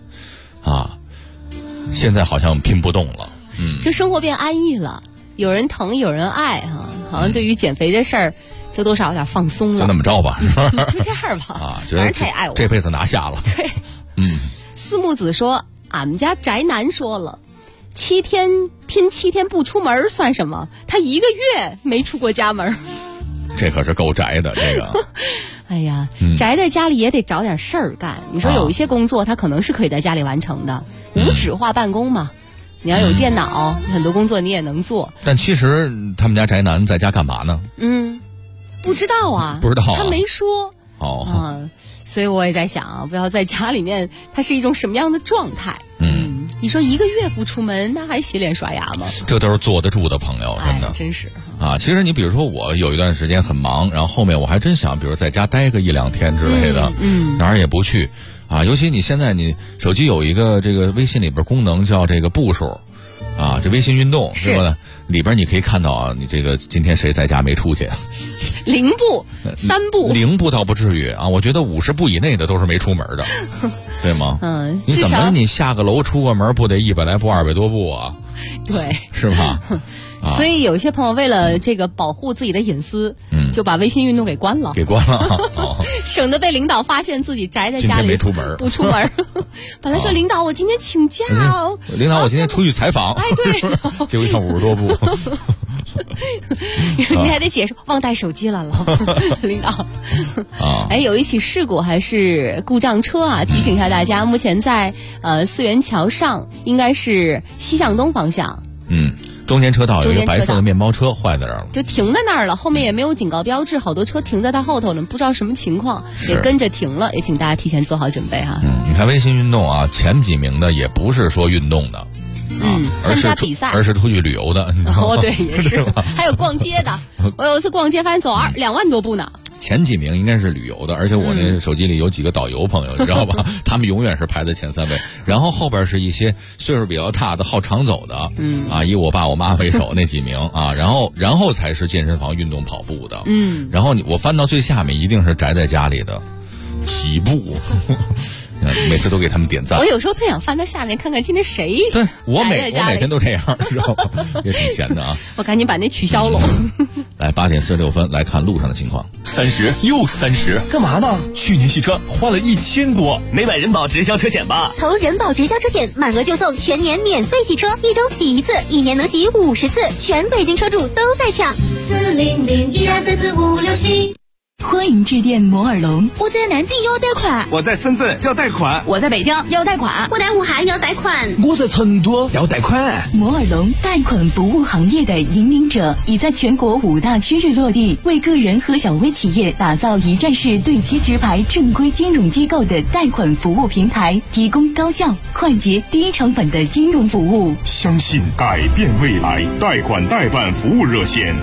现在好像拼不动了。 就生活变安逸了，有人疼有人爱哈，好像对于减肥的事儿，就多少有点放松了。 就那么着吧，是吧？ 就这样吧， 觉得反正他也爱我， 这辈子拿下了。 对，四木子说，俺们家宅男说了，7天拼7天不出门算什么？他1个月没出过家门。 这可是够宅的，这个。 哎呀，宅在家里也得找点事儿干。你说有一些工作，他可能是可以在家里完成的，无纸化办公嘛。你要有电脑，很多工作你也能做。 但其实他们家宅男在家干嘛呢？ 不知道啊， 不知道他没说。所以我也在想，不知道在家里面他是一种什么样的状态。你说1个月不出门，那还洗脸刷牙吗？ 这都是坐得住的朋友，真的， 真是其实你比如说我有一段时间很忙，然后后面我还真想，比如在家待个1-2天之类的，哪儿也不去尤其你现在你手机有一个这个微信里边功能叫这个步数这微信运动是吧？里边你可以看到你这个今天谁在家没出去 ，0步3步 ，0步倒不至于我觉得50步以内的都是没出门的，对吗？你怎么你下个楼出个门不得100来步200多步啊？ 对， 是吧？ 所以有些朋友为了这个保护自己的隐私，就把微信运动给关了，省得被领导发现自己宅在家里没出门， 不出门。本来说领导我今天请假领导我今天出去采访， 对， 结果一看50多步。 你还得解释忘带手机了领导。有一起事故还是故障车提醒一下大家，目前在四元桥上，应该是西向东方向。 中间车道有一个白色的面包车坏在这儿了， 就停在那儿了，后面也没有警告标志，好多车停在它后头了，不知道什么情况，也跟着停了，也请大家提前做好准备哈。 你看微信运动前几名的也不是说运动的。 参加比赛， 而是出去旅游的。 对，也是。还有逛街的，我有一次逛街发现走2万多步呢。 前几名应该是旅游的，而且我那手机里有几个导游朋友，你知道吧？他们永远是排在前3位，然后后边是一些岁数比较大的好长走的，以我爸我妈为首那几名然后才是健身房运动跑步的，然后我翻到最下面一定是宅在家里的起步。每次都给他们点赞。 我有时候特想翻到下面看看今天谁。 对，我每天都这样，知道吗？也挺闲的我赶紧把那取消了。 来，8点46分来看路上的情况。 30又30， 干嘛呢？ 去年洗车花了1000多， 没买人保直销车险吧？ 投人保直销车险，满额就送全年免费洗车，1周洗1次，1年能洗50次，全北京车主都在抢。40012344567。 欢迎致电摩尔龙。 我在南京要贷款， 我在深圳要贷款， 我在北京要贷款，我在武汉要贷款， 我在成都要贷款。 摩尔龙贷款服务行业的引领者，已在全国5大区域落地，为个人和小微企业打造一站式对接直排正规金融机构的贷款服务平台，提供高效、快捷、低成本的金融服务。 相信改变未来，贷款代办服务热线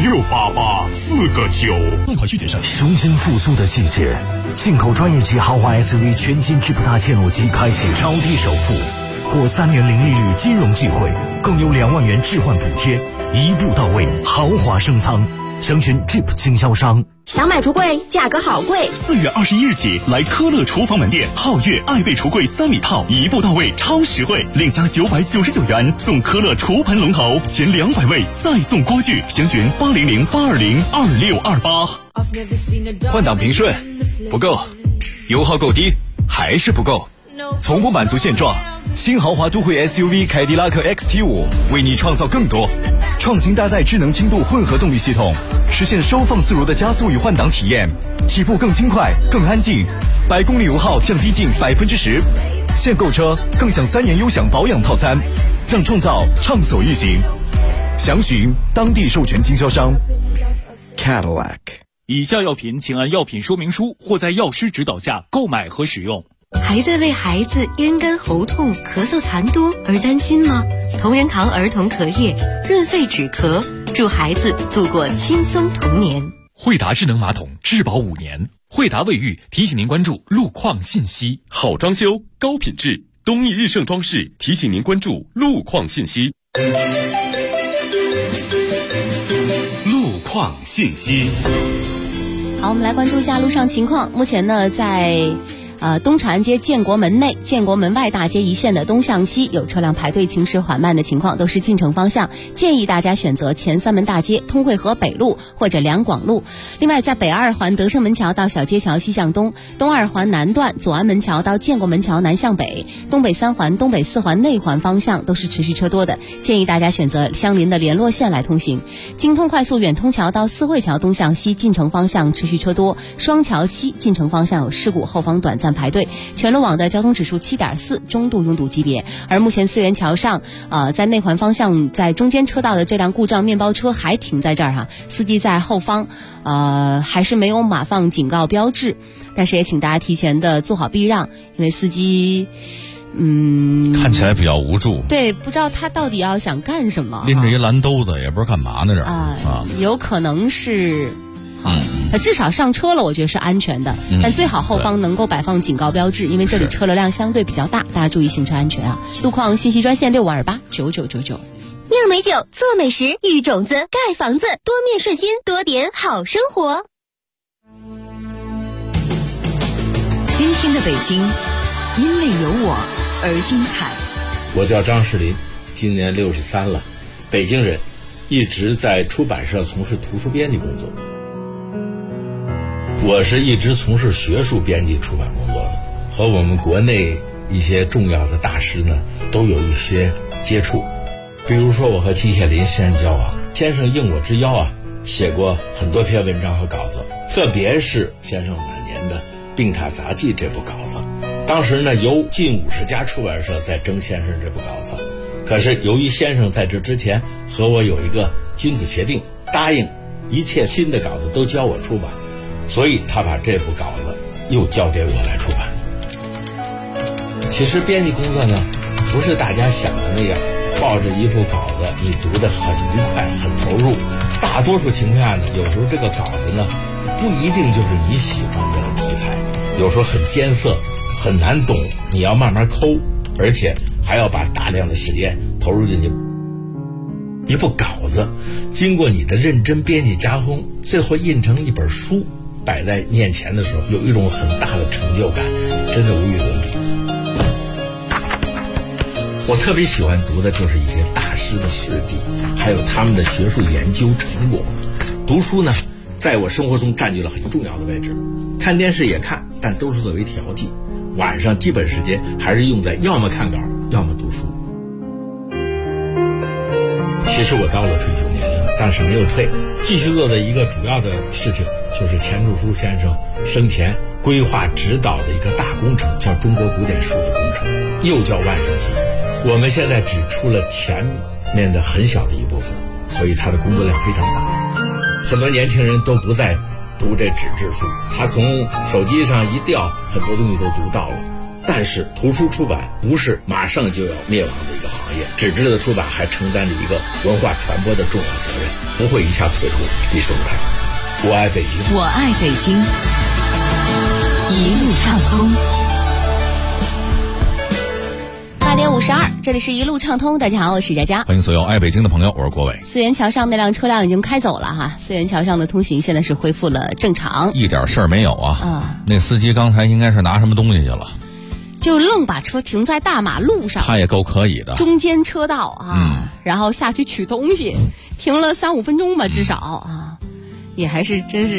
568849， 贷款需谨慎。 雄心复苏的季节，进口专业级豪华 SUV 全金质普大切诺基开启超低首付，或3年零利率金融聚会，更有2万元置换补贴，一步到位，豪华升仓。详询 Jeep 经销商。 想买橱柜，价格好贵。 4月21日起，来科乐厨房门店，皓月爱贝橱柜3米套，一步到位，超实惠，另加999元送科乐厨盆龙头，前200位再送锅具。详询800-820-2628。 换挡平顺不够，油耗够低还是不够，从不满足现状。新豪华都会 SUV 凯迪拉克 XT5 为你创造更多，创新搭载智能轻度混合动力系统，实现收放自如的加速与换挡体验，起步更轻快更安静，100公里油耗降低近10%。现购车更享3年优享保养套餐，让创造畅所欲行。详询当地授权经销商。 Cadillac。 以下药品请按药品说明书或在药师指导下购买和使用。 还在为孩子咽干喉痛、咳嗽痰多而担心吗？同仁堂儿童咳液润肺止咳，助孩子度过轻松童年。 惠达智能马桶质保5年。惠达卫浴提醒您关注路况信息。 好装修，高品质，东益日盛装饰提醒您关注路况信息。路况信息。 好，我们来关注一下路上情况。目前呢，在东长安街建国门内、建国门外大街一线的东向西有车辆排队行驶缓慢的情况，都是进城方向，建议大家选择前三门大街、通惠河北路或者两广路。另外，在北二环德胜门桥到小街桥西向东、东二环南段左安门桥到建国门桥南向北、东北三环、东北四环内环方向都是持续车多的，建议大家选择相邻的联络线来通行。京通快速远通桥到四惠桥东向西进城方向持续车多，双桥西进城方向有事故，后方短暂排队，全路网的交通指数7.4，中度拥堵级别。而目前四元桥上，在内环方向，在中间车道的这辆故障面包车还停在这儿哈，司机在后方，还是没有码放警告标志，但是也请大家提前的做好避让，因为司机， 看起来比较无助。 对，不知道他到底要想干什么， 拎着一蓝兜子，也不知道干嘛呢这儿有可能是。至少上车了，我觉得是安全的，但最好后方能够摆放警告标志，因为这里车流量相对比较大，大家注意行车安全啊！路况信息专线65289999。 酿美酒，做美食，育种子，盖房子，多面顺心，多点好生活。 今天的北京，因为有我而精彩。 我叫张世林，今年63了，北京人，一直在出版社从事图书编辑工作。我是一直从事学术编辑出版工作的，和我们国内一些重要的大师呢都有一些接触。比如说我和季羡林先生交往，先生应我之邀写过很多篇文章和稿子，特别是先生晚年的《病榻杂记》这部稿子，当时呢有近50家出版社在征先生这部稿子，可是由于先生在这之前和我有一个君子协定，答应一切新的稿子都交我出版，所以他把这部稿子又交给我来出版。其实编辑工作呢，不是大家想的那样，抱着一部稿子你读得很愉快很投入，大多数情况下呢，有时候这个稿子呢不一定就是你喜欢的题材，有时候很艰涩很难懂，你要慢慢抠，而且还要把大量的时间投入进去。一部稿子经过你的认真编辑加工，最后印成一本书摆在面前的时候，有一种很大的成就感，真的无与伦比。我特别喜欢读的就是一些大师的事迹，还有他们的学术研究成果。读书呢，在我生活中占据了很重要的位置。看电视也看，但都是作为调剂。晚上基本时间还是用在要么看稿，要么读书。其实我到了退休年龄，但是没有退，继续做的一个主要的事情就是钱钟书先生生前规划指导的一个大工程，叫中国古典数字工程，又叫万人机。我们现在只出了前面的很小的一部分，所以他的工作量非常大。很多年轻人都不再读这纸质书，他从手机上一调，很多东西都读到了。但是图书出版不是马上就要灭亡的一个行业，纸质的出版还承担着一个文化传播的重要责任，不会一下退出历史舞台。我爱北京， 我爱北京，一路畅通。 8点52，这里是一路畅通。大家好，我是佳佳， 欢迎所有爱北京的朋友，我是郭伟。 四元桥上那辆车辆已经开走了哈，四元桥上的通行现在是恢复了正常， 一点事儿没有那司机刚才应该是拿什么东西去了， 就愣把车停在大马路上， 他也够可以的， 中间车道然后下去取东西，停了3-5分钟吧，至少也还是真是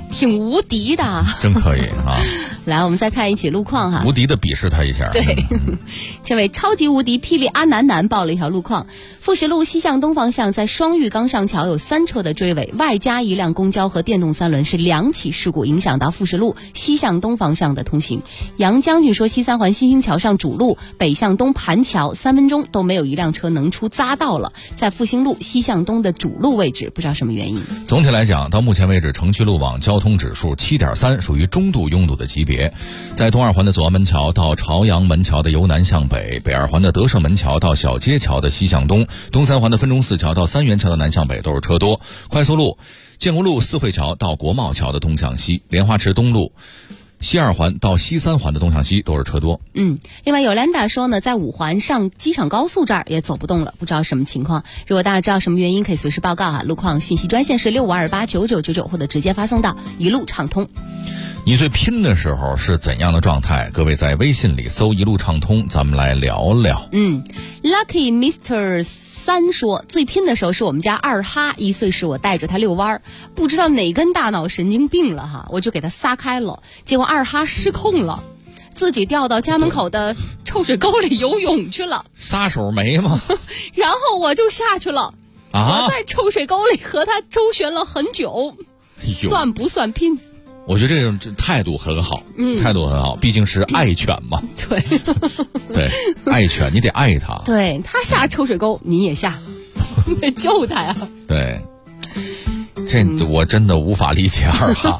挺无敌的， 真可以啊！ 来，我们再看一起路况哈。 无敌的鄙视他一下。 对，这位超级无敌霹雳阿南报了一条路况：富士路西向东方向在双峪冈上桥有3车的追尾，外加一辆公交和电动3轮，是2起事故，影响到富士路西向东方向的通行。杨将军说，西三环新兴桥上主路北向东盘桥3分钟都没有一辆车能出匝道了，在复兴路西向东的主路位置，不知道什么原因。 总体来讲，到目前为止，城区路网交通指数7.3，属于中度拥堵的级别。在东二环的左安门桥到朝阳门桥的由南向北，北二环的德胜门桥到小街桥的西向东，东三环的分钟寺桥到三元桥的南向北都是车多。快速路建国路四惠桥到国贸桥的东向西，莲花池东路西二环到西三环的东向西都是车多。 另外有兰达说呢，在五环上机场高速这儿也走不动了，不知道什么情况。如果大家知道什么原因，可以随时报告路况信息专线是65289999，或者直接发送到一路畅通。 你最拼的时候是怎样的状态？各位在微信里搜一路畅通，咱们来聊聊。 Lucky Mr. 3说，最拼的时候是我们家二哈1岁时，我带着他遛弯，不知道哪根大脑神经病了哈，我就给他撒开了，结果二哈失控了，自己掉到家门口的臭水沟里游泳去了。 撒手没吗？ 然后我就下去了，我在臭水沟里和他周旋了很久，算不算拼？ 我觉得这种态度很好，态度很好，毕竟是爱犬嘛。 对， 对，爱犬你得爱它。 对，他下臭水沟，你也下，得救他呀。 对，这我真的无法理解二哈。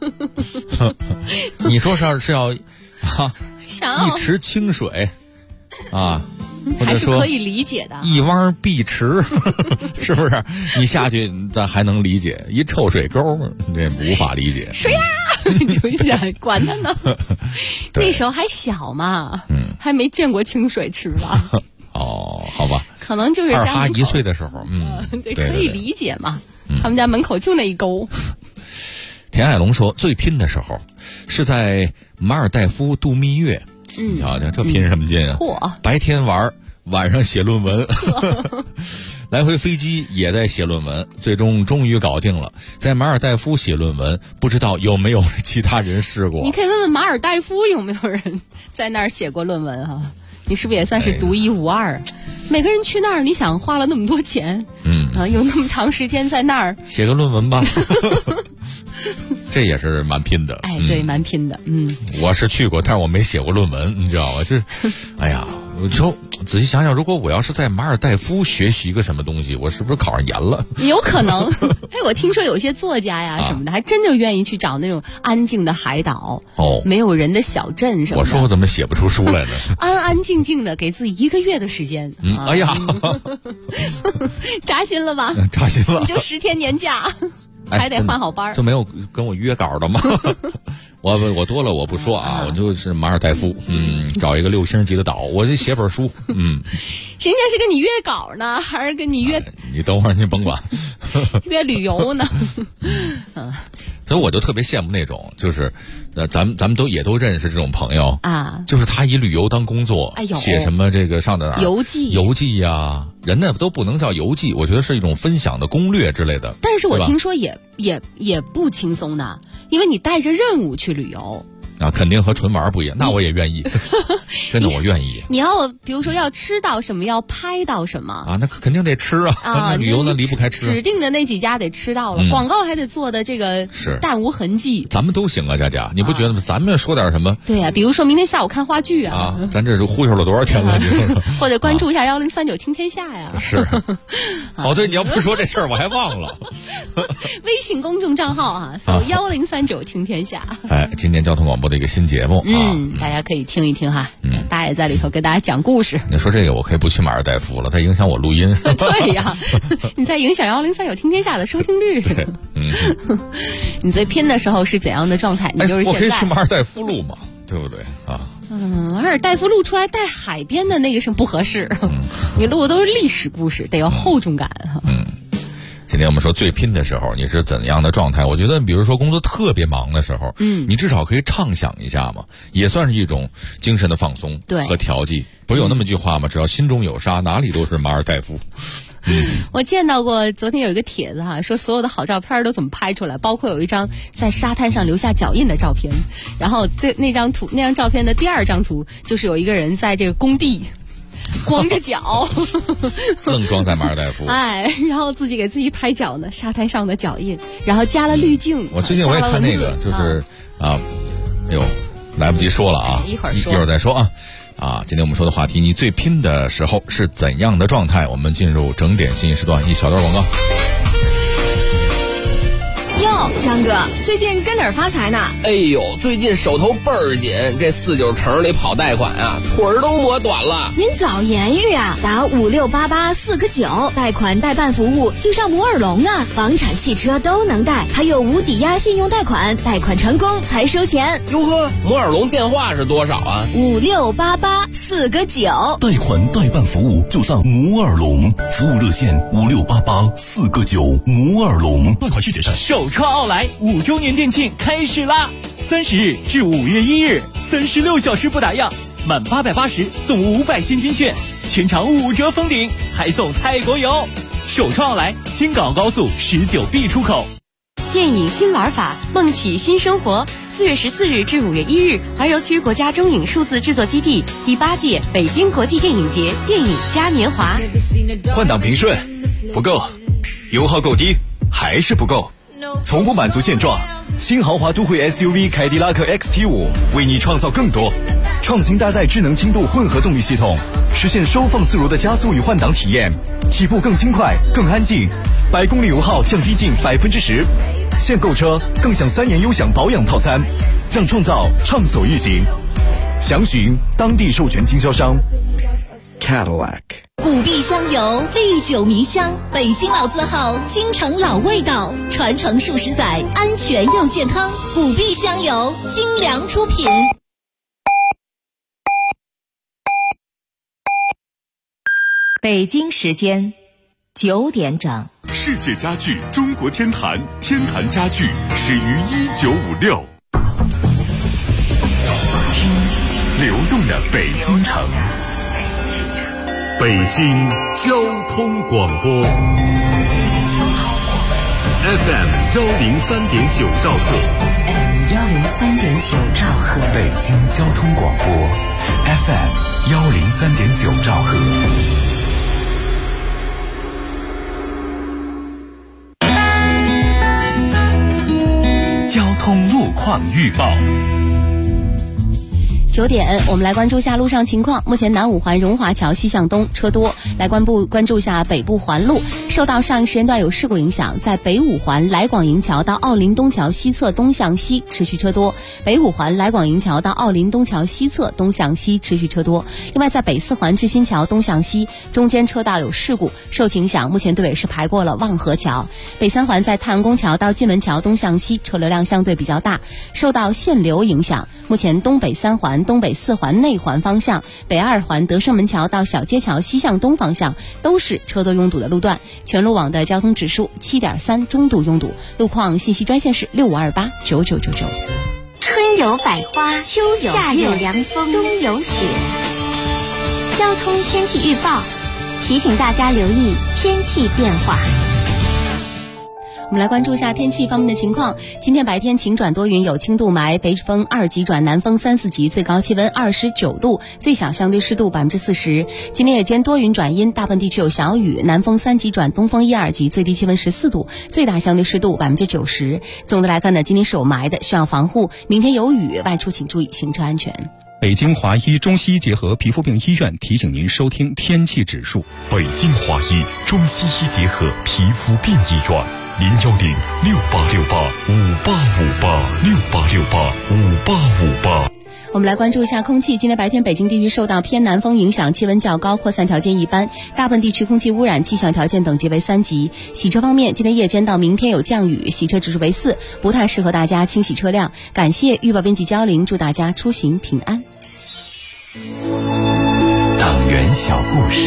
你说是要一池清水啊？ 还是可以理解的， 一汪碧池，是不是？你下去咱还能理解，一臭水沟这无法理解。 水呀，你就想管他呢。那时候还小嘛，还没见过清水池吧？ 哦，好吧， 可能就是二哈1岁的时候， 对，可以理解嘛。他们家门口就那一沟。 田海龙说，最拼的时候是在马尔代夫度蜜月。你瞧瞧，这拼什么劲啊！白天玩，晚上写论文，来回飞机也在写论文，终于搞定了。在马尔代夫写论文，不知道有没有其他人试过？ 你可以问问马尔代夫有没有人在那儿写过论文啊？你是不是也算是独一无二？每个人去那儿，你想花了那么多钱，有那么长时间在那儿写个论文吧。这也是蛮拼的， 对，蛮拼的。 我是去过，但是我没写过论文，你知道吗？哎呀，我就仔细想想，如果我要是在马尔代夫学习一个什么东西，我是不是考上研了？ 有可能。我听说有些作家呀什么的，还真就愿意去找那种安静的海岛，没有人的小镇什么的。 我说我怎么写不出书来呢？ 安安静静的给自己1个月的时间。 哎呀， 扎心了吧？ 扎心了。 你就10天年假。还得换好班， 就没有跟我约稿的吗？我多了我不说啊，我就是马尔代夫，找一个6星级的岛，我就写本书，人家是跟你约稿呢，还是跟你约？ 你等会儿你甭管， 约旅游呢。 所以我就特别羡慕那种，就是咱们也都认识这种朋友啊， 就是他以旅游当工作，写什么这个上的哪游记呀，人呢都不能叫游记，我觉得是一种分享的攻略之类的。 但是我听说也不轻松的，因为你带着任务去旅游。 肯定和纯玩不一样，那我也愿意，真的我愿意。 你要比如说要吃到什么，要拍到什么啊，那肯定得吃啊。那旅游呢离不开吃， 指定的那几家得吃到了，广告还得做的这个淡无痕迹。 咱们都行啊，佳佳，你不觉得吗？咱们说点什么？ 对呀，比如说明天下午看话剧啊， 咱这是忽悠了多少天了？ 或者关注一下1039听天下呀。 是。对，你要不说这事儿，我还忘了。 微信公众账号啊，搜1039听天下。 今年交通广播的一个新节目大家可以听一听哈。大家也在里头给大家讲故事。 你说这个，我可以不去马尔代夫了，它影响我录音。 对呀，你在影响1039听天下的收听率。你最拼的时候是怎样的状态？你就是现在。 我可以去马尔代夫录嘛，对不对啊？ 马尔代夫录出来带海边的那个是不合适。你录的都是历史故事，得有厚重感。 今天我们说最拼的时候，你是怎样的状态？我觉得，比如说工作特别忙的时候，你至少可以畅想一下嘛，也算是一种精神的放松和调剂。不是有那么句话吗？只要心中有沙，哪里都是马尔代夫。 我见到过，昨天有一个帖子哈，说所有的好照片都怎么拍出来，包括有一张在沙滩上留下脚印的照片，然后那张照片的第二张图就是有一个人在这个工地光着脚愣装在马尔代夫， 然后自己给自己拍脚呢，沙滩上的脚印，然后加了滤镜。 我最近我也看那个，就是哎呦，来不及说了啊，一会儿再说啊。今天我们说的话题，你最拼的时候是怎样的状态？我们进入整点信息时段，一小段广告。 哟，张哥，最近跟哪儿发财呢？ 哎呦，最近手头倍儿紧，这49城里跑贷款啊，腿儿都磨短了。 您早言语啊，打5688-4个9，贷款代办服务就上摩尔龙啊，房产、汽车都能贷，还有无抵押信用贷款，贷款成功才收钱。 哟呵，摩尔龙电话是多少啊 ？5688-4个9， 贷款代办服务就上摩尔龙，服务热线5688-4个9，摩尔龙。贷款需谨慎。 首创奥莱5周年店庆开始啦！30日至5月1日，36小时不打烊，满880送500现金券，全场5折封顶，还送泰国游。首创奥莱京港澳高速19B 出口。 电影新玩法，梦起新生活。4月14日至5月1日，怀柔区国家中影数字制作基地第8届北京国际电影节电影嘉年华。 换挡平顺不够，油耗够低还是不够，从不满足现状。新豪华都会 SUV 凯迪拉克 XT5 为你创造更多，创新搭载智能轻度混合动力系统，实现收放自如的加速与换挡体验，起步更轻快更安静，100公里油耗降低近10%。现购车更享3年优享保养套餐，让创造畅所欲行。详询当地授权经销商。 Cadillac。 古碧香油，历久弥香，北京老字号，京城老味道，传承数十载，安全又健康。古碧香油，精良出品。 北京时间9点整。 世界家具中国天坛，天坛家具始于1956。流动的北京城，北京交通广播 FM 103.9兆赫， 103.9兆赫， 北京交通广播 FM 103.9兆赫。 交通路况预报。 9点，我们来关注一下路上情况。目前南五环荣华桥西向东车多，来关注一下北部环路。受到上一时间段有事故影响，在北五环来广营桥到奥林东桥西侧东向西持续车多。北五环来广营桥到奥林东桥西侧东向西持续车多。另外，在北四环至新桥东向西中间车道有事故，受其影响，目前队尾是排过了望河桥。北三环在太阳宫桥到金门桥东向西车流量相对比较大，受到限流影响，目前东北三环、东北四环内环方向、北二环德胜门桥到小街桥西向东方向都是车多拥堵的路段。全路网的交通指数7.3，中度拥堵。路况信息专线是65289999。 春有百花，秋有夏有凉风，冬有雪。交通天气预报提醒大家留意天气变化。 我们来关注一下天气方面的情况。今天白天晴转多云，有轻度霾，北风2级转南风3、4级，最高气温29度，最小相对湿度40%。今天夜间多云转阴，大部分地区有小雨，南风3级转东风1、2级，最低气温14度，最大相对湿度90%。总的来看呢，今天是有霾的，需要防护。明天有雨，外出请注意行车安全。 北京华医中西医结合皮肤病医院提醒您收听天气指数。 北京华医中西医结合皮肤病医院，010-6868-5858，6868-5858。 我们来关注一下空气。今天白天北京地区受到偏南风影响，气温较高，扩散条件一般，大部分地区空气污染气象条件等级为3级。洗车方面，今天夜间到明天有降雨，洗车指数为4，不太适合大家清洗车辆。感谢预报编辑焦玲，祝大家出行平安。 党员小故事。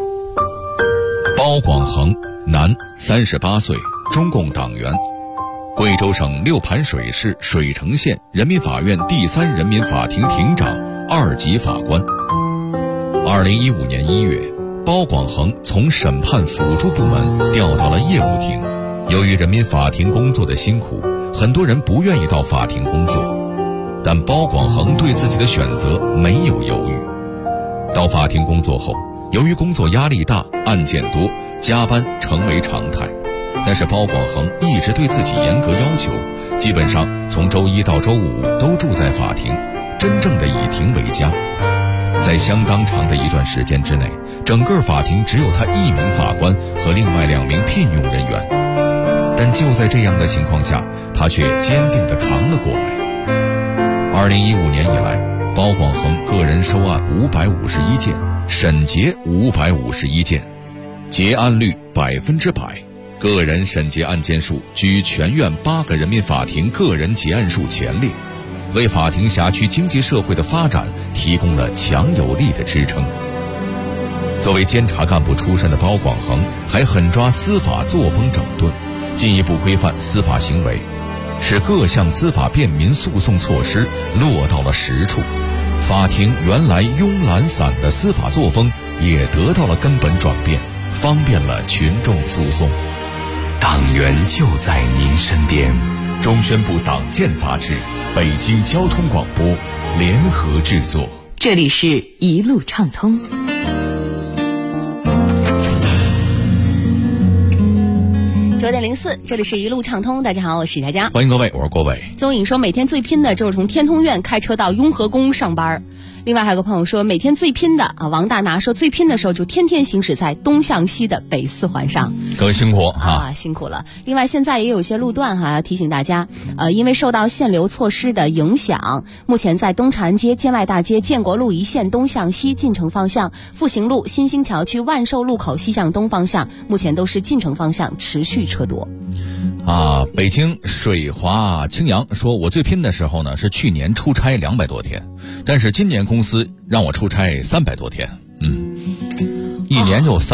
包广恒，男，38岁，中共党员。 贵州省六盘水市水城县人民法院第3人民法庭庭长、2级法官。2015年1月，包广恒从审判辅助部门调到了业务庭。由于人民法庭工作的辛苦，很多人不愿意到法庭工作，但包广恒对自己的选择没有犹豫。到法庭工作后，由于工作压力大、案件多，加班成为常态。但是包广恒一直对自己严格要求，基本上从周一到周五都住在法庭，真正的以庭为家。在相当长的一段时间之内，整个法庭只有他1名法官和另外2名聘用人员。但就在这样的情况下，他却坚定地扛了过来。2015年以来，包广恒个人收案551件，审结551件，结案率100%，个人审结案件数居全院8个人民法庭个人结案数前列，为法庭辖区经济社会的发展提供了强有力的支撑。作为监察干部出身的包广恒，还狠抓司法作风整顿，进一步规范司法行为，使各项司法便民诉讼措施落到了实处。法庭原来慵懒散的司法作风也得到了根本转变，方便了群众诉讼。 党员就在您身边。 中宣部党建杂志、北京交通广播联合制作。 这里是一路畅通。 9点04，这里是一路畅通。大家好，我是佳佳， 欢迎各位，我是郭伟。 邹颖说，每天最拼的就是从天通苑开车到雍和宫上班。另外还有个朋友说，每天最拼的王大拿说，最拼的时候就天天行驶在东向西的北4环上。 各位辛苦辛苦了。另外现在也有一些路段要提醒大家，因为受到限流措施的影响，目前在东长安街、建外大街、建国路一线东向西进城方向、复兴路、新兴桥区万寿路口西向东方向，目前都是进城方向持续车多。 北京水华青阳说，我最拼的时候呢是去年出差200多天，但是今年公司让我出差300多天。一年就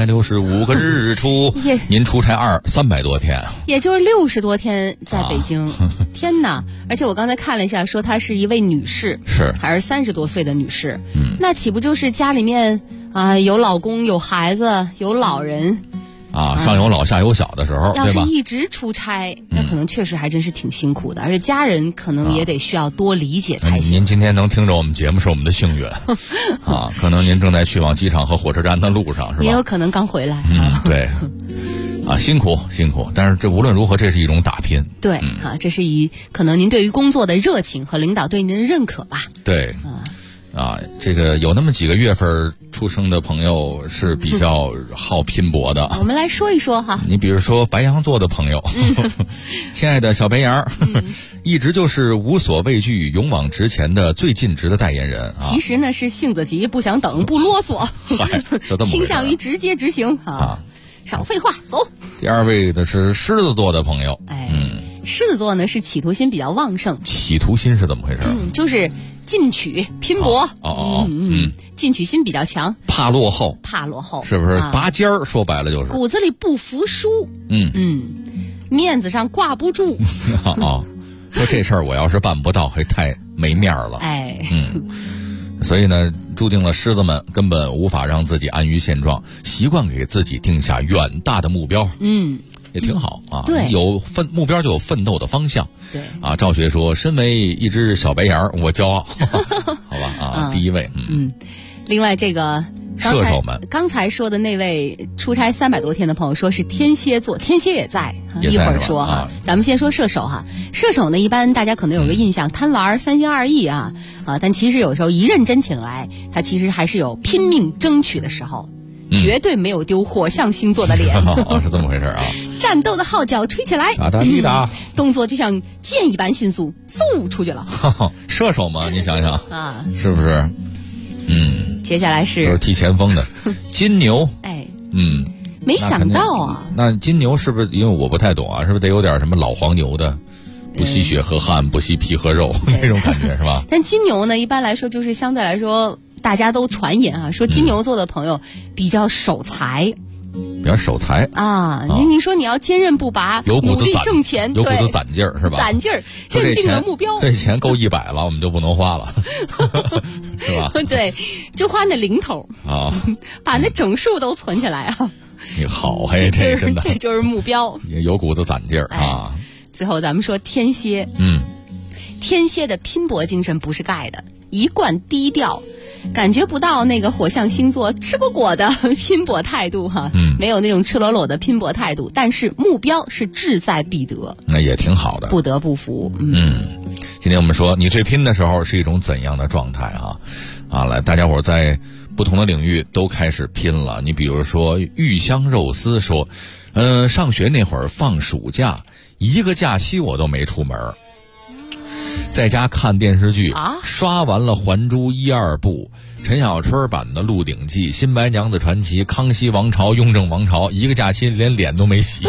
365个日出，您出差300多天， 也就是60多天在北京。天哪！而且我刚才看了一下，说她是一位女士，还是30多岁的女士。那岂不就是家里面有老公、有孩子、有老人上有老下有小的时候， 要是一直出差，那可能确实还真是挺辛苦的，而且家人可能也得需要多理解才行。 您今天能听着我们节目是我们的幸运可能您正在去往机场和火车站的路上，是吧？ 也有可能刚回来。 对。辛苦，但是这无论如何，这是一种打拼。 对这是可能您对于工作的热情和领导对您的认可吧。 对。这个有那么几个月份出生的朋友是比较好拼搏的。 我们来说一说哈。 你比如说白羊座的朋友，亲爱的小白羊，一直就是无所畏惧、勇往直前的最尽职的代言人。 其实呢是性子急，不想等，不啰嗦，倾向于直接执行少废话，走。 第2位的是狮子座的朋友。 狮子座呢是企图心比较旺盛。 企图心是怎么回事？ 就是进取拼搏。进取心比较强， 怕落后，是不是？拔尖儿，说白了就是骨子里不服输。面子上挂不住。 说这事儿我要是办不到，还太没面儿了。所以呢，注定了狮子们根本无法让自己安于现状，习惯给自己定下远大的目标。也挺好对， 有目标就有奋斗的方向。 对赵学说，身为一只小白羊，我骄傲。好吧第1位。 另外这个射手们刚才说的那位出差300多天的朋友说是天蝎座，天蝎也在一会儿说咱们先说射手射手呢，一般大家可能有个印象，贪玩、三心二意但其实有时候一认真起来，他其实还是有拼命争取的时候。绝对没有丢火象星座的脸。 是这么回事战斗的号角吹起来， 哒哒滴哒， 动作就像箭一般迅速，嗖出去了。 射手嘛，你想想是不是？ 接下来是都是提前锋的金牛。 没想到那金牛是不是？因为我不太懂是不是得有点什么老黄牛的？不吸血和汗，不吸皮和肉那种感觉是吧？ 但金牛呢，一般来说就是相对来说，大家都传言说金牛座的朋友比较守财。 比较守财啊。你说你要坚韧不拔， 有股子努力挣钱， 有股子攒劲儿是吧？ 攒劲儿，认定了目标。 这钱够100了，我们就不能花了，是吧？ 对，就花那零头啊， 把那整数都存起来啊。 你好嘿，这真的， 这就是目标， 有股子攒劲儿啊。 最后咱们说天蝎，天蝎的拼搏精神不是盖的，一贯低调。感觉不到那个火象星座吃过果的拼搏态度哈，没有那种赤裸裸的拼搏态度，但是目标是志在必得， 那也挺好的， 不得不服。 今天我们说你最拼的时候是一种怎样的状态啊？来，大家伙在不同的领域都开始拼了。你比如说玉香肉丝说，上学那会儿放暑假，一个假期我都没出门。在家看电视剧刷完了《还珠》1、2部，陈小春版的《鹿鼎记》、《新白娘子传奇》、《康熙王朝》、《雍正王朝》，一个假期连脸都没洗。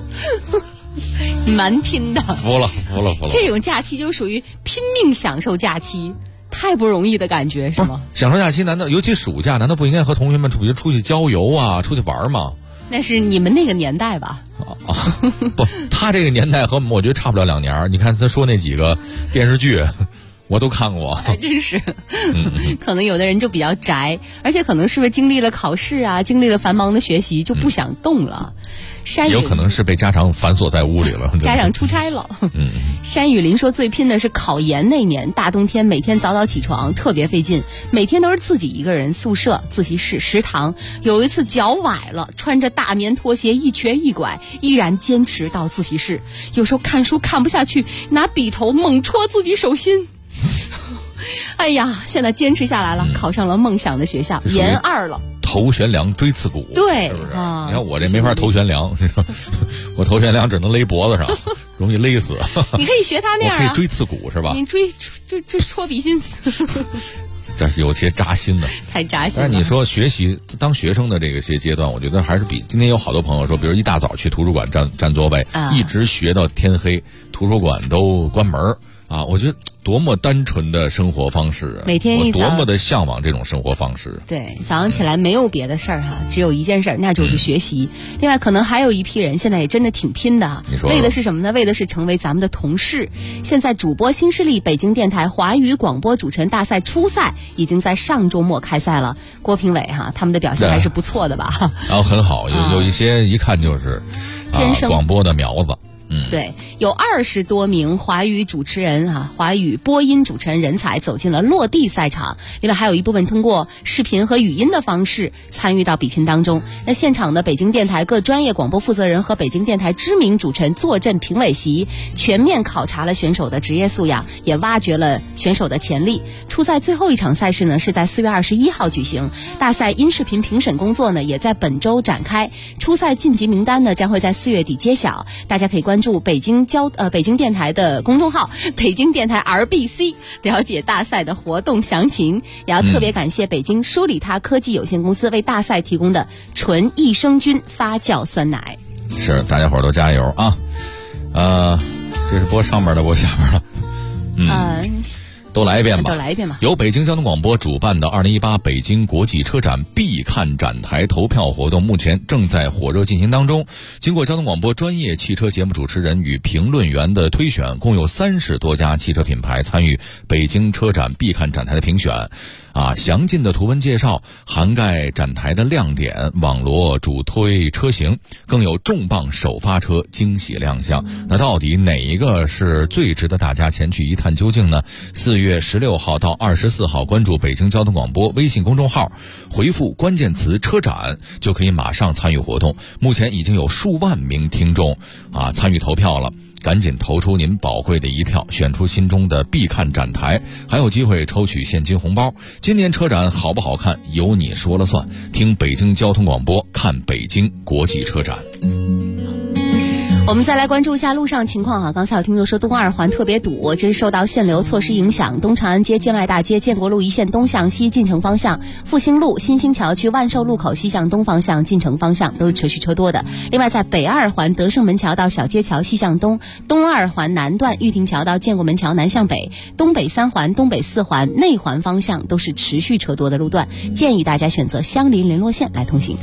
蛮拼的， 服了。 这种假期就属于拼命享受假期，太不容易的感觉是吗？ 享受假期难道尤其暑假难道不应该和同学们出去郊游啊，出去玩吗？ 那是你们那个年代吧？ 不，他这个年代和我觉得差不了2年。你看他说那几个电视剧，我都看过， 还真是。可能有的人就比较宅，而且可能是不是经历了考试啊，经历了繁忙的学习，就不想动了。 有可能是被家长反锁在屋里了， 家长出差了。山雨林说最拼的是考研那年，大冬天每天早早起床，特别费劲，每天都是自己一个人，宿舍、自习室、食堂。有一次脚崴了，穿着大棉拖鞋一瘸一拐，依然坚持到自习室。有时候看书看不下去，拿笔头猛戳自己手心。哎呀，现在坚持下来了，考上了梦想的学校，研2了。 头悬梁锥刺股， 对， 是不是？你看我这没法头悬梁，我头悬梁只能勒脖子上，容易勒死。 你可以学他那样我可以锥刺股是吧？ 你锥戳笔心， 这是有些扎心的， 太扎心了。 但是你说学习当学生的这些阶段，我觉得还是比今天有好多朋友说，比如一大早去图书馆占座位，一直学到天黑，图书馆都关门啊！我觉得多么单纯的生活方式， 每天一早我多么的向往这种生活方式。 对，早上起来没有别的事儿只有一件事儿，那就是学习。另外，可能还有一批人现在也真的挺拼的你说为的是什么呢？为的是成为咱们的同事。现在主播新势力北京电台华语广播主持人大赛初赛已经在上周末开赛了。郭评委他们的表现还是不错的吧？ 然后很好，有一些一看就是天生广播的苗子。 对，有20多名华语主持人华语播音主持人人才走进了落地赛场，另外还有一部分通过视频和语音的方式参与到比拼当中。那现场的北京电台各专业广播负责人和北京电台知名主持人坐镇评委席，全面考察了选手的职业素养，也挖掘了选手的潜力。初赛最后一场赛事呢是在4月21号举行，大赛音视频评审工作呢也在本周展开。初赛晋级名单呢将会在4月底揭晓，大家可以关注北京电台的公众号北京电台 RBC 了解大赛的活动详情。也要特别感谢北京舒里他科技有限公司为大赛提供的纯益生菌发酵酸奶。 是，大家伙都加油啊！这是播上面的，播下面的。都来一遍吧。由北京交通广播主办的2018北京国际车展必看展台投票活动目前正在火热进行当中。经过交通广播专业汽车节目主持人与评论员的推选，共有30多家汽车品牌参与北京车展必看展台的评选。详尽的图文介绍涵盖展台的亮点、网罗主推车型，更有重磅首发车惊喜亮相。那到底哪一个是最值得大家前去一探究竟呢？4月16号到24号，关注北京交通广播微信公众号，回复关键词车展，就可以马上参与活动。目前已经有数万名听众参与投票了。赶紧投出您宝贵的一票，选出心中的必看展台，还有机会抽取现金红包。今年车展好不好看，由你说了算。听北京交通广播，看北京国际车展。 我们再来关注一下路上情况刚才有听众说东二环特别堵，这是受到限流措施影响，东长安街、建外大街、建国路一线东向西进城方向，复兴路、新兴桥区万寿路口西向东方向进城方向都是持续车多的。另外在北二环德胜门桥到小街桥西向东，东二环南段玉亭桥到建国门桥南向北，东北3环、东北4环内环方向都是持续车多的路段，建议大家选择相邻联络线来通行。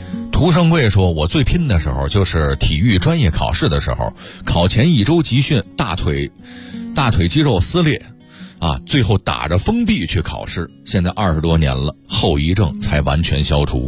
涂生贵说，我最拼的时候就是体育专业考试的时候，考前1周集训，大腿肌肉撕裂啊，最后打着封闭去考试，现在20多年了，后遗症才完全消除。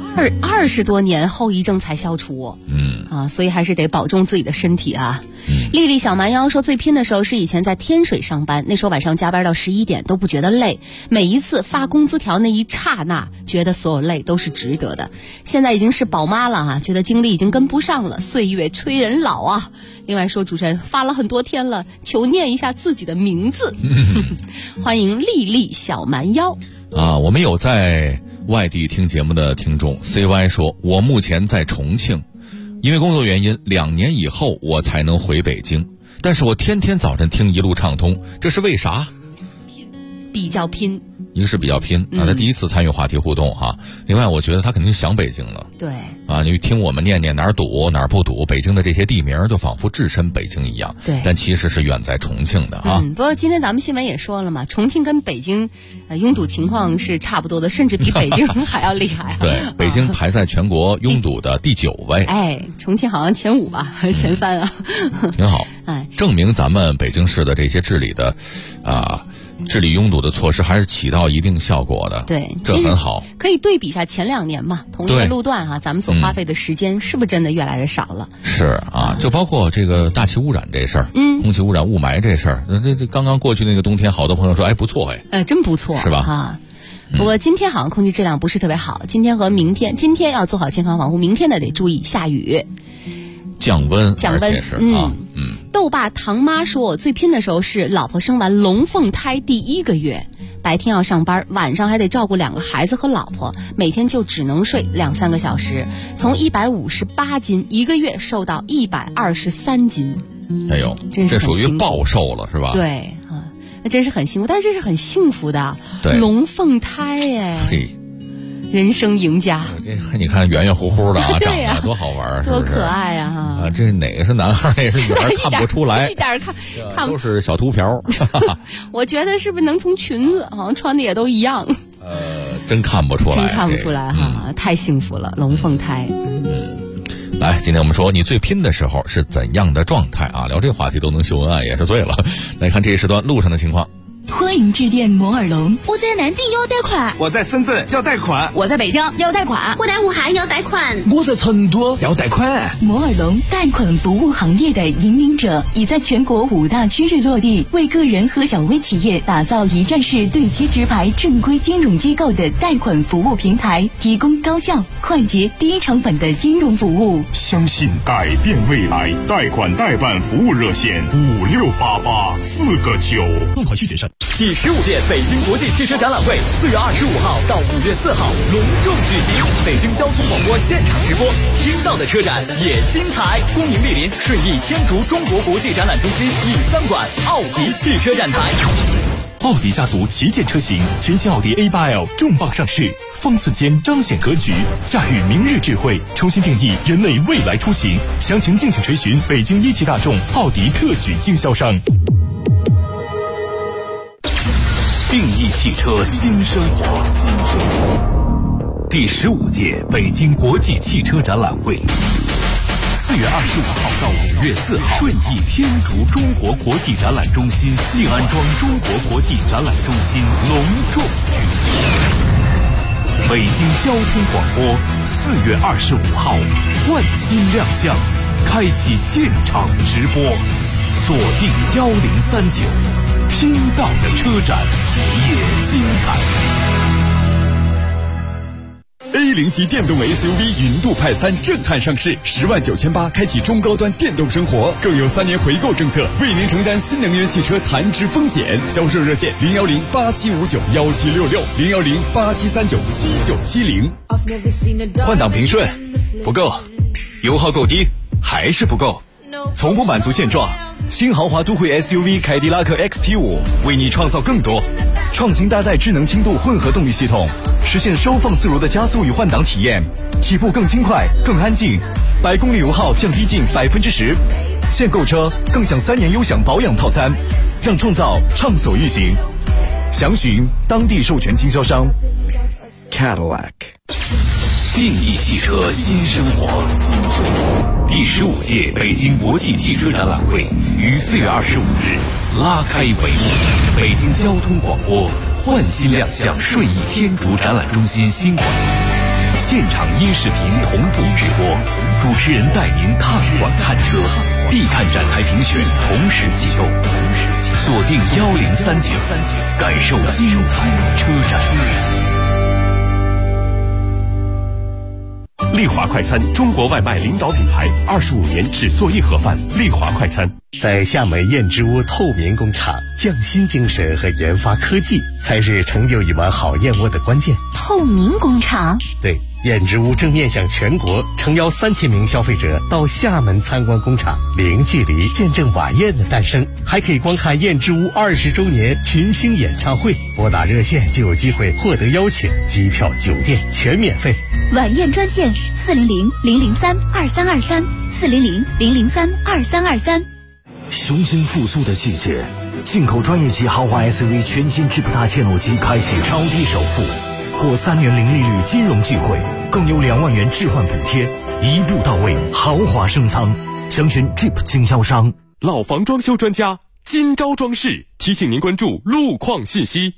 20多年后遗症才消除，所以还是得保重自己的身体啊。丽丽小蛮腰说，最拼的时候是以前在天水上班，那时候晚上加班到11点都不觉得累，每一次发工资条那一刹那，觉得所有累都是值得的。现在已经是宝妈了啊，觉得精力已经跟不上了，岁月催人老啊。另外说，主持人发了很多天了，求念一下自己的名字。欢迎丽丽小蛮腰啊，我们有在外地听节目的听众 CY 说，我目前在重庆，因为工作原因2年以后我才能回北京，但是我天天早晨听一路畅通，这是为啥？ 比较拼， 一个是比较拼啊，他第一次参与话题互动哈。另外我觉得他肯定想北京了， 对啊，你听我们念哪儿堵哪儿不堵，北京的这些地名就仿佛置身北京一样， 对， 但其实是远在重庆的啊。 不过今天咱们新闻也说了嘛，重庆跟北京拥堵情况是差不多的，甚至比北京还要厉害。 对，北京排在全国拥堵的第9位， 重庆好像前5吧，前3啊， 挺好，证明咱们北京市的这些治理拥堵的措施还是起到一定效果的， 对， 这很好。 可以对比一下前2年嘛，同一个路段哈，咱们所花费的时间是不是真的越来越少了？ 是啊，就包括这个大气污染这事儿，空气污染、雾霾这事儿，这刚刚过去那个冬天，好多朋友说，不错真不错， 是吧？ 啊。不过今天好像空气质量不是特别好，今天和明天，今天要做好健康防护，明天呢得注意下雨。 降温，而且是豆爸唐妈说，我最拼的时候是老婆生完龙凤胎第1个月，白天要上班，晚上还得照顾2个孩子和老婆，每天就只能睡2-3个小时，从158斤1个月瘦到123斤。 哎呦，这属于暴瘦了是吧？ 对啊，那真是很辛苦，但是这是很幸福的。 对， 龙凤胎嘿。 人生赢家， 这你看圆圆乎乎的啊， 长得多好玩， 多可爱啊！ 这哪个是男孩，哪个是女孩，看不出来， 一点看都是小秃瓢。 我觉得是不是能从裙子好像穿的也都一样？ 真看不出来， 真看不出来哈，太幸福了，龙凤胎。 来，今天我们说你最拼的时候是怎样的状态啊？聊这个话题都能秀恩爱也是对了。来看这一时段路上的情况。 欢迎致电摩尔龙。 我在南京要贷款， 我在深圳要贷款， 我在北京要贷款， 我在武汉要贷款， 我在成都要贷款。 摩尔龙贷款服务行业的引领者，已在全国5大区域落地，为个人和小微企业打造一站式对接直排正规金融机构的贷款服务平台，提供高效、快捷、低成本的金融服务。 相信改变未来，贷款代办服务热线5688-4个9。 贷款需谨慎。 第15届北京国际汽车展览会4月25号到5月4号隆重举行，北京交通广播现场直播，听到的车展也精彩。恭迎莅临顺义天竺中国国际展览中心E3馆奥迪汽车展台。 奥迪家族旗舰车型，全新奥迪 A8L 重磅上市，方寸间彰显格局，驾驭明日智慧，重新定义人类未来出行。详情敬请垂询北京一汽大众奥迪特许经销商。定义汽车新生活，第15届北京国际汽车展览会，4月25号到5月4号，顺义天竺中国国际展览中心静安庄中国国际展览中心隆重举行。北京交通广播4月25号焕新亮相，开启现场直播，锁定1039，听到的车展也精彩。 A0级电动 SUV 云度派3震撼上市，10.980万开启中高端电动生活，更有3年回购政策，为您承担新能源汽车残值风险。销售热线010-8759-1766，010-8739-7970。 换挡平顺不够，油耗够低还是不够，从不满足现状。新豪华都会 SUV 凯迪拉克 XT5 为你创造更多，创新搭载智能轻度混合动力系统，实现收放自如的加速与换挡体验，起步更轻快更安静，100公里油耗降低近10%。现购车更享3年优享保养套餐，让创造畅所欲行。详询当地授权经销商 Cadillac。 定义汽车新生活。第15届北京国际汽车展览会于4月25日拉开帷幕。北京交通广播焕新亮相顺义天竺展览中心新馆，现场音视频同步直播，主持人带您踏馆看车，必看展台评选同时启动，锁定1039，感受精彩车展。 丽华快餐，中国外卖领导品牌，25年只做硬盒饭。丽华快餐在厦门燕之屋透明工厂，匠心精神和研发科技才是成就一碗好燕窝的关键。 透明工厂， 对，燕之屋正面向全国，诚邀3000名消费者到厦门参观工厂，零距离见证晚宴的诞生，还可以观看燕之屋20周年群星演唱会。拨打热线就有机会获得邀请，机票、酒店全免费。 晚宴专线400-003-2323，400-003-2323。 雄心复苏的季节，进口专业级豪华 SUV 全新智普大切诺基开启超低首付，或3年零利率金融聚会，更有2万元置换补贴，一步到位，豪华升舱。详询 Jeep 经销商。 老房装修专家金招装饰提醒您关注路况信息。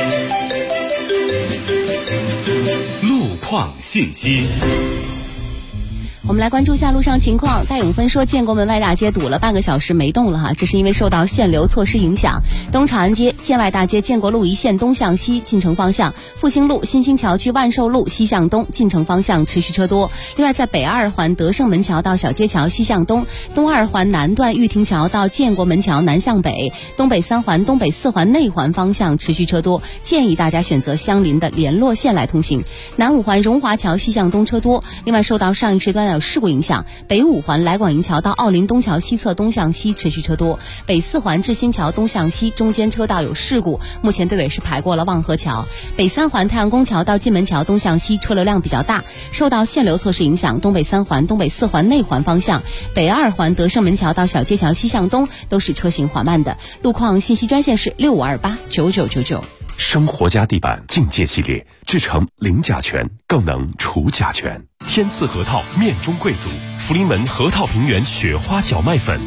路况信息。 我们来关注一下路上情况。戴永芬说，建国门外大街堵了半个小时没动了哈，这是因为受到限流措施影响。东长安街、建外大街、建国路一线东向西进城方向，复兴路、新兴桥区万寿路西向东进城方向持续车多。另外，在北二环德胜门桥到小街桥西向东，东二环南段玉亭桥到建国门桥南向北，东北3环、东北4环内环方向持续车多，建议大家选择相邻的联络线来通行。南5环荣华桥西向东车多。另外，受到上一时段有事故影响，北5环来广营桥到奥林东桥西侧东向西持续车多，北4环至新桥东向西中间车道有事故，目前队尾是排过了望河桥。北3环太阳宫桥到金门桥东向西车流量比较大，受到限流措施影响，东北3环、东北4环内环方向，北2环德胜门桥到小街桥西向东都是车行缓慢的。路况信息专线是65289999。 生活家地板境界系列，制成零甲醛，更能除甲醛。天赐核桃面中贵族，福临门核桃平原雪花小麦粉。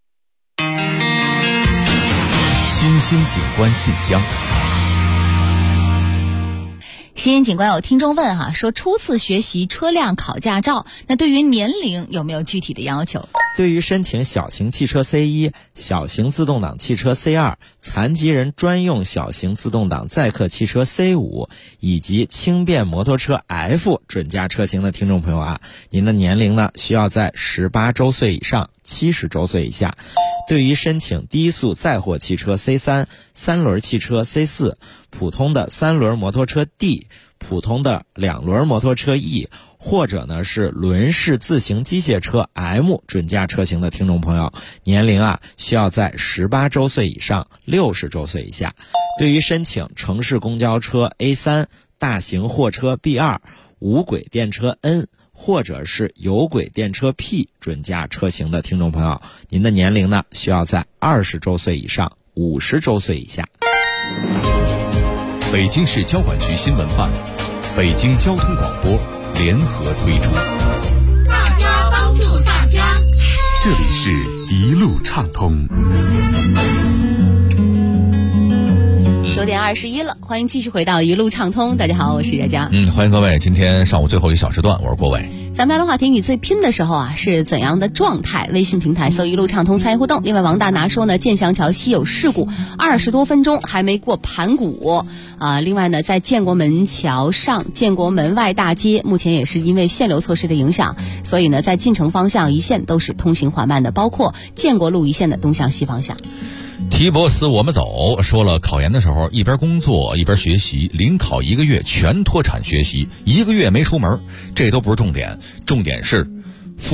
新兴景观信箱。 新兴景观有听众问哈，说初次学习车辆考驾照，那对于年龄有没有具体的要求？ 对于申请小型汽车 C1、小型自动挡汽车 C2、残疾人专用小型自动挡载客汽车 C5 以及轻便摩托车 F 准驾车型的听众朋友啊，您的年龄呢需要在18周岁以上，70周岁以下。对于申请低速载货汽车 C3、三轮汽车 C4、普通的3轮摩托车 D、普通的2轮摩托车 E， 或者呢是轮式自行机械车 M 准驾车型的听众朋友，年龄啊需要在18周岁以上，60周岁以下。对于申请城市公交车 A3、大型货车 B2、无轨电车 N，或者是有轨电车 P 准驾车型的听众朋友，您的年龄呢需要在20周岁以上，50周岁以下。 北京市交管局新闻办、北京交通广播联合推出。 大家帮助大家， 这里是一路畅通。 9点21了，欢迎继续回到一路畅通。大家好，我是佳佳。 欢迎各位，今天上午最后1小时段，我是郭伟。 咱们聊的话题，你最拼的时候啊是怎样的状态？微信平台搜一路畅通参与互动。另外，王大拿说呢，建祥桥西有事故，20多分钟还没过盘古另外呢，在建国门桥上、建国门外大街，目前也是因为限流措施的影响，所以呢，在进城方向一线都是通行缓慢的，包括建国路一线的东向西方向。 提博斯我们走说了，考研的时候一边工作一边学习，临考1个月全脱产学习，1个月没出门，这都不是重点，重点是复试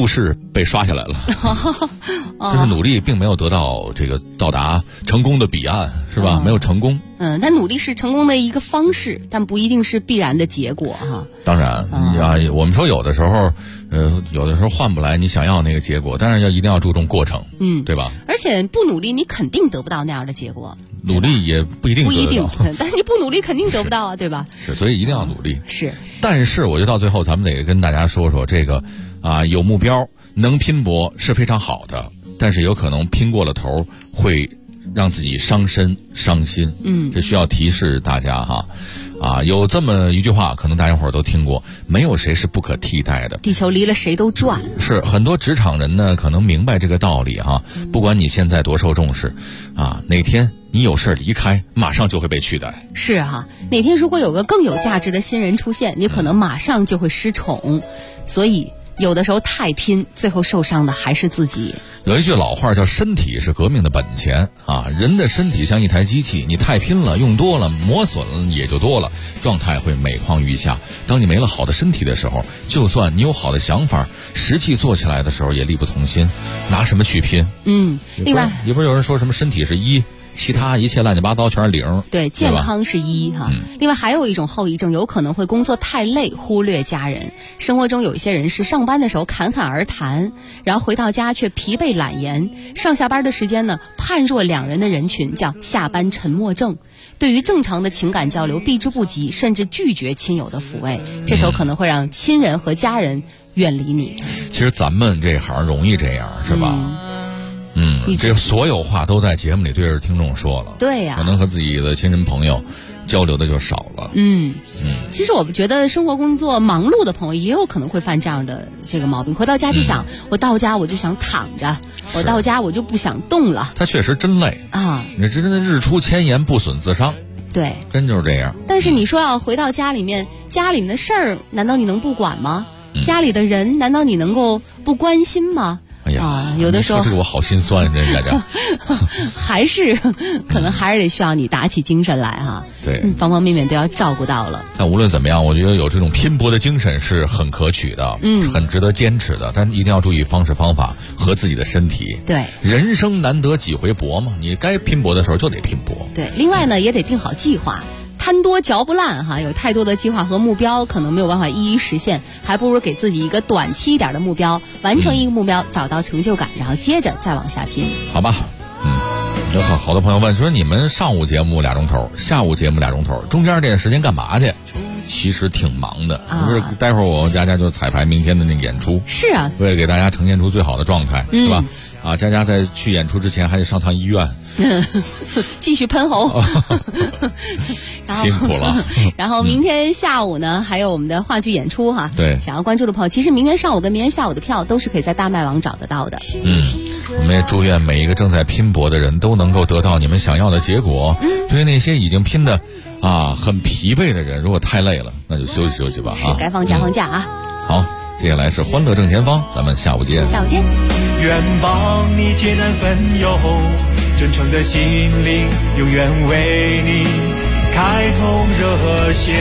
被刷下来了。就是努力并没有得到这个到达成功的彼岸，是吧？没有成功。 但努力是成功的一个方式，但不一定是必然的结果哈。 当然我们说有的时候换不来你想要那个结果，但是一定要注重过程，对吧？ 而且不努力你肯定得不到那样的结果， 努力也不一定得到， 但是你不努力肯定得不到啊，对吧？ 是，所以一定要努力。 是， 但是我觉得到最后咱们得跟大家说说这个有目标能拼搏是非常好的，但是有可能拼过了头会让自己伤身伤心。这需要提示大家哈。有这么一句话，可能大家伙儿都听过，没有谁是不可替代的， 地球离了谁都转。 是，很多职场人呢可能明白这个道理哈。不管你现在多受重视哪天你有事离开，马上就会被取代。 是哈，哪天如果有个更有价值的新人出现，你可能马上就会失宠。所以有的时候太拼，最后受伤的还是自己。 有一句老话叫身体是革命的本钱人的身体像一台机器，你太拼了，用多了，磨损了也就多了，状态会每况愈下。当你没了好的身体的时候，就算你有好的想法，实际做起来的时候也力不从心，拿什么去拼？ 另外也不是有人说什么身体是1，其他一切乱七八糟全是0。 对，健康是1哈。另外还有一种后遗症，有可能会工作太累，忽略家人。生活中有一些人是上班的时候侃侃而谈，然后回到家却疲惫懒言，上下班的时间呢判若两人的人群叫下班沉默症。对于正常的情感交流避之不及，甚至拒绝亲友的抚慰，这时候可能会让亲人和家人远离你。 其实咱们这行容易这样，是吧？这所有话都在节目里对着听众说了， 对呀， 可能和自己的亲人朋友交流的就少了。 其实我觉得生活工作忙碌的朋友也有可能会犯这样的这个毛病，回到家就想，我到家我就想躺着，我到家我就不想动了。 他确实真累你这真的日出千言不损自伤。 对， 真就是这样。 但是你说要回到家里面，家里面的事儿难道你能不管吗？家里的人难道你能够不关心吗？有的时候说这个我好心酸，真大家还是可能还是得需要你打起精神来哈。 对， 方方面面都要照顾到了。 但无论怎么样，我觉得有这种拼搏的精神是很可取的，很值得坚持的，但一定要注意方式方法和自己的身体。 对， 人生难得几回搏嘛，你该拼搏的时候就得拼搏。 对，另外呢也得定好计划。贪多嚼不烂哈，有太多的计划和目标可能没有办法一一实现，还不如给自己一个短期一点的目标，完成一个目标，找到成就感，然后接着再往下拼。 好吧，有好多朋友问说，你们上午节目2钟头，下午节目2钟头，中间这时间干嘛去？其实挺忙的，不是？待会儿我佳佳就彩排明天的那个演出。 是啊， 为了给大家呈现出最好的状态，是吧？佳佳在去演出之前还得上趟医院。 继续喷喉辛苦了。 然后明天下午呢还有我们的话剧演出哈。 对， 想要关注的朋友，其实明天上午跟明天下午的票都是可以在大麦网找得到的。 我们也祝愿每一个正在拼搏的人都能够得到你们想要的结果。对于那些已经拼的很疲惫的人，如果太累了，那就休息休息吧。 是该放假放假啊。 好，接下来是欢乐正前方，咱们下午见。 下午见。 愿帮你艰难分忧，真诚的心灵永远为你开通热线。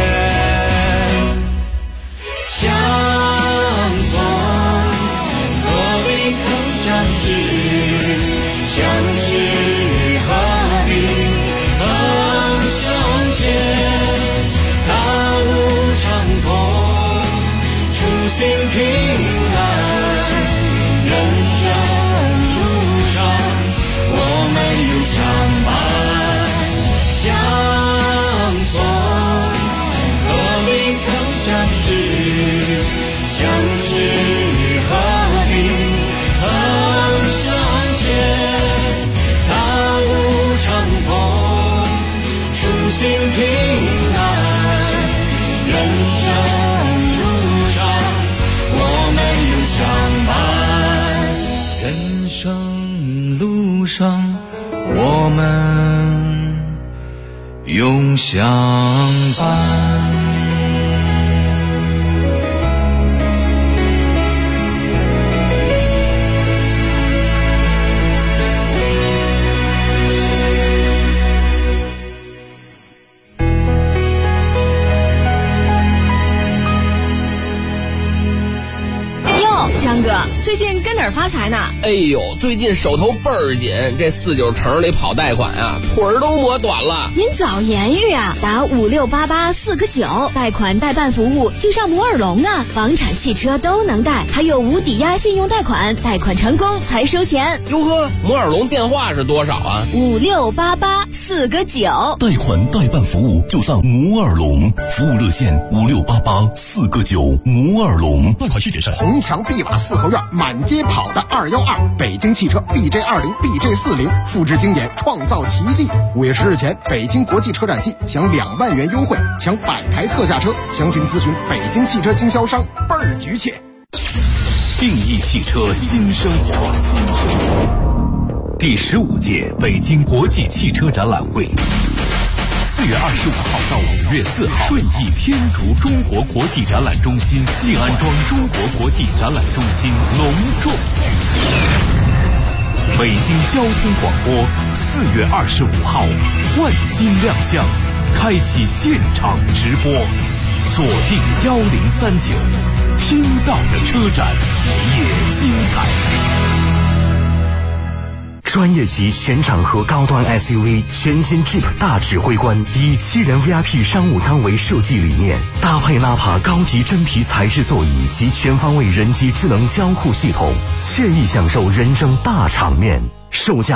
相逢何必曾相识，相知何必曾相见。大路长空，初心平安。人生路上我们有相伴，相逢何必曾相识，相知何必曾相见。大路长空，初心平安。人生路上我们有相伴，人生路上我们永相伴。 张哥，最近跟哪儿发财呢？ 哎呦，最近手头倍儿紧，这49城里跑贷款啊，腿儿都磨短了。 您早言语啊，打5688-4个9，贷款代办服务就上摩尔龙啊，房产、汽车都能贷，还有无抵押信用贷款，贷款成功才收钱。 哟呵，摩尔龙电话是多少啊 ？5688-4个9， 贷款代办服务就上摩尔龙，服务热线5688-4个9，摩尔龙。贷款需谨慎。 红墙碧瓦四合院，满街跑的212，北京汽车 BJ20、BJ40，复制经典，创造奇迹。5月10日前，北京国际车展季享2万元优惠，抢100台特价车，详情咨询北京汽车经销商，倍儿局切。 定义汽车新生活，第15届北京国际汽车展览会，4月25号到5月4号，顺义天竺中国国际展览中心静安庄中国国际展览中心隆重举行。北京交通广播4月25号焕新亮相，开启现场直播，锁定1039，听到的车展也精彩。 专业级全场合高端 SUV 全新 Jeep 大指挥官，以7人 VIP 商务舱为设计理念，搭配纳帕高级真皮材质座椅及全方位人机智能交互系统，惬意享受人生大场面。售价